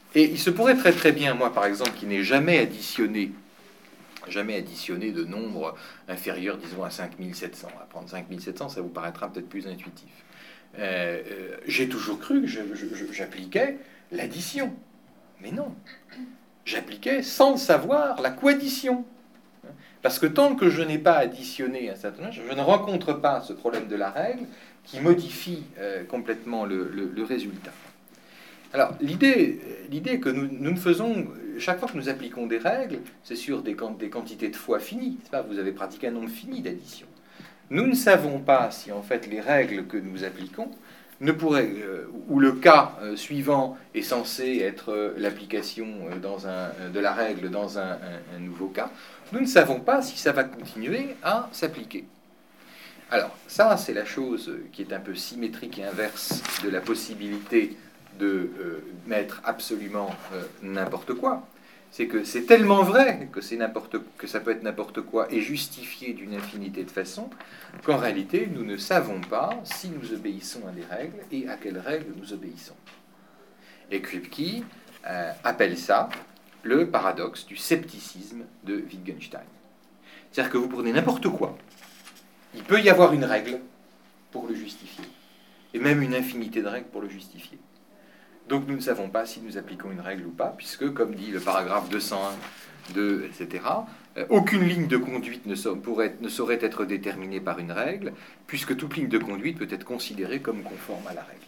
Et il se pourrait très très bien, moi par exemple, qui n'ai jamais additionné, jamais additionné de nombres inférieurs, disons, à cinq mille sept cents. À prendre cinq mille sept cents, ça vous paraîtra peut-être plus intuitif. Euh, euh, j'ai toujours cru que je, je, je, j'appliquais l'addition. Mais non. J'appliquais sans le savoir la coaddition. Parce que tant que je n'ai pas additionné un certain nombre, je ne rencontre pas ce problème de la règle qui modifie euh, complètement le, le, le résultat. Alors, l'idée, l'idée que nous, nous ne faisons, chaque fois que nous appliquons des règles, c'est sur des, des quantités de fois finies. C'est pas, vous avez pratiqué un nombre fini d'addition. Nous ne savons pas si, en fait, les règles que nous appliquons ne pourraient, euh, ou le cas euh, suivant est censé être euh, l'application euh, dans un, euh, de la règle dans un, un, un nouveau cas, nous ne savons pas si ça va continuer à s'appliquer. Alors, ça, c'est la chose qui est un peu symétrique et inverse de la possibilité de euh, mettre absolument euh, n'importe quoi. C'est que c'est tellement vrai que, c'est n'importe, que ça peut être n'importe quoi et justifié d'une infinité de façons qu'en réalité, nous ne savons pas si nous obéissons à des règles et à quelles règles nous obéissons. Et Kripke euh, appelle ça le paradoxe du scepticisme de Wittgenstein. C'est-à-dire que vous prenez n'importe quoi, il peut y avoir une règle pour le justifier, et même une infinité de règles pour le justifier. Donc nous ne savons pas si nous appliquons une règle ou pas, puisque, comme dit le paragraphe deux cent un, deux, et cetera, euh, aucune ligne de conduite ne, so- pourrait, ne saurait être déterminée par une règle, puisque toute ligne de conduite peut être considérée comme conforme à la règle.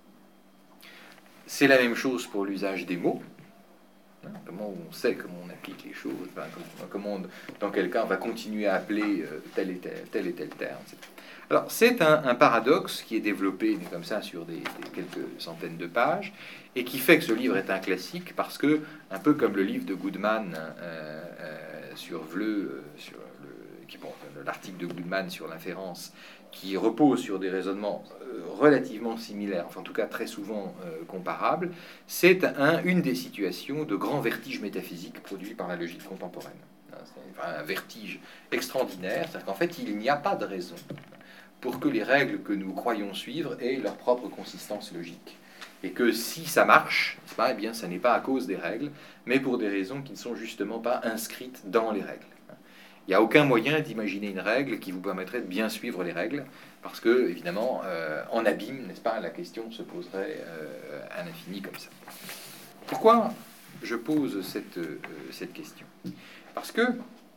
C'est la même chose pour l'usage des mots. Hein, comment on sait comment on applique les choses, enfin, comment on, dans quel cas on va continuer à appeler euh, tel, et tel, tel et tel terme, et cetera. Alors, c'est un, un paradoxe qui est développé comme ça sur des, des quelques centaines de pages et qui fait que ce livre est un classique parce que, un peu comme le livre de Goodman euh, euh, sur Vleu, euh, sur le, qui, bon, l'article de Goodman sur l'inférence, qui repose sur des raisonnements euh, relativement similaires, enfin en tout cas très souvent euh, comparables, c'est un, une des situations de grand vertige métaphysique produit par la logique contemporaine. C'est un vertige extraordinaire, c'est-à-dire qu'en fait il n'y a pas de raison pour que les règles que nous croyons suivre aient leur propre consistance logique. Et que si ça marche, pas, eh bien, ça n'est pas à cause des règles, mais pour des raisons qui ne sont justement pas inscrites dans les règles. Il n'y a aucun moyen d'imaginer une règle qui vous permettrait de bien suivre les règles, parce que, évidemment, euh, en abîme, n'est-ce pas, la question se poserait euh, à l'infini comme ça. Pourquoi je pose cette, euh, cette question? Parce que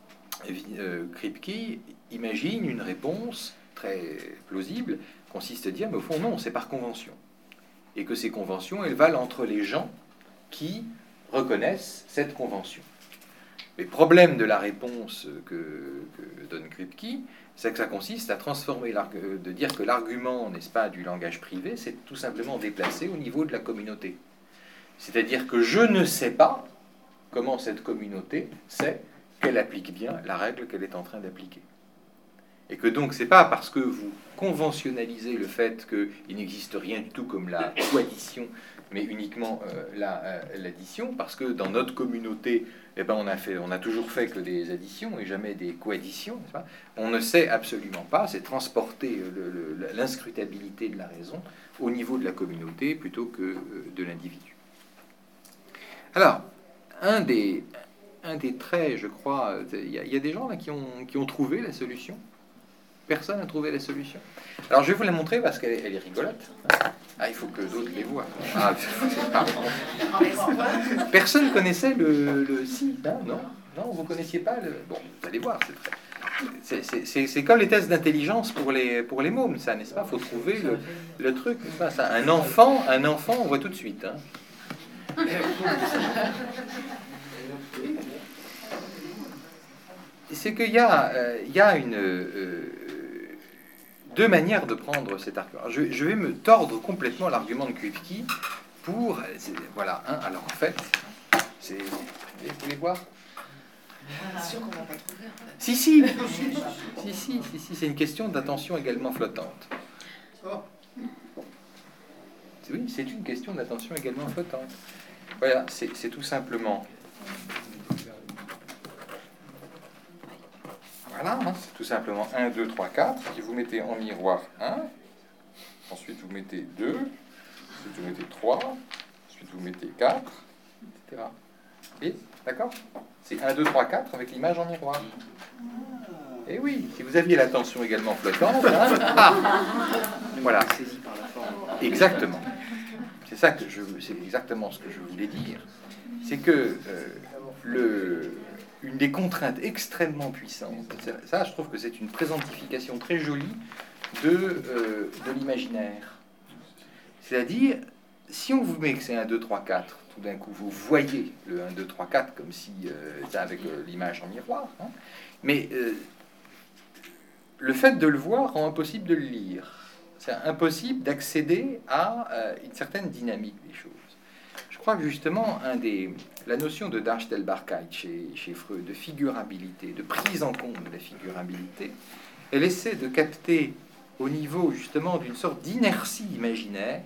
euh, Kripke imagine une réponse très plausible, consiste à dire, mais au fond, non, c'est par convention. Et que ces conventions, elles valent entre les gens qui reconnaissent cette convention. Le problème de la réponse que, que donne Kripke, c'est que ça consiste à transformer, de dire que l'argument, n'est-ce pas, du langage privé, c'est tout simplement déplacé au niveau de la communauté. C'est-à-dire que je ne sais pas comment cette communauté sait qu'elle applique bien la règle qu'elle est en train d'appliquer. Et que donc, c'est pas parce que vous conventionnalisez le fait qu'il n'existe rien du tout comme la coaddition, mais uniquement euh, la, euh, l'addition, parce que dans notre communauté, eh ben, on, a fait, on a toujours fait que des additions et jamais des coadditions. N'est-ce pas ? On ne sait absolument pas, c'est transporter le, le, l'inscrutabilité de la raison au niveau de la communauté plutôt que euh, de l'individu. Alors, un des, un des traits, je crois, il y, y a des gens là qui ont, qui ont trouvé la solution. Personne n'a trouvé la solution. Alors je vais vous la montrer parce qu'elle est, elle est rigolote. Ah, il faut que d'autres les voient. Ah, personne connaissait le, le si, hein, non, non, vous connaissiez pas le. Bon, vous allez voir, c'est très. C'est, c'est, c'est, c'est comme les tests d'intelligence pour les pour les mômes, ça, n'est-ce pas? Faut trouver le, le truc, n'est-ce pas? Ça, un enfant, un enfant, on voit tout de suite. Hein. C'est qu'il y a, euh, il y a une euh, deux manières de prendre cet argument. Je, je vais me tordre complètement l'argument de Kripke pour... Voilà, hein, alors en fait, c'est... Vous voulez voir?
Sûr qu'on va pas trouver.
Si, si, si, si, si, si, c'est une question d'attention également flottante. Oui, c'est une question d'attention également flottante. Voilà, c'est, c'est tout simplement... Voilà, hein, c'est tout simplement un, deux, trois, quatre. Si vous mettez en miroir un, ensuite vous mettez deux, ensuite vous mettez trois, ensuite vous mettez quatre, et cetera. Et d'accord? C'est un, deux, trois, quatre avec l'image en miroir. Et oui, si vous aviez l'attention également flottante, hein, ah, voilà. Exactement. C'est ça que je, c'est exactement ce que je voulais dire. C'est que euh, le, une des contraintes extrêmement puissantes, ça, je trouve que c'est une présentification très jolie de, euh, de l'imaginaire. C'est-à-dire, si on vous met que c'est un, deux, trois, quatre, tout d'un coup, vous voyez le un, deux, trois, quatre comme si, euh, avec euh, l'image en miroir, hein, mais euh, le fait de le voir rend impossible de le lire. C'est impossible d'accéder à euh, une certaine dynamique des choses. Je crois que justement, un des, la notion de Darstellbarkeit chez, chez Freud, de figurabilité, de prise en compte de la figurabilité, elle essaie de capter au niveau justement d'une sorte d'inertie imaginaire,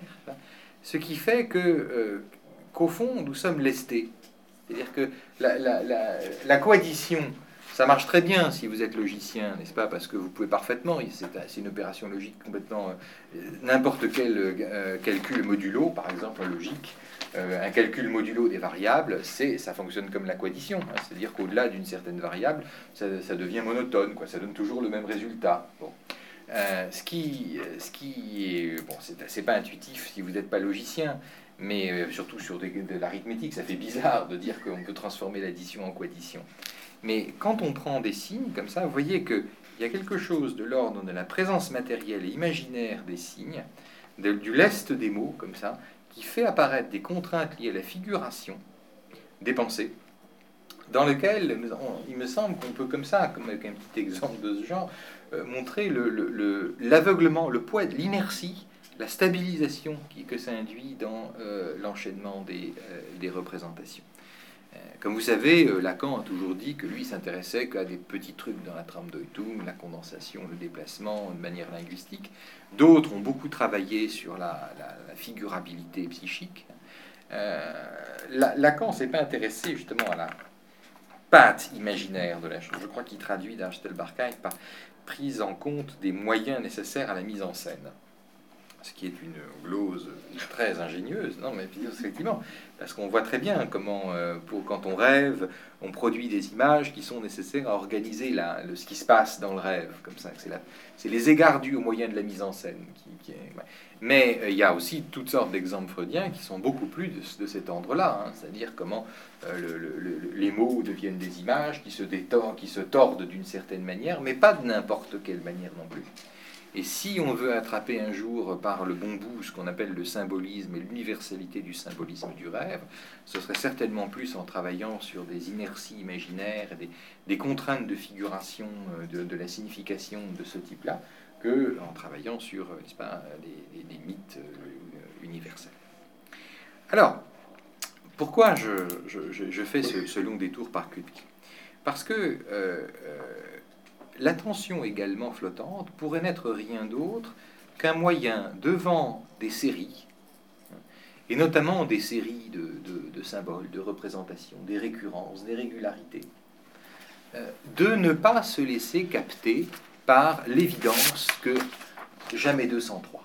ce qui fait que, euh, qu'au fond, nous sommes lestés. C'est-à-dire que la, la, la, la coaddition, ça marche très bien si vous êtes logicien, n'est-ce pas? Parce que vous pouvez parfaitement, c'est une opération logique complètement... Euh, n'importe quel euh, calcul modulo, par exemple en logique, euh, un calcul modulo des variables, c'est, ça fonctionne comme la coaddition. Hein, c'est-à-dire qu'au-delà d'une certaine variable, ça, ça devient monotone, quoi, ça donne toujours le même résultat. Bon. Euh, ce qui, ce qui est... Bon, c'est pas intuitif si vous n'êtes pas logicien, mais euh, surtout sur des, de l'arithmétique, ça fait bizarre de dire qu'on peut transformer l'addition en coaddition. Mais quand on prend des signes comme ça, vous voyez qu'il y a quelque chose de l'ordre de la présence matérielle et imaginaire des signes, de, du lest des mots, comme ça, qui fait apparaître des contraintes liées à la figuration des pensées, dans lequel on, il me semble qu'on peut, comme ça, comme avec un petit exemple de ce genre, euh, montrer le, le, le, l'aveuglement, le poids, l'inertie, la stabilisation qui, que ça induit dans euh, l'enchaînement des, euh, des représentations. Comme vous savez, Lacan a toujours dit que lui s'intéressait qu'à des petits trucs dans la trame d'Oitum, la condensation, le déplacement de manière linguistique. D'autres ont beaucoup travaillé sur la, la, la figurabilité psychique. Euh, Lacan ne s'est pas intéressé justement à la patte imaginaire de la chose. Je crois qu'il traduit Darstellbarkeit par prise en compte des moyens nécessaires à la mise en scène. Ce qui est une glose très ingénieuse, non, mais effectivement, parce qu'on voit très bien comment, euh, pour, quand on rêve, on produit des images qui sont nécessaires à organiser la, le, ce qui se passe dans le rêve, comme ça. C'est les égards dus au moyen de la mise en scène. Qui, qui est, ouais. Mais euh, il y a aussi toutes sortes d'exemples freudiens qui sont beaucoup plus de, de cet ordre-là, hein, c'est-à-dire comment euh, le, le, le, les mots deviennent des images qui se détordent, qui se tordent d'une certaine manière, mais pas de n'importe quelle manière non plus. Et si on veut attraper un jour par le bon bout ce qu'on appelle le symbolisme et l'universalité du symbolisme du rêve, ce serait certainement plus en travaillant sur des inerties imaginaires et des, des contraintes de figuration de, de la signification de ce type-là, qu'en travaillant sur, n'est-ce pas, des, des, des mythes universels. Alors, pourquoi je, je, je fais ce, ce long détour par Kuttke? Parce que euh, euh, l'attention également flottante pourrait n'être rien d'autre qu'un moyen devant des séries, et notamment des séries de, de, de symboles, de représentations, des récurrences, des régularités, euh, de ne pas se laisser capter par l'évidence que jamais deux sans trois.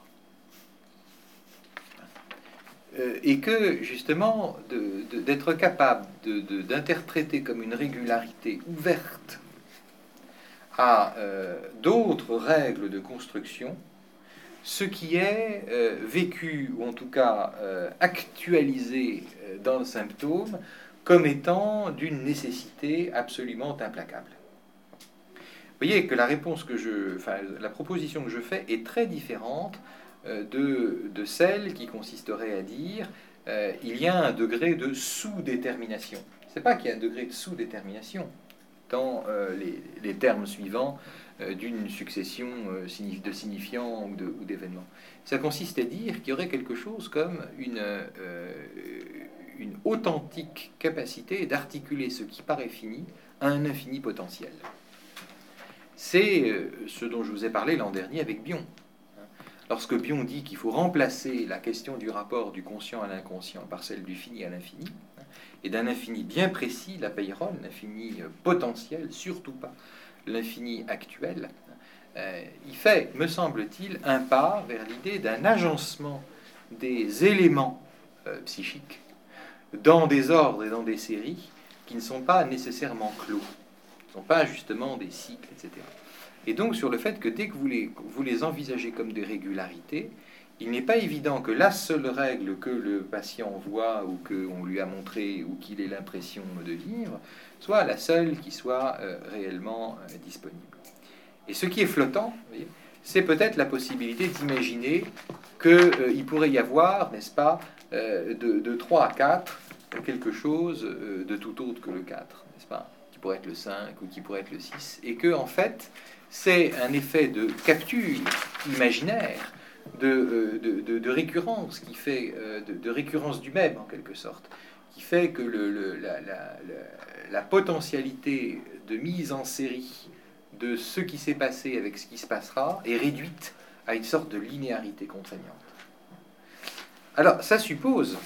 Euh, et que, justement, d'être capable de, de, d'interpréter comme une régularité ouverte à euh, d'autres règles de construction, ce qui est euh, vécu, ou en tout cas euh, actualisé euh, dans le symptôme, comme étant d'une nécessité absolument implacable. Vous voyez que la réponse que je, enfin, la proposition que je fais est très différente euh, de, de celle qui consisterait à dire euh, il y a un degré de sous-détermination. C'est pas qu'il y a un degré de sous-détermination dans euh, les, les termes suivants euh, d'une succession euh, de signifiants ou, de, ou d'événements. Ça consiste à dire qu'il y aurait quelque chose comme une, euh, une authentique capacité d'articuler ce qui paraît fini à un infini potentiel. C'est euh, ce dont je vous ai parlé l'an dernier avec Bion. Lorsque Bion dit qu'il faut remplacer la question du rapport du conscient à l'inconscient par celle du fini à l'infini, et d'un infini bien précis, la Peyron, l'infini potentiel, surtout pas l'infini actuel, euh, il fait, me semble-t-il, un pas vers l'idée d'un agencement des éléments euh, psychiques dans des ordres et dans des séries qui ne sont pas nécessairement clos, qui ne sont pas justement des cycles, et cetera. Et donc sur le fait que dès que vous les, vous les envisagez comme des régularités, il n'est pas évident que la seule règle que le patient voit ou qu'on lui a montré ou qu'il ait l'impression de vivre soit la seule qui soit euh, réellement euh, disponible. Et ce qui est flottant, c'est peut-être la possibilité d'imaginer qu'il euh, pourrait y avoir, n'est-ce pas, euh, de, de trois à quatre, quelque chose euh, de tout autre que le quatre, n'est-ce pas, qui pourrait être le cinq ou qui pourrait être le six, et que en fait, c'est un effet de capture imaginaire, de, de, de, de récurrence, qui fait euh, de, de récurrence du même en quelque sorte, qui fait que le, le, la, la, la, la potentialité de mise en série de ce qui s'est passé avec ce qui se passera est réduite à une sorte de linéarité contraignante. Alors, ça suppose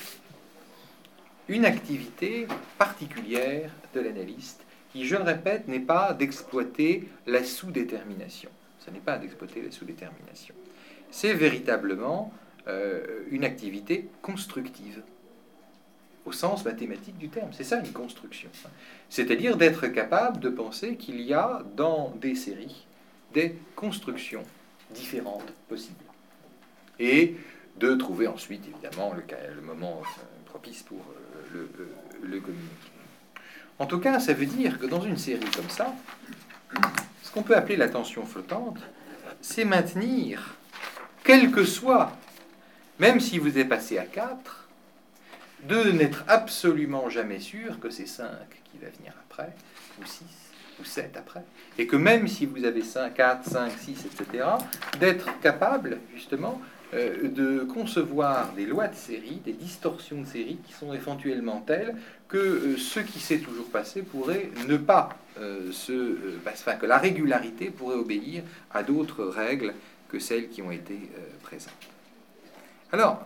une activité particulière de l'analyste qui, je le répète, n'est pas d'exploiter la sous-détermination. Ce n'est pas d'exploiter la sous-détermination. C'est véritablement euh, une activité constructive, au sens mathématique du terme. C'est ça une construction. C'est-à-dire d'être capable de penser qu'il y a dans des séries des constructions différentes possibles. Et de trouver ensuite, évidemment, le, le moment propice pour le, le, le communiquer. En tout cas, ça veut dire que dans une série comme ça, ce qu'on peut appeler la tension flottante, c'est maintenir, quel que soit, même si vous êtes passé à quatre, de n'être absolument jamais sûr que c'est cinq qui va venir après, ou six, ou sept après, et que même si vous avez cinq, quatre, cinq, six, et cetera, d'être capable, justement, euh, de concevoir des lois de série, des distorsions de série qui sont éventuellement telles que euh, ce qui s'est toujours passé pourrait ne pas euh, se... Euh, enfin, que la régularité pourrait obéir à d'autres règles que celles qui ont été euh, présentes. Alors,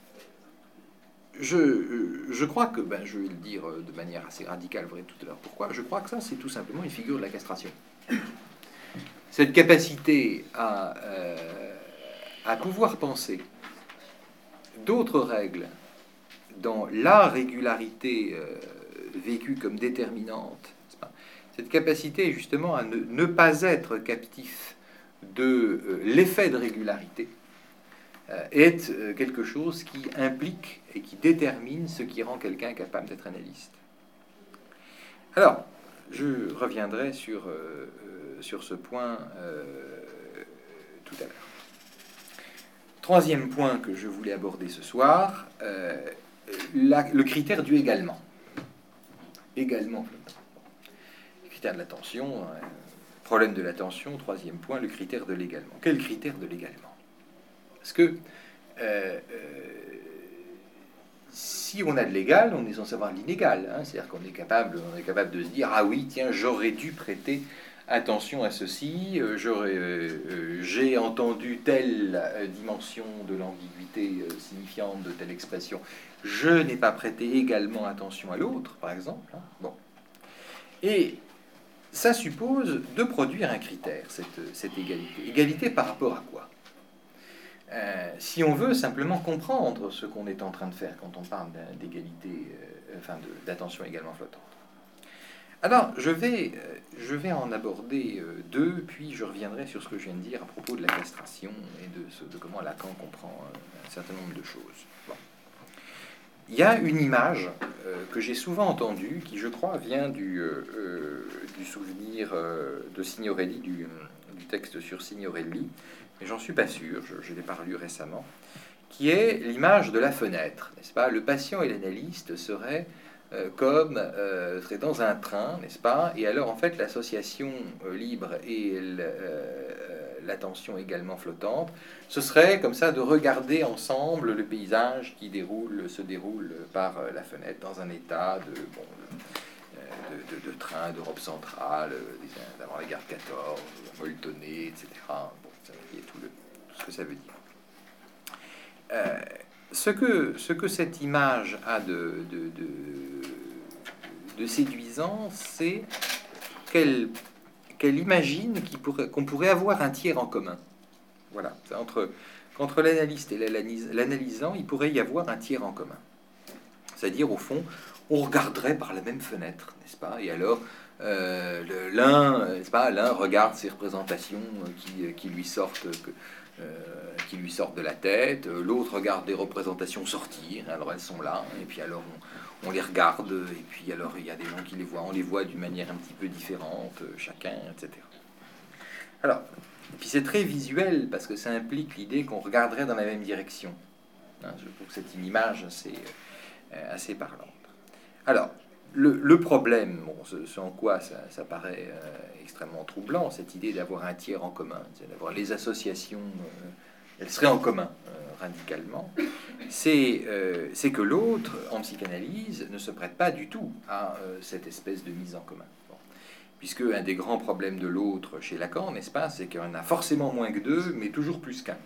Je, je crois que, ben, je vais le dire de manière assez radicale, vous verrez tout à l'heure pourquoi, je crois que ça, c'est tout simplement une figure de la castration. Cette capacité à, euh, à pouvoir penser d'autres règles dans la régularité euh, vécue comme déterminante, cette capacité justement à ne, ne pas être captif de euh, l'effet de régularité, est quelque chose qui implique et qui détermine ce qui rend quelqu'un capable d'être analyste. Alors, je reviendrai sur, euh, sur ce point euh, tout à l'heure. Troisième point que je voulais aborder ce soir, euh, la, le critère du également. Également flottant. Le critère de l'attention, euh, problème de l'attention, troisième point, le critère de l'également. Quel critère de l'également ? Parce que euh, euh, si on a de l'égal, on est censé avoir l'inégal. Hein, c'est-à-dire qu'on est capable, on est capable de se dire ah oui, tiens, j'aurais dû prêter attention à ceci, euh, j'aurais, euh, euh, j'ai entendu telle euh, dimension de l'ambiguïté euh, signifiante de telle expression, je n'ai pas prêté également attention à l'autre, par exemple. Hein, bon, et ça suppose de produire un critère, cette, cette égalité. Égalité par rapport à quoi ? Euh, si on veut simplement comprendre ce qu'on est en train de faire quand on parle d'égalité, euh, enfin de, d'attention également flottante. Alors, je vais, euh, je vais en aborder euh, deux, puis je reviendrai sur ce que je viens de dire à propos de la castration et de, ce, de comment Lacan comprend euh, un certain nombre de choses. Bon. Il y a une image euh, que j'ai souvent entendue, qui je crois vient du, euh, euh, du souvenir euh, de Signorelli, du, du texte sur Signorelli, mais j'en suis pas sûr, je, je l'ai pas lu récemment, qui est l'image de la fenêtre, n'est-ce pas ? Le patient et l'analyste seraient euh, comme euh, seraient dans un train, n'est-ce pas ? Et alors en fait l'association euh, libre et l'attention également flottante, ce serait comme ça de regarder ensemble le paysage qui déroule, se déroule par euh, la fenêtre dans un état de bon, de, de, de train d'Europe centrale, d'avant la gare quatorze, molletonné, et cetera. Bon, ça y est tout, le, tout ce que ça veut dire. Euh, ce, que, ce que cette image a de, de, de, de séduisant, c'est qu'elle qu'elle imagine qu'il pourrait, qu'on pourrait avoir un tiers en commun. Voilà, entre, entre l'analyste et l'analysant, il pourrait y avoir un tiers en commun. C'est-à-dire, au fond, on regarderait par la même fenêtre, n'est-ce pas? Et alors, euh, le- l'un, n'est-ce pas, l'un regarde ces représentations qui, qui lui sortent, que, euh, qui lui sortent de la tête, l'autre regarde des représentations sortir, alors elles sont là, et puis alors on, on les regarde, et puis alors il y a des gens qui les voient, on les voit d'une manière un petit peu différente, chacun, et cetera. Alors, et puis c'est très visuel, parce que ça implique l'idée qu'on regarderait dans la même direction. Hein, je trouve que c'est une image assez, euh, assez parlante. Alors, le, le problème, bon, ce, ce en quoi ça, ça paraît euh, extrêmement troublant, cette idée d'avoir un tiers en commun, c'est d'avoir les associations, euh, elles seraient en commun euh, radicalement, c'est euh, c'est que l'autre, en psychanalyse, ne se prête pas du tout à euh, cette espèce de mise en commun. Bon. Puisque un des grands problèmes de l'autre chez Lacan, n'est-ce pas, c'est qu'il y en a forcément moins que deux, mais toujours plus qu'un.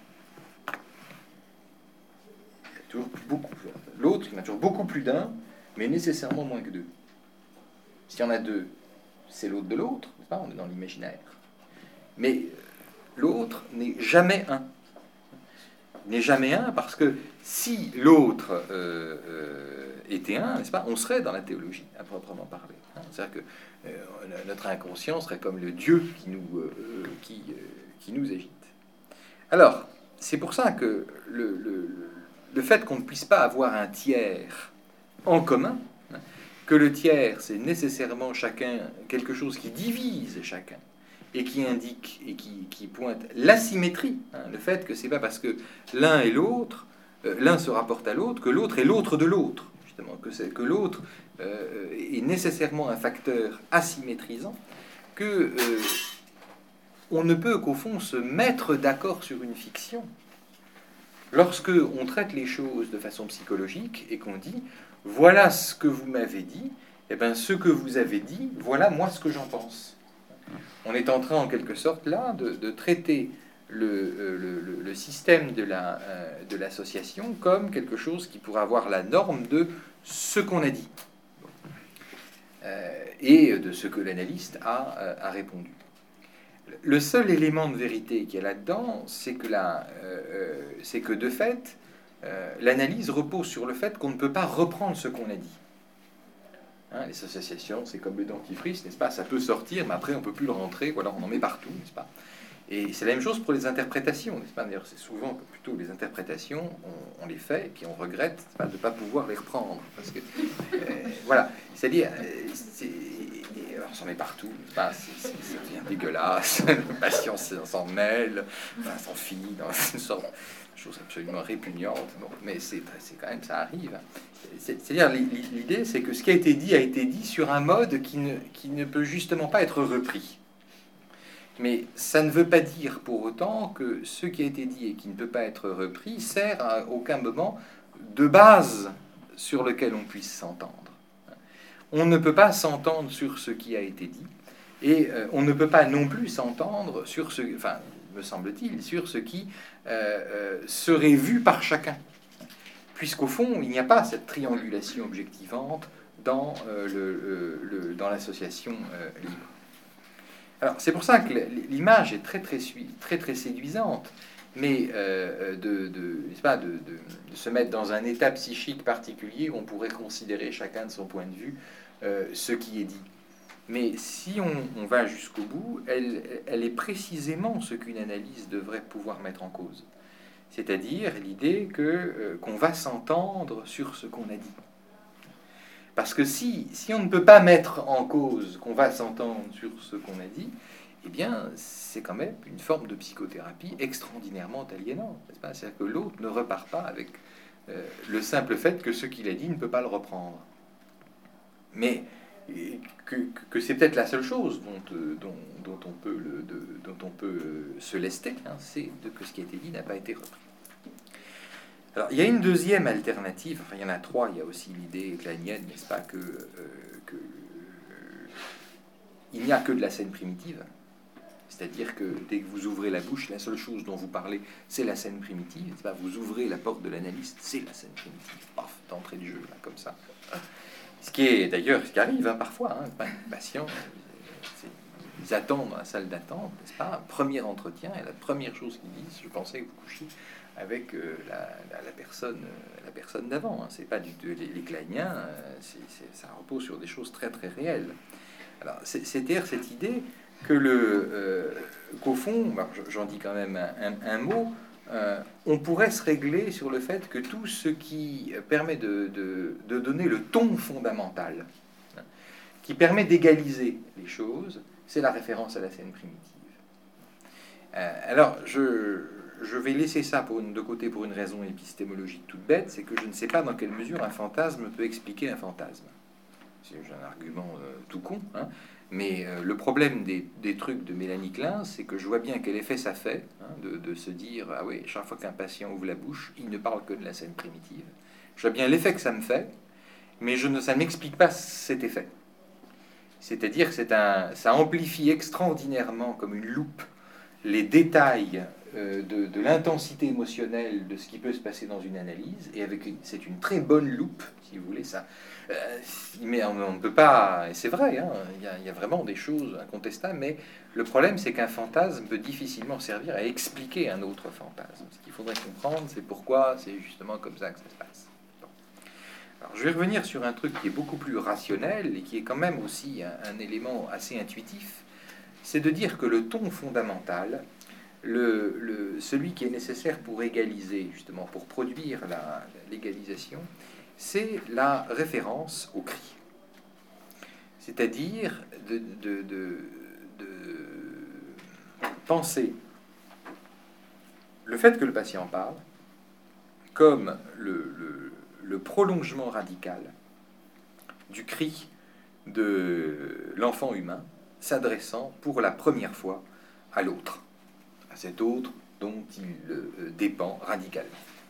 Toujours beaucoup. L'autre, il y en a toujours beaucoup plus d'un, mais nécessairement moins que deux. S'il y en a deux, c'est l'autre de l'autre, n'est-ce pas? On est dans l'imaginaire. Mais l'autre n'est jamais un. N'est jamais un parce que si l'autre euh, euh, était un, n'est-ce pas? On serait dans la théologie, à proprement parler. Hein. C'est-à-dire que euh, notre inconscient serait comme le Dieu qui nous, euh, qui, euh, qui nous agite. Alors, c'est pour ça que le, le, le fait qu'on ne puisse pas avoir un tiers en commun, hein, que le tiers, c'est nécessairement chacun quelque chose qui divise chacun et qui indique et qui, qui pointe l'asymétrie, hein, le fait que c'est pas parce que l'un et l'autre, euh, l'un se rapporte à l'autre, que l'autre est l'autre de l'autre, justement, que, c'est, que l'autre euh, est nécessairement un facteur asymétrisant, que euh, on ne peut qu'au fond se mettre d'accord sur une fiction lorsque on traite les choses de façon psychologique et qu'on dit voilà ce que vous m'avez dit, et bien ce que vous avez dit, voilà moi ce que j'en pense. On est en train en quelque sorte là de, de traiter le, le, le système de, la, de l'association comme quelque chose qui pourrait avoir la norme de ce qu'on a dit euh, et de ce que l'analyste a, a répondu. Le seul élément de vérité qu'il y a là-dedans, c'est que, la, euh, c'est que de fait, euh, l'analyse repose sur le fait qu'on ne peut pas reprendre ce qu'on a dit. Hein, les associations, c'est comme le dentifrice, n'est-ce pas? Ça peut sortir, mais après on ne peut plus le rentrer, voilà, on en met partout, n'est-ce pas? Et c'est la même chose pour les interprétations, n'est-ce pas? D'ailleurs, c'est souvent que plutôt les interprétations, on, on les fait, et puis on regrette pas, de ne pas pouvoir les reprendre. Parce que, euh, voilà, c'est-à-dire, euh, c'est, on s'en met partout, n'est-ce pas? C'est, c'est, ça devient dégueulasse, le patient s'en mêle, enfin, s'enfile dans une sorte de chose absolument répugnante. Bon, mais c'est, c'est quand même, ça arrive. C'est-à-dire, l'idée, c'est que ce qui a été dit a été dit sur un mode qui ne, qui ne peut justement pas être repris. Mais ça ne veut pas dire pour autant que ce qui a été dit et qui ne peut pas être repris sert à aucun moment de base sur lequel on puisse s'entendre. On ne peut pas s'entendre sur ce qui a été dit, et euh, on ne peut pas non plus s'entendre sur ce, enfin, me semble-t-il, sur ce qui euh, euh, serait vu par chacun. Puisqu'au fond, il n'y a pas cette triangulation objectivante dans, euh, le, le, le, dans l'association euh, libre. Alors, c'est pour ça que l'image est très, très, très, très séduisante, mais euh, de, de, n'est-ce pas, de, de, de se mettre dans un état psychique particulier où on pourrait considérer chacun de son point de vue euh, ce qui est dit. Mais si on, on va jusqu'au bout, elle, elle est précisément ce qu'une analyse devrait pouvoir mettre en cause. C'est-à-dire l'idée que, euh, qu'on va s'entendre sur ce qu'on a dit. Parce que si, si on ne peut pas mettre en cause qu'on va s'entendre sur ce qu'on a dit, eh bien, c'est quand même une forme de psychothérapie extraordinairement aliénante. N'est-ce pas? C'est-à-dire que l'autre ne repart pas avec euh, le simple fait que ce qu'il a dit ne peut pas le reprendre. Mais que, que c'est peut-être la seule chose dont, dont, dont, on, peut le, de, dont on peut se lester, hein, c'est de, que ce qui a été dit n'a pas été repris. Alors, il y a une deuxième alternative, enfin, il y en a trois, il y a aussi l'idée clanienne, n'est-ce pas, que, euh, que euh, il n'y a que de la scène primitive, c'est-à-dire que dès que vous ouvrez la bouche, la seule chose dont vous parlez, c'est la scène primitive, n'est-ce pas, vous ouvrez la porte de l'analyste, c'est la scène primitive, paf, d'entrée de jeu, là, comme ça. Ce qui est d'ailleurs, ce qui arrive hein, parfois, hein, un patient, c'est, attendent dans la salle d'attente, n'est-ce pas, un premier entretien, et la première chose qu'ils disent, je pensais que vous couchiez avec euh, la, la, la personne, euh, la personne d'avant. Hein. C'est pas du tout les, les kleiniens, euh, c'est, c'est, ça repose sur des choses très très réelles. Alors, c'est, c'est-à-dire cette idée que le, euh, qu'au fond, bah, j'en dis quand même un, un, un mot, euh, on pourrait se régler sur le fait que tout ce qui permet de, de, de donner le ton fondamental, hein, qui permet d'égaliser les choses, c'est la référence à la scène primitive. Euh, alors, je, je vais laisser ça pour une, de côté pour une raison épistémologique toute bête, c'est que je ne sais pas dans quelle mesure un fantasme peut expliquer un fantasme. C'est un argument euh, tout con, hein. Mais euh, le problème des, des trucs de Mélanie Klein, c'est que je vois bien quel effet ça fait, hein, de, de se dire, ah oui, chaque fois qu'un patient ouvre la bouche, il ne parle que de la scène primitive. Je vois bien l'effet que ça me fait, mais je ne, ça n'explique pas cet effet. C'est-à-dire que c'est un, ça amplifie extraordinairement, comme une loupe, les détails euh, de, de l'intensité émotionnelle de ce qui peut se passer dans une analyse, et avec une, c'est une très bonne loupe, si vous voulez, ça. Euh, mais on ne peut pas, et c'est vrai, hein, il y a, il y a vraiment des choses incontestables, mais le problème, c'est qu'un fantasme peut difficilement servir à expliquer un autre fantasme. Ce qu'il faudrait comprendre, c'est pourquoi c'est justement comme ça que ça se passe. Bon. Alors, je vais revenir sur un truc qui est beaucoup plus rationnel, et qui est quand même aussi un, un élément assez intuitif, c'est de dire que le ton fondamental, le, le, celui qui est nécessaire pour égaliser, justement, pour produire la, l'égalisation, c'est la référence au cri. C'est-à-dire de, de, de, de penser le fait que le patient parle comme le, le, le prolongement radical du cri de l'enfant humain s'adressant pour la première fois à l'autre, à cet autre dont il euh, dépend radicalement.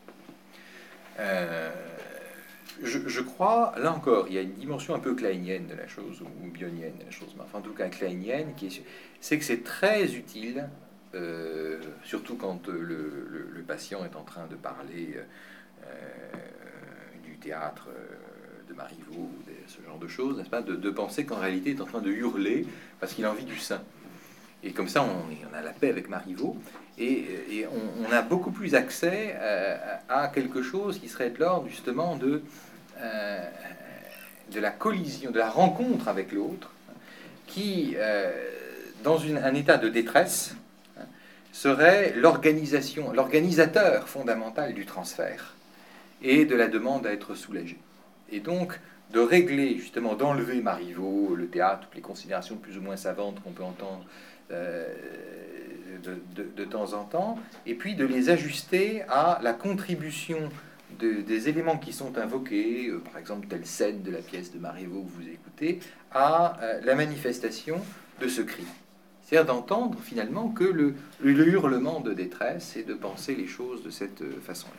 Euh, je, je crois, là encore, il y a une dimension un peu kleinienne de la chose, ou bionienne de la chose, mais enfin, en tout cas kleinienne, qui est, c'est que c'est très utile, euh, surtout quand le, le, le patient est en train de parler euh, du théâtre euh, de Marivaux, ou de ce genre de choses, n'est-ce pas, de, de penser qu'en réalité il est en train de hurler parce qu'il a envie du sein. Et comme ça, on, on a la paix avec Marivaux, et, et on, on a beaucoup plus accès à, à quelque chose qui serait de l'ordre justement de, euh, de la collision, de la rencontre avec l'autre, qui, euh, dans une, un état de détresse, serait l'organisation, l'organisateur fondamental du transfert et de la demande à être soulagé. Et donc, de régler, justement, d'enlever Marivaux, le théâtre, toutes les considérations plus ou moins savantes qu'on peut entendre euh, de, de, de temps en temps, et puis de les ajuster à la contribution de, des éléments qui sont invoqués, euh, par exemple, telle scène de la pièce de Marivaux que vous écoutez, à euh, la manifestation de ce cri. C'est-à-dire d'entendre, finalement, que le, le hurlement de détresse et de penser les choses de cette façon-là.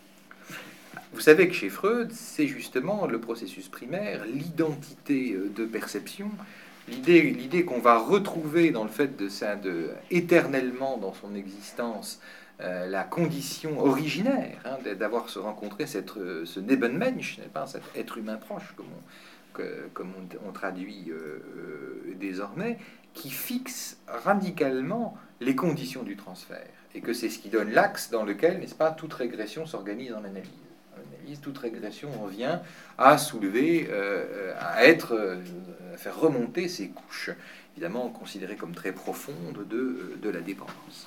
Vous savez que chez Freud, c'est justement le processus primaire, l'identité de perception, l'idée, l'idée qu'on va retrouver dans le fait de ça, de éternellement dans son existence, euh, la condition originaire, hein, d'avoir se rencontré cette, ce Nebenmensch, n'est-ce pas, cet être humain proche, comme on, que, comme on, on traduit euh, euh, désormais, qui fixe radicalement les conditions du transfert, et que c'est ce qui donne l'axe dans lequel, n'est-ce pas, toute régression s'organise en analyse. Toute régression revient à soulever, euh, à être, euh, à faire remonter ces couches, évidemment considérées comme très profondes de, de la dépendance.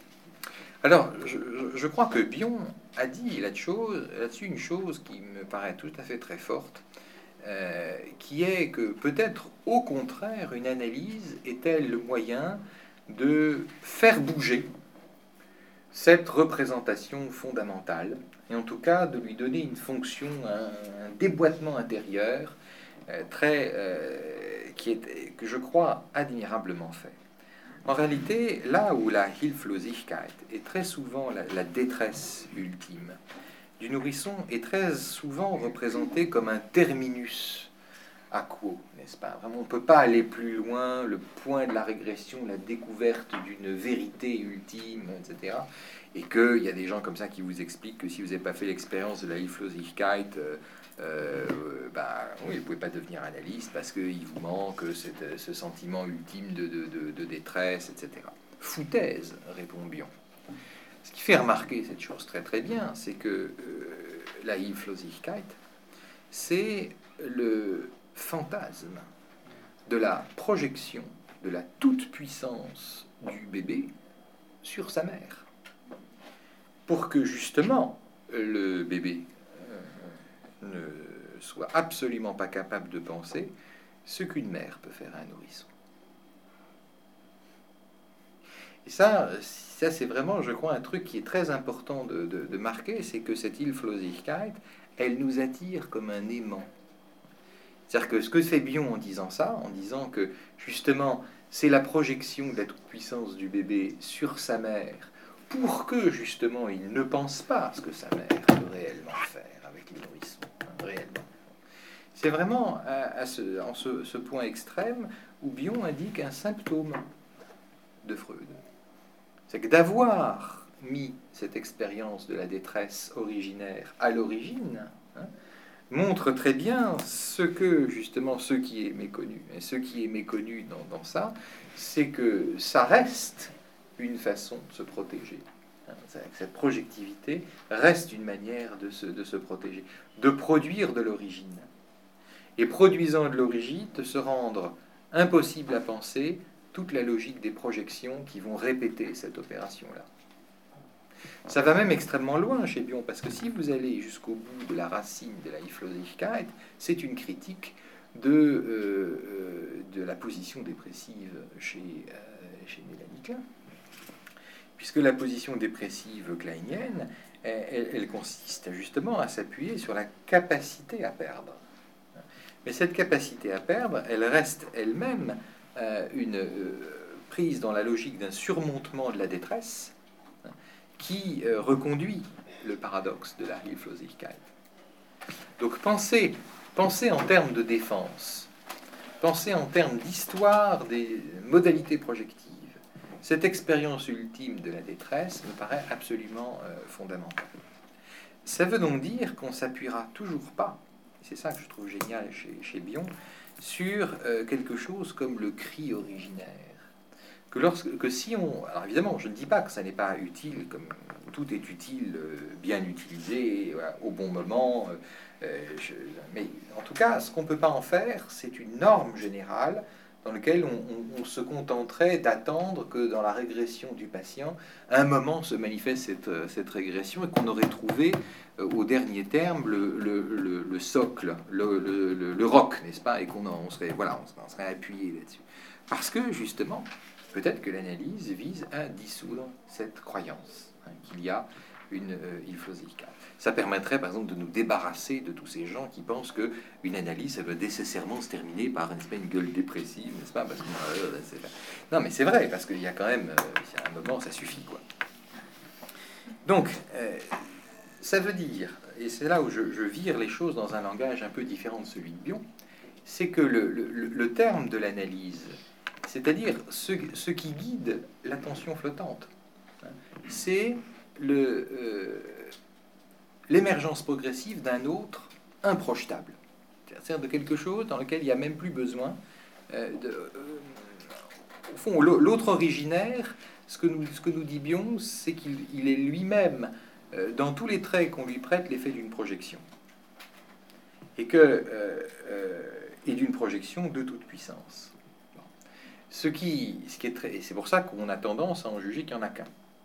Alors, je, je crois que Bion a dit là-dessus, là-dessus une chose qui me paraît tout à fait très forte, euh, qui est que peut-être, au contraire, une analyse est-elle le moyen de faire bouger cette représentation fondamentale, et en tout cas de lui donner une fonction, un, un déboîtement intérieur euh, très, euh, qui est, que je crois, admirablement fait. En réalité, là où la Hilflosigkeit est très souvent la, la détresse ultime du nourrisson, est très souvent représentée comme un terminus à quo, n'est-ce pas? Vraiment, on ne peut pas aller plus loin, le point de la régression, la découverte d'une vérité ultime, et cetera. Et qu'il y a des gens comme ça qui vous expliquent que si vous n'avez pas fait l'expérience de la Hilflosigkeit, euh, euh, bah, oui, vous ne pouvez pas devenir analyste parce qu'il vous manque cette, ce sentiment ultime de, de, de, de détresse, et cetera. Foutaise, répond Bion. Ce qui fait remarquer cette chose très très bien, c'est que euh, la Hilflosigkeit, c'est le fantasme de la projection de la toute-puissance du bébé sur sa mère, pour que justement le bébé euh, ne soit absolument pas capable de penser ce qu'une mère peut faire à un nourrisson. Et ça, ça c'est vraiment, je crois, un truc qui est très important de, de, de marquer, c'est que cette Hilflosigkeit, elle nous attire comme un aimant. C'est-à-dire que ce que fait Bion en disant ça, en disant que justement c'est la projection de la toute-puissance du bébé sur sa mère, pour que justement il ne pense pas ce que sa mère peut réellement faire avec les nourrissons, hein, réellement. C'est vraiment à, à ce, en ce, ce point extrême où Bion indique un symptôme de Freud. C'est que d'avoir mis cette expérience de la détresse originaire à l'origine, hein, montre très bien ce que, justement, ce qui est méconnu. Et ce qui est méconnu dans, dans ça, c'est que ça reste une façon de se protéger. Cette projectivité reste une manière de se, de se protéger, de produire de l'origine. Et produisant de l'origine, de se rendre impossible à penser toute la logique des projections qui vont répéter cette opération-là. Ça va même extrêmement loin chez Bion, parce que si vous allez jusqu'au bout de la racine de la Hilflosigkeit, c'est une critique de, euh, de la position dépressive chez, euh, chez Mélanie Klein. Puisque la position dépressive kleinienne, elle, elle consiste justement à s'appuyer sur la capacité à perdre. Mais cette capacité à perdre, elle reste elle-même euh, une euh, prise dans la logique d'un surmontement de la détresse, qui euh, reconduit le paradoxe de la Hilflosigkeit. Donc pensez, pensez en termes de défense, pensez en termes d'histoire des modalités projectives. Cette expérience ultime de la détresse me paraît absolument euh, fondamentale. Ça veut donc dire qu'on s'appuiera toujours pas, c'est ça que je trouve génial chez, chez Bion, sur euh, quelque chose comme le cri originaire. Que, lorsque, que si on... Alors évidemment, je ne dis pas que ça n'est pas utile, comme tout est utile, euh, bien utilisé, voilà, au bon moment, euh, je, mais en tout cas, ce qu'on ne peut pas en faire, c'est une norme générale dans laquelle on, on, on se contenterait d'attendre que dans la régression du patient, à un moment se manifeste cette, cette régression et qu'on aurait trouvé euh, au dernier terme le, le, le, le socle, le, le, le, le roc, n'est-ce pas, et qu'on on serait, voilà, on serait, on serait appuyé là-dessus. Parce que justement, peut-être que l'analyse vise à dissoudre cette croyance, hein, qu'il y a une euh, Hilflosigkeit. Ça permettrait, par exemple, de nous débarrasser de tous ces gens qui pensent que une analyse, ça veut nécessairement se terminer par une, une gueule dépressive, n'est-ce pas? Parce que, euh, c'est... Non, mais c'est vrai, parce qu'il y a quand même, euh, il y a un moment, ça suffit, quoi. Donc, euh, ça veut dire, et c'est là où je, je vire les choses dans un langage un peu différent de celui de Bion, c'est que le, le, le terme de l'analyse, c'est-à-dire ce, ce qui guide l'attention flottante, hein, c'est le, euh, l'émergence progressive d'un autre improjetable, c'est-à-dire de quelque chose dans lequel il n'y a même plus besoin euh, de... Euh, au fond, l'autre originaire, ce que nous, ce que nous dit Bion, c'est qu'il il est lui-même, euh, dans tous les traits qu'on lui prête, l'effet d'une projection. Et que... Euh, euh, et d'une projection de toute puissance. Ce qui, ce qui est très, et c'est pour ça qu'on a tendance à en juger qu'il n'y en a qu'un.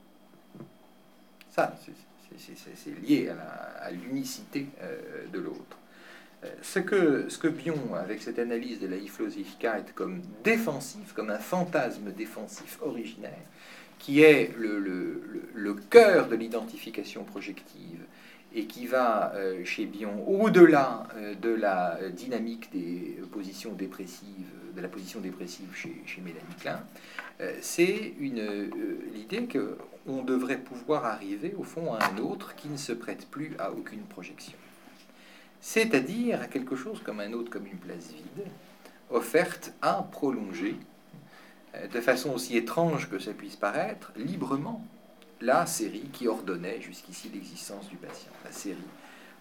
Ça, c'est, c'est, c'est, c'est lié à, la, à l'unicité euh, de l'autre. Euh, ce que, ce que Bion, avec cette analyse de la Hilflosigkeit comme défensif, comme un fantasme défensif originaire, qui est le, le, le, le cœur de l'identification projective, et qui va, euh, chez Bion, au-delà euh, de la dynamique des positions dépressives, de la position dépressive chez, chez Mélanie Klein, euh, c'est une, euh, l'idée qu'on devrait pouvoir arriver, au fond, à un autre qui ne se prête plus à aucune projection. C'est-à-dire à quelque chose comme un autre, comme une place vide, offerte à prolonger, euh, de façon aussi étrange que ça puisse paraître, librement, la série qui ordonnait jusqu'ici l'existence du patient, la série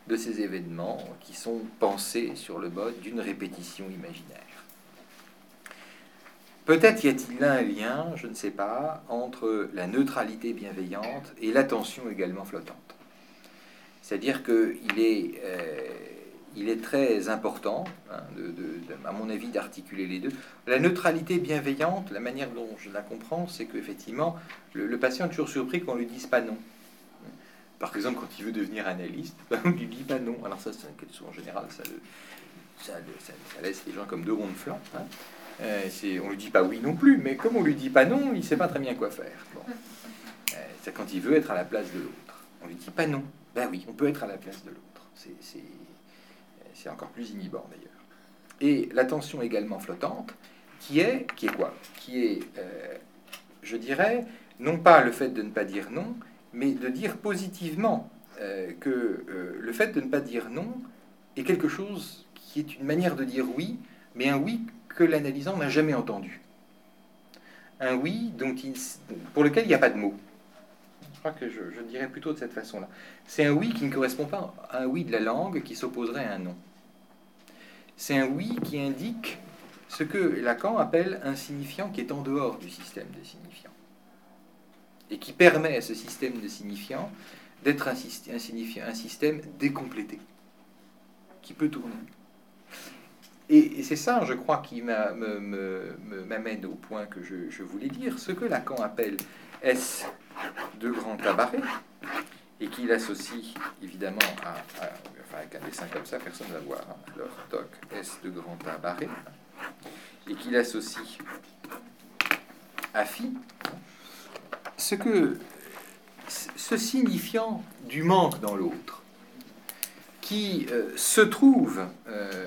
de ces événements qui sont pensés sur le mode d'une répétition imaginaire. Peut-être y a-t-il là un lien, je ne sais pas, entre la neutralité bienveillante et l'attention également flottante. C'est-à-dire qu'il est, euh, il est très important, hein, de, de, de, à mon avis, d'articuler les deux. La neutralité bienveillante, la manière dont je la comprends, c'est qu'effectivement, le, le patient est toujours surpris qu'on ne lui dise pas non. Par exemple, quand il veut devenir analyste, on ne lui dit pas non. Alors ça, c'est une question en général, ça, le, ça, le, ça, ça laisse les gens comme deux ronds de flanc. Hein. Euh, c'est, on ne lui dit pas oui non plus, mais comme on ne lui dit pas non, il ne sait pas très bien quoi faire. Bon. Euh, c'est quand il veut être à la place de l'autre. On ne lui dit pas non. Ben oui, on peut être à la place de l'autre. C'est, c'est, c'est encore plus inhibant d'ailleurs. Et l'attention également flottante, qui est, qui est quoi Qui est, euh, je dirais, non pas le fait de ne pas dire non, mais de dire positivement euh, que euh, le fait de ne pas dire non est quelque chose qui est une manière de dire oui, mais un oui que l'analysant n'a jamais entendu. Un oui dont il, pour lequel il n'y a pas de mots. Je crois que je, je dirais plutôt de cette façon-là. C'est un oui qui ne correspond pas à un oui de la langue qui s'opposerait à un non. C'est un oui qui indique ce que Lacan appelle un signifiant qui est en dehors du système des signifiants et qui permet à ce système de signifiants d'être un, un, un système décomplété, qui peut tourner. Et, et c'est ça, je crois, qui m'a, me, me, m'amène au point que je, je voulais dire, ce que Lacan appelle S de grand cabaret, et qu'il associe évidemment à, à enfin avec un dessin comme ça, personne ne va voir, hein, alors doc S de grand cabaret, et qu'il associe à phi, ce que ce signifiant du manque dans l'autre, qui euh, se trouve euh,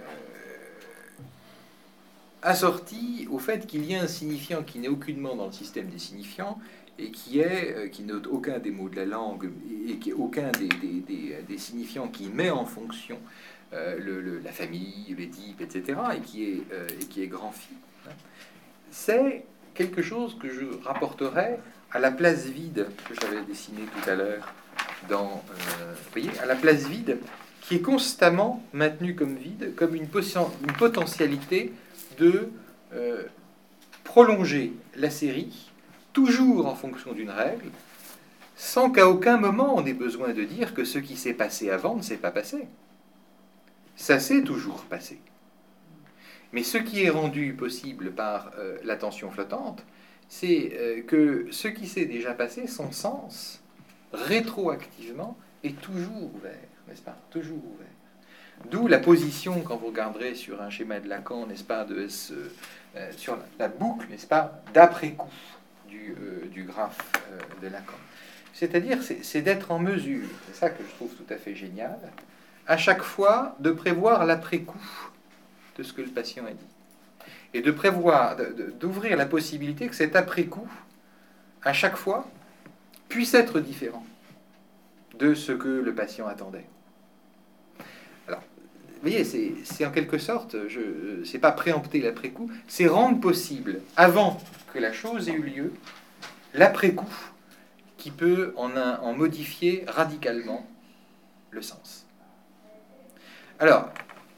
assorti au fait qu'il y a un signifiant qui n'est aucunement dans le système des signifiants et qui est euh, qui note aucun des mots de la langue et qui est aucun des, des, des, des signifiants qui met en fonction euh, le, le, la famille, l'Édipe, et cetera et qui est, euh, et qui est grand phi. Hein. C'est quelque chose que je rapporterais à la place vide que j'avais dessinée tout à l'heure dans, euh, vous voyez, à la place vide qui est constamment maintenue comme vide, comme une, une potentialité de euh, prolonger la série, toujours en fonction d'une règle, sans qu'à aucun moment on ait besoin de dire que ce qui s'est passé avant ne s'est pas passé. Ça s'est toujours passé. Mais ce qui est rendu possible par euh, l'attention flottante, c'est euh, que ce qui s'est déjà passé, son sens, rétroactivement, est toujours ouvert, n'est-ce pas ? Toujours ouvert. D'où la position, quand vous regarderez sur un schéma de Lacan, n'est-ce pas, de ce, euh, sur la, la boucle, n'est-ce pas, d'après-coup du, euh, du graphe euh, de Lacan. C'est-à-dire, c'est, c'est d'être en mesure, c'est ça que je trouve tout à fait génial, à chaque fois de prévoir l'après-coup de ce que le patient a dit. Et de prévoir, de, de, d'ouvrir la possibilité que cet après-coup, à chaque fois, puisse être différent de ce que le patient attendait. Alors, vous voyez, c'est, c'est en quelque sorte, je, c'est pas préempter l'après-coup, c'est rendre possible, avant que la chose ait eu lieu, l'après-coup qui peut en, un, en modifier radicalement le sens. Alors,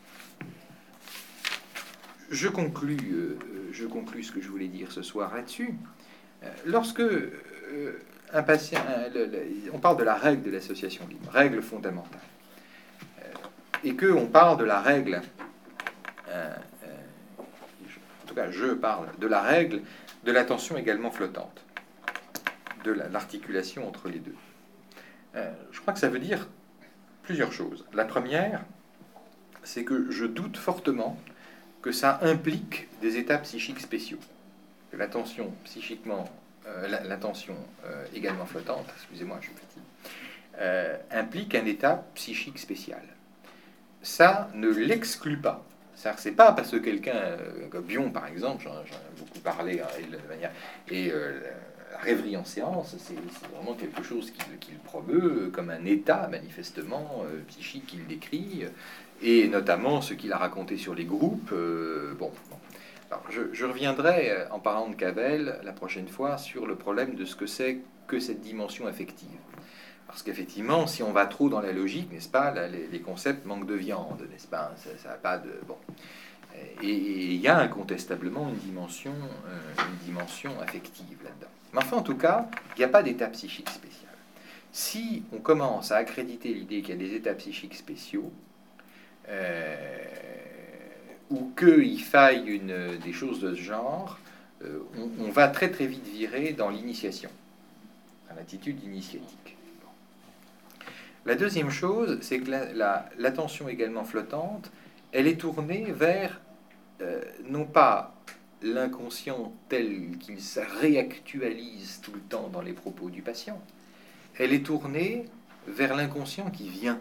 je conclus, euh, je conclus ce que je voulais dire ce soir là-dessus. Euh, lorsque euh, un patient, euh, le, le, on parle de la règle de l'association libre, règle fondamentale, euh, et que on parle de la règle, euh, euh, je, en tout cas, je parle de la règle de l'attention également flottante, de la, l'articulation entre les deux. Euh, je crois que ça veut dire plusieurs choses. La première, c'est que je doute fortement que ça implique des états psychiques spéciaux. Que l'attention psychiquement, euh, l'attention euh, également flottante, excusez-moi, je suis fatigué, euh, implique un état psychique spécial. Ça ne l'exclut pas. C'est-à-dire que c'est pas parce que quelqu'un, euh, comme Bion par exemple, j'en, j'en ai beaucoup parlé, hein, et, de manière, et euh, la rêverie en séance, c'est, c'est vraiment quelque chose qu'il, qu'il promeut comme un état manifestement euh, psychique qu'il décrit. Et notamment ce qu'il a raconté sur les groupes. Euh, bon, bon. Alors, je, je reviendrai, en parlant de Cavell, la prochaine fois, sur le problème de ce que c'est que cette dimension affective. Parce qu'effectivement, si on va trop dans la logique, n'est-ce pas, là, les, les concepts manquent de viande, n'est-ce pas, ça, ça a pas de... Bon. Et il y a incontestablement une dimension, euh, une dimension affective là-dedans. Mais enfin, en tout cas, il n'y a pas d'état psychique spécial. Si on commence à accréditer l'idée qu'il y a des états psychiques spéciaux, euh, ou qu'il faille une, des choses de ce genre, euh, on, on va très très vite virer dans l'initiation, dans l'attitude initiatique. Bon. La deuxième chose, c'est que la, la, l'attention également flottante, elle est tournée vers, euh, non pas l'inconscient tel qu'il se réactualise tout le temps dans les propos du patient, elle est tournée vers l'inconscient qui vient.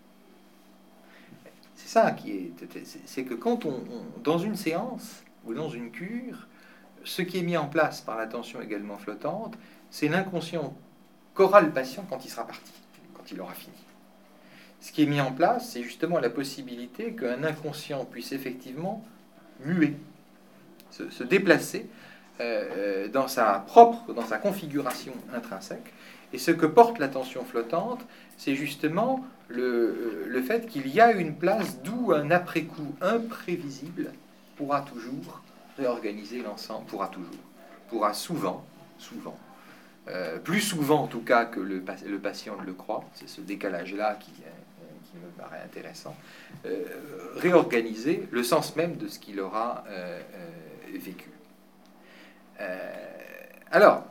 C'est ça qui est... C'est que quand on, on... Dans une séance ou dans une cure, ce qui est mis en place par l'attention également flottante, c'est l'inconscient qu'aura le patient quand il sera parti, quand il aura fini. Ce qui est mis en place, c'est justement la possibilité qu'un inconscient puisse effectivement muer, se, se déplacer euh, dans sa propre, dans sa configuration intrinsèque. Et ce que porte l'attention flottante, c'est justement le, le fait qu'il y a une place d'où un après-coup imprévisible pourra toujours réorganiser l'ensemble, pourra toujours, pourra souvent, souvent, euh, plus souvent en tout cas que le, le patient le croit, c'est ce décalage-là qui, qui me paraît intéressant, euh, réorganiser le sens même de ce qu'il aura euh, euh, vécu. Euh, alors,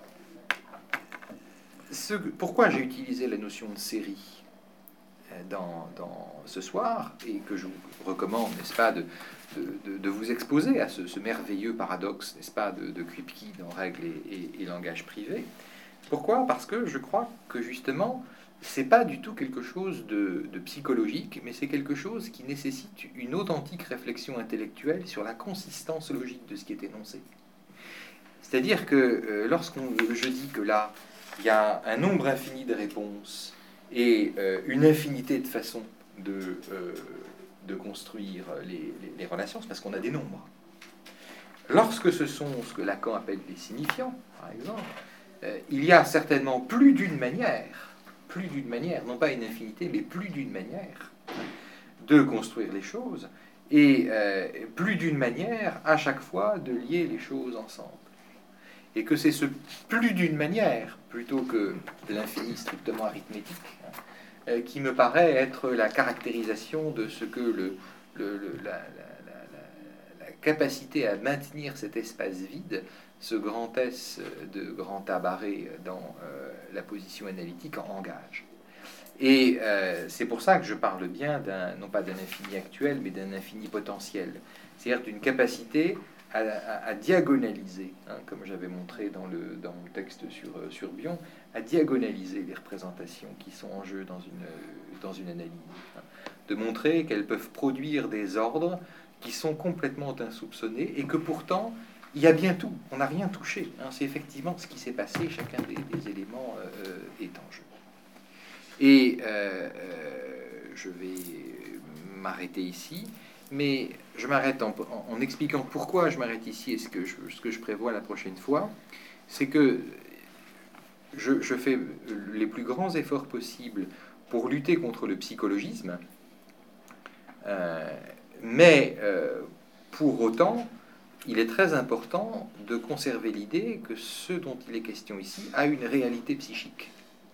Ce, pourquoi j'ai utilisé la notion de série dans, dans ce soir, et que je vous recommande, n'est-ce pas, de, de, de vous exposer à ce, ce merveilleux paradoxe, n'est-ce pas, de, de Kripke dans Règles et, et, et langage privé. Pourquoi ? Parce que je crois que justement, c'est pas du tout quelque chose de, de psychologique, mais c'est quelque chose qui nécessite une authentique réflexion intellectuelle sur la consistance logique de ce qui est énoncé. C'est-à-dire que euh, lorsqu'on, je dis que là, il y a un nombre infini de réponses et euh, une infinité de façons de, euh, de construire les, les, les relations, c'est parce qu'on a des nombres. Lorsque ce sont ce que Lacan appelle des signifiants, par exemple, euh, il y a certainement plus d'une manière, plus d'une manière, non pas une infinité, mais plus d'une manière de construire les choses, et euh, plus d'une manière à chaque fois de lier les choses ensemble. Et que c'est ce plus d'une manière, plutôt que l'infini strictement arithmétique, hein, qui me paraît être la caractérisation de ce que le, le, le, la, la, la, la capacité à maintenir cet espace vide, ce grand S de grand A barré dans euh, la position analytique engage. Et euh, c'est pour ça que je parle bien, d'un, non pas d'un infini actuel, mais d'un infini potentiel. C'est-à-dire d'une capacité À, à, à diagonaliser, hein, comme j'avais montré dans, le, dans mon texte sur, sur Bion, à diagonaliser les représentations qui sont en jeu dans une, dans une analyse. Hein, de montrer qu'elles peuvent produire des ordres qui sont complètement insoupçonnés et que pourtant, il y a bien tout, on n'a rien touché. Hein, c'est effectivement ce qui s'est passé, chacun des, des éléments euh, est en jeu. Et euh, euh, je vais m'arrêter ici. Mais je m'arrête en, en, en expliquant pourquoi je m'arrête ici et ce que je, ce que je prévois la prochaine fois. C'est que je, je fais les plus grands efforts possibles pour lutter contre le psychologisme, euh, mais euh, pour autant, il est très important de conserver l'idée que ce dont il est question ici a une réalité psychique.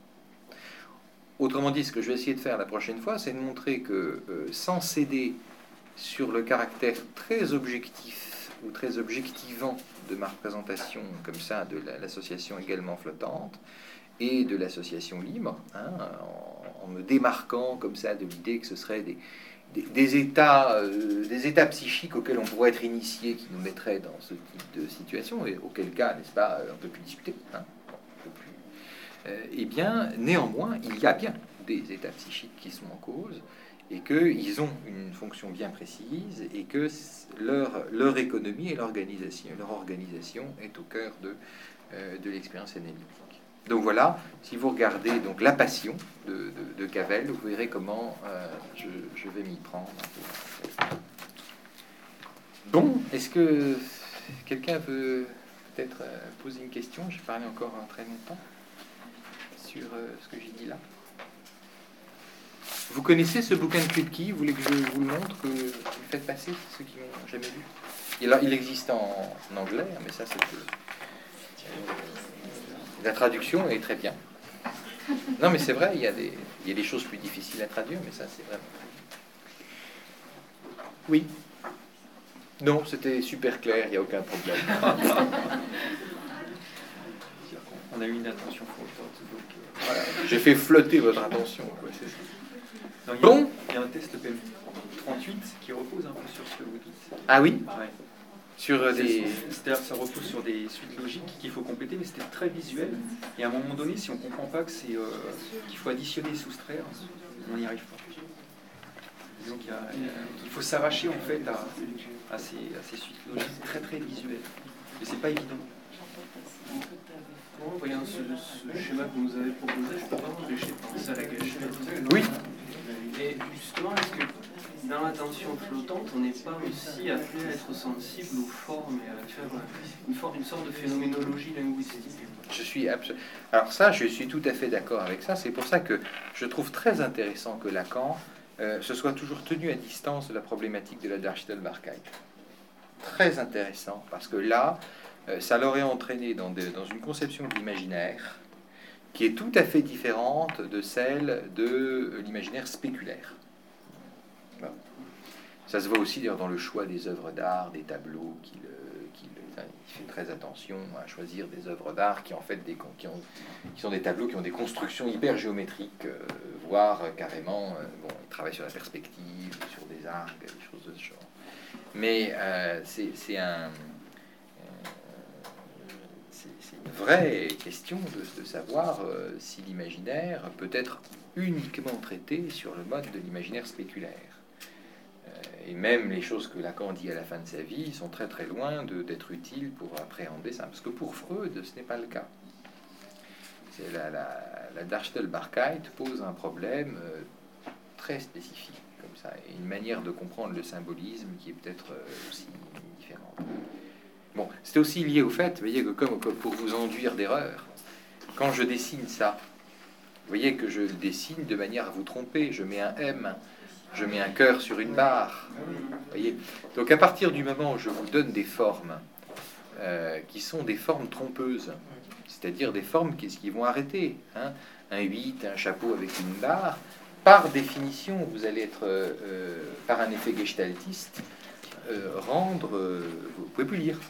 Autrement dit, ce que je vais essayer de faire la prochaine fois, c'est de montrer que euh, sans céder sur le caractère très objectif ou très objectivant de ma représentation comme ça de l'association également flottante et de l'association libre, hein, en, en me démarquant comme ça de l'idée que ce serait des, des, des, états, euh, des états psychiques auxquels on pourrait être initié qui nous mettraient dans ce type de situation, et auquel cas, n'est-ce pas, on ne peut plus discuter. Hein, on peut plus. Euh, eh bien, néanmoins, il y a bien des états psychiques qui sont en cause, et qu'ils ont une fonction bien précise, et que leur, leur économie et l'organisation, leur organisation est au cœur de, euh, de l'expérience analytique. Donc voilà, si vous regardez donc La Passion de, de, de Cavell, vous verrez comment euh, je, je vais m'y prendre. Bon, est-ce que quelqu'un veut peut-être euh, poser une question? J'ai parlé encore très longtemps sur euh, ce que j'ai dit là. Vous connaissez ce bouquin de Kripke? Vous voulez que je vous le montre, que vous le faites passer, ceux qui n'ont jamais lu? Il, il existe en, en anglais, mais ça c'est... La traduction est très bien. Non, mais c'est vrai, il y a des, il y a des choses plus difficiles à traduire, mais ça c'est vraiment... Oui. Non, c'était super clair, il n'y a aucun problème.
On a eu une attention flottante. Donc, euh,
voilà. J'ai fait flotter votre attention. Quoi, c'est ça.
Non, il y a,
bon.
Il y a un test P M trente-huit qui repose un peu sur ce que vous dites.
Ah oui,
ouais.
Sur des...
C'est-à-dire que ça repose sur des suites logiques qu'il faut compléter, mais c'était très visuel. Et à un moment donné, si on ne comprend pas que c'est, euh, qu'il faut additionner et soustraire, on n'y arrive pas. Donc il, y a, il faut s'arracher en fait à, à, ces, à ces suites logiques très très visuelles. Et c'est pas évident.
En voyant ce, ce schéma que vous nous avez proposé, je peux pas m'empêcher de penser à la gâchette.
Oui.
Et justement, est-ce que dans l'attention flottante, on n'est pas aussi appelé à être sensible aux formes et à faire une, forme, une sorte de phénoménologie linguistique?
Je suis absolument... Alors ça, je suis tout à fait d'accord avec ça. C'est pour ça que je trouve très intéressant que Lacan euh, se soit toujours tenu à distance de la problématique de la Darstellbarkeit. Très intéressant, parce que là, euh, ça l'aurait entraîné dans, de, dans une conception de l'imaginaire qui est tout à fait différente de celle de l'imaginaire spéculaire. Bon. Ça se voit aussi d'ailleurs dans le choix des œuvres d'art, des tableaux qu'il qu'il il fait très attention à choisir des œuvres d'art qui en fait des qui, ont, qui sont des tableaux qui ont des constructions hyper géométriques, euh, voire euh, carrément euh, bon, il travaille sur la perspective, sur des arcs, des choses de ce genre. Mais euh, c'est un c'est une vraie question de, de savoir euh, si l'imaginaire peut être uniquement traité sur le mode de l'imaginaire spéculaire. Et même les choses que Lacan dit à la fin de sa vie sont très très loin d'être utiles pour appréhender ça. Parce que pour Freud, ce n'est pas le cas. La, la, la Darstellbarkeit pose un problème euh, très spécifique, comme ça, et une manière de comprendre le symbolisme qui est peut-être euh, aussi différente. Bon, c'est aussi lié au fait, vous voyez, que comme, comme pour vous enduire d'erreur, quand je dessine ça, vous voyez que je le dessine de manière à vous tromper. Je mets un M, je mets un cœur sur une barre. Voyez. Donc à partir du moment où je vous donne des formes euh, qui sont des formes trompeuses, c'est-à-dire des formes qui, qui vont arrêter, hein, un huit, un chapeau avec une barre, par définition, vous allez être, euh, par un effet gestaltiste, euh, rendre... Euh, vous ne pouvez plus lire.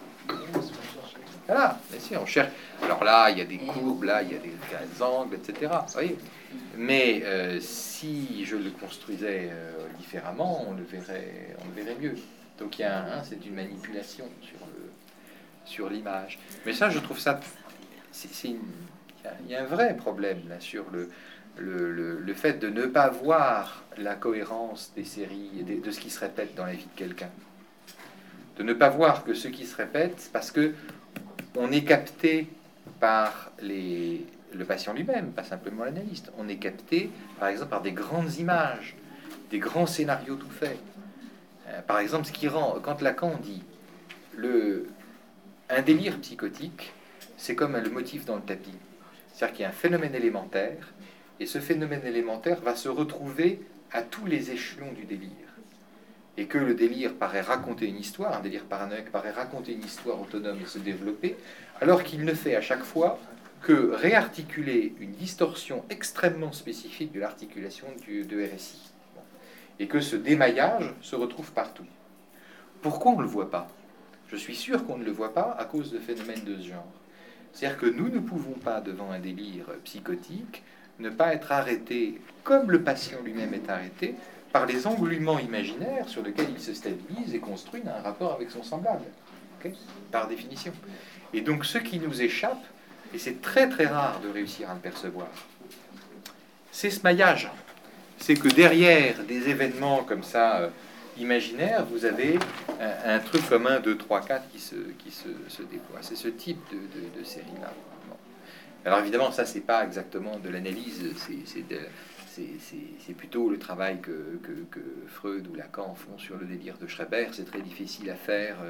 Voilà, bien sûr, on cherche. Alors là, il y a des courbes, là, il y a des angles, et cetera. Vous voyez. Mais euh, si je le construisais euh, différemment, on le verrait, on le verrait mieux. Donc il y a un, hein, c'est une manipulation sur le, sur l'image. Mais ça, je trouve ça, c'est une, il y a un vrai problème là sur le, le, le, le fait de ne pas voir la cohérence des séries et de, de ce qui se répète dans la vie de quelqu'un. De ne pas voir que ce qui se répète, parce que on est capté par les, le patient lui-même, pas simplement l'analyste. On est capté, par exemple, par des grandes images, des grands scénarios tout faits. Euh, par exemple, ce qui rend, quand Lacan dit le, un délire psychotique, c'est comme le motif dans le tapis. C'est-à-dire qu'il y a un phénomène élémentaire, et ce phénomène élémentaire va se retrouver à tous les échelons du délire. Et que le délire paraît raconter une histoire, un délire paranoïaque paraît raconter une histoire autonome et se développer, alors qu'il ne fait à chaque fois que réarticuler une distorsion extrêmement spécifique de l'articulation de R S I. Bon. Et que ce démaillage se retrouve partout. Pourquoi on ne le voit pas? Je suis sûr qu'on ne le voit pas à cause de phénomènes de ce genre. C'est-à-dire que nous ne pouvons pas, devant un délire psychotique, ne pas être arrêtés, comme le patient lui-même est arrêté, par les engluements imaginaires sur lesquels il se stabilise et construit un rapport avec son semblable, okay, par définition. Et donc ce qui nous échappe, et c'est très très rare de réussir à le percevoir, c'est ce maillage. C'est que derrière des événements comme ça, euh, imaginaires, vous avez un, un truc comme un, deux, trois, quatre qui se, qui se, se déploie. C'est ce type de, de, de série-là. Bon. Alors évidemment, ça, c'est pas exactement de l'analyse, c'est de... C'est plutôt le travail que, que, que Freud ou Lacan font sur le délire de Schreber. C'est très difficile à faire,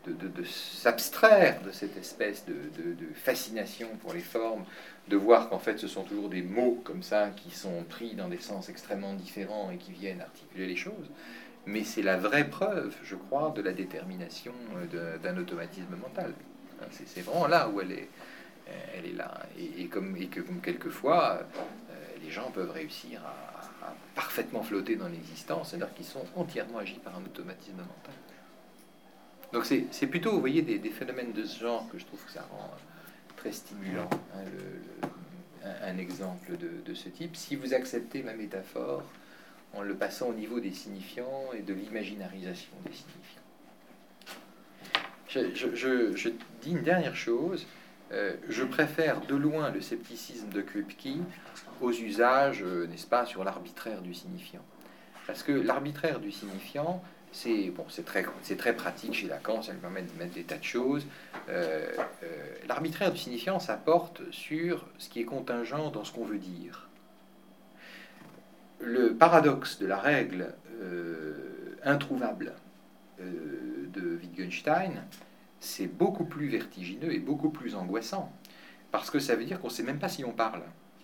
de, de, de s'abstraire de cette espèce de, de, de fascination pour les formes, de voir qu'en fait ce sont toujours des mots comme ça qui sont pris dans des sens extrêmement différents et qui viennent articuler les choses. Mais c'est la vraie preuve, je crois, de la détermination d'un automatisme mental. C'est vraiment là où elle est, elle est là. Et, et, comme, et que comme quelquefois, euh, les gens peuvent réussir à, à parfaitement flotter dans l'existence, c'est-à-dire qu'ils sont entièrement agis par un automatisme mental. Donc c'est plutôt, vous voyez, des, des phénomènes de ce genre que je trouve que ça rend très stimulant, hein, le, le, un, un exemple de, de ce type. Si vous acceptez ma métaphore, en le passant au niveau des signifiants et de l'imaginarisation des signifiants. Je, je, je, je dis une dernière chose. Euh, je préfère de loin le scepticisme de Kripke aux usages, euh, n'est-ce pas, sur l'arbitraire du signifiant. Parce que l'arbitraire du signifiant, c'est bon, c'est très, c'est très pratique chez Lacan, ça lui permet de mettre des tas de choses. Euh, euh, l'arbitraire du signifiant, ça porte sur ce qui est contingent dans ce qu'on veut dire. Le paradoxe de la règle euh, introuvable euh, de Wittgenstein, c'est beaucoup plus vertigineux et beaucoup plus angoissant, parce que ça veut dire qu'on ne sait même pas si on parle.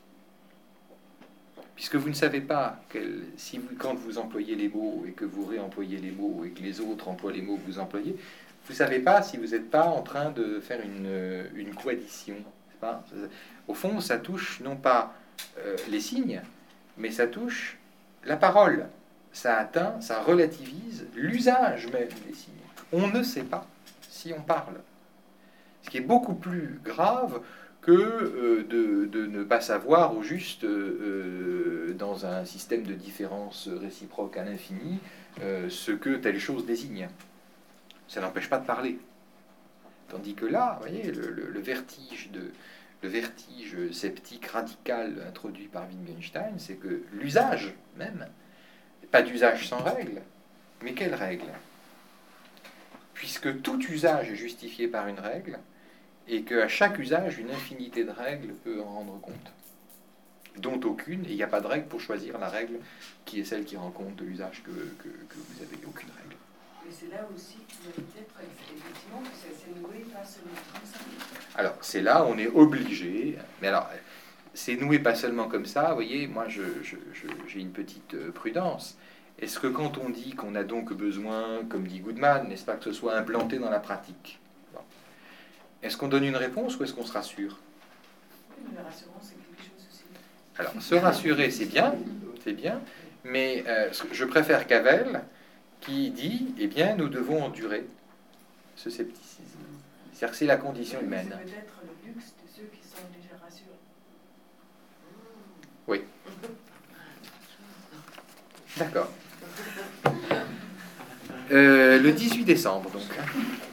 Puisque vous ne savez pas, quel, si vous, quand vous employez les mots et que vous réemployez les mots et que les autres emploient les mots que vous employez, vous ne savez pas si vous n'êtes pas en train de faire une, une coaddition. Pas, au fond, ça touche non pas euh, les signes, mais ça touche la parole. Ça atteint, ça relativise l'usage même des signes. On ne sait pas si on parle. Ce qui est beaucoup plus grave que euh, de, de ne pas savoir au juste, euh, dans un système de différence réciproque à l'infini, euh, ce que telle chose désigne. Ça n'empêche pas de parler. Tandis que là, vous voyez, le, le, le vertige de... Le vertige sceptique radical introduit par Wittgenstein, c'est que l'usage même, pas d'usage sans règle, mais quelle règle? Puisque tout usage est justifié par une règle, et qu'à chaque usage, une infinité de règles peut en rendre compte, dont aucune, et il n'y a pas de règle pour choisir la règle qui est celle qui rend compte de l'usage que, que, que vous avez aucune règle.
Mais c'est là aussi que vous avez peut-être effectivement que ça s'est noué pas seulement comme ça.
Alors, c'est là où on est obligé, mais alors, c'est noué pas seulement comme ça, vous voyez, moi je, je, je, j'ai une petite prudence. Est-ce que quand on dit qu'on a donc besoin, comme dit Goodman, n'est-ce pas, que ce soit implanté dans la pratique, bon. Est-ce qu'on donne une réponse ou est-ce qu'on se rassure?
Oui, la rassurance, c'est quelque chose aussi.
Alors, se rassurer, c'est bien, c'est bien, mais euh, je préfère Cavell qui dit, eh bien, nous devons endurer ce scepticisme. C'est-à-dire que c'est la condition humaine.
C'est peut-être le luxe de ceux qui sont déjà rassurés.
Oui. D'accord. Euh, le dix-huit décembre, donc.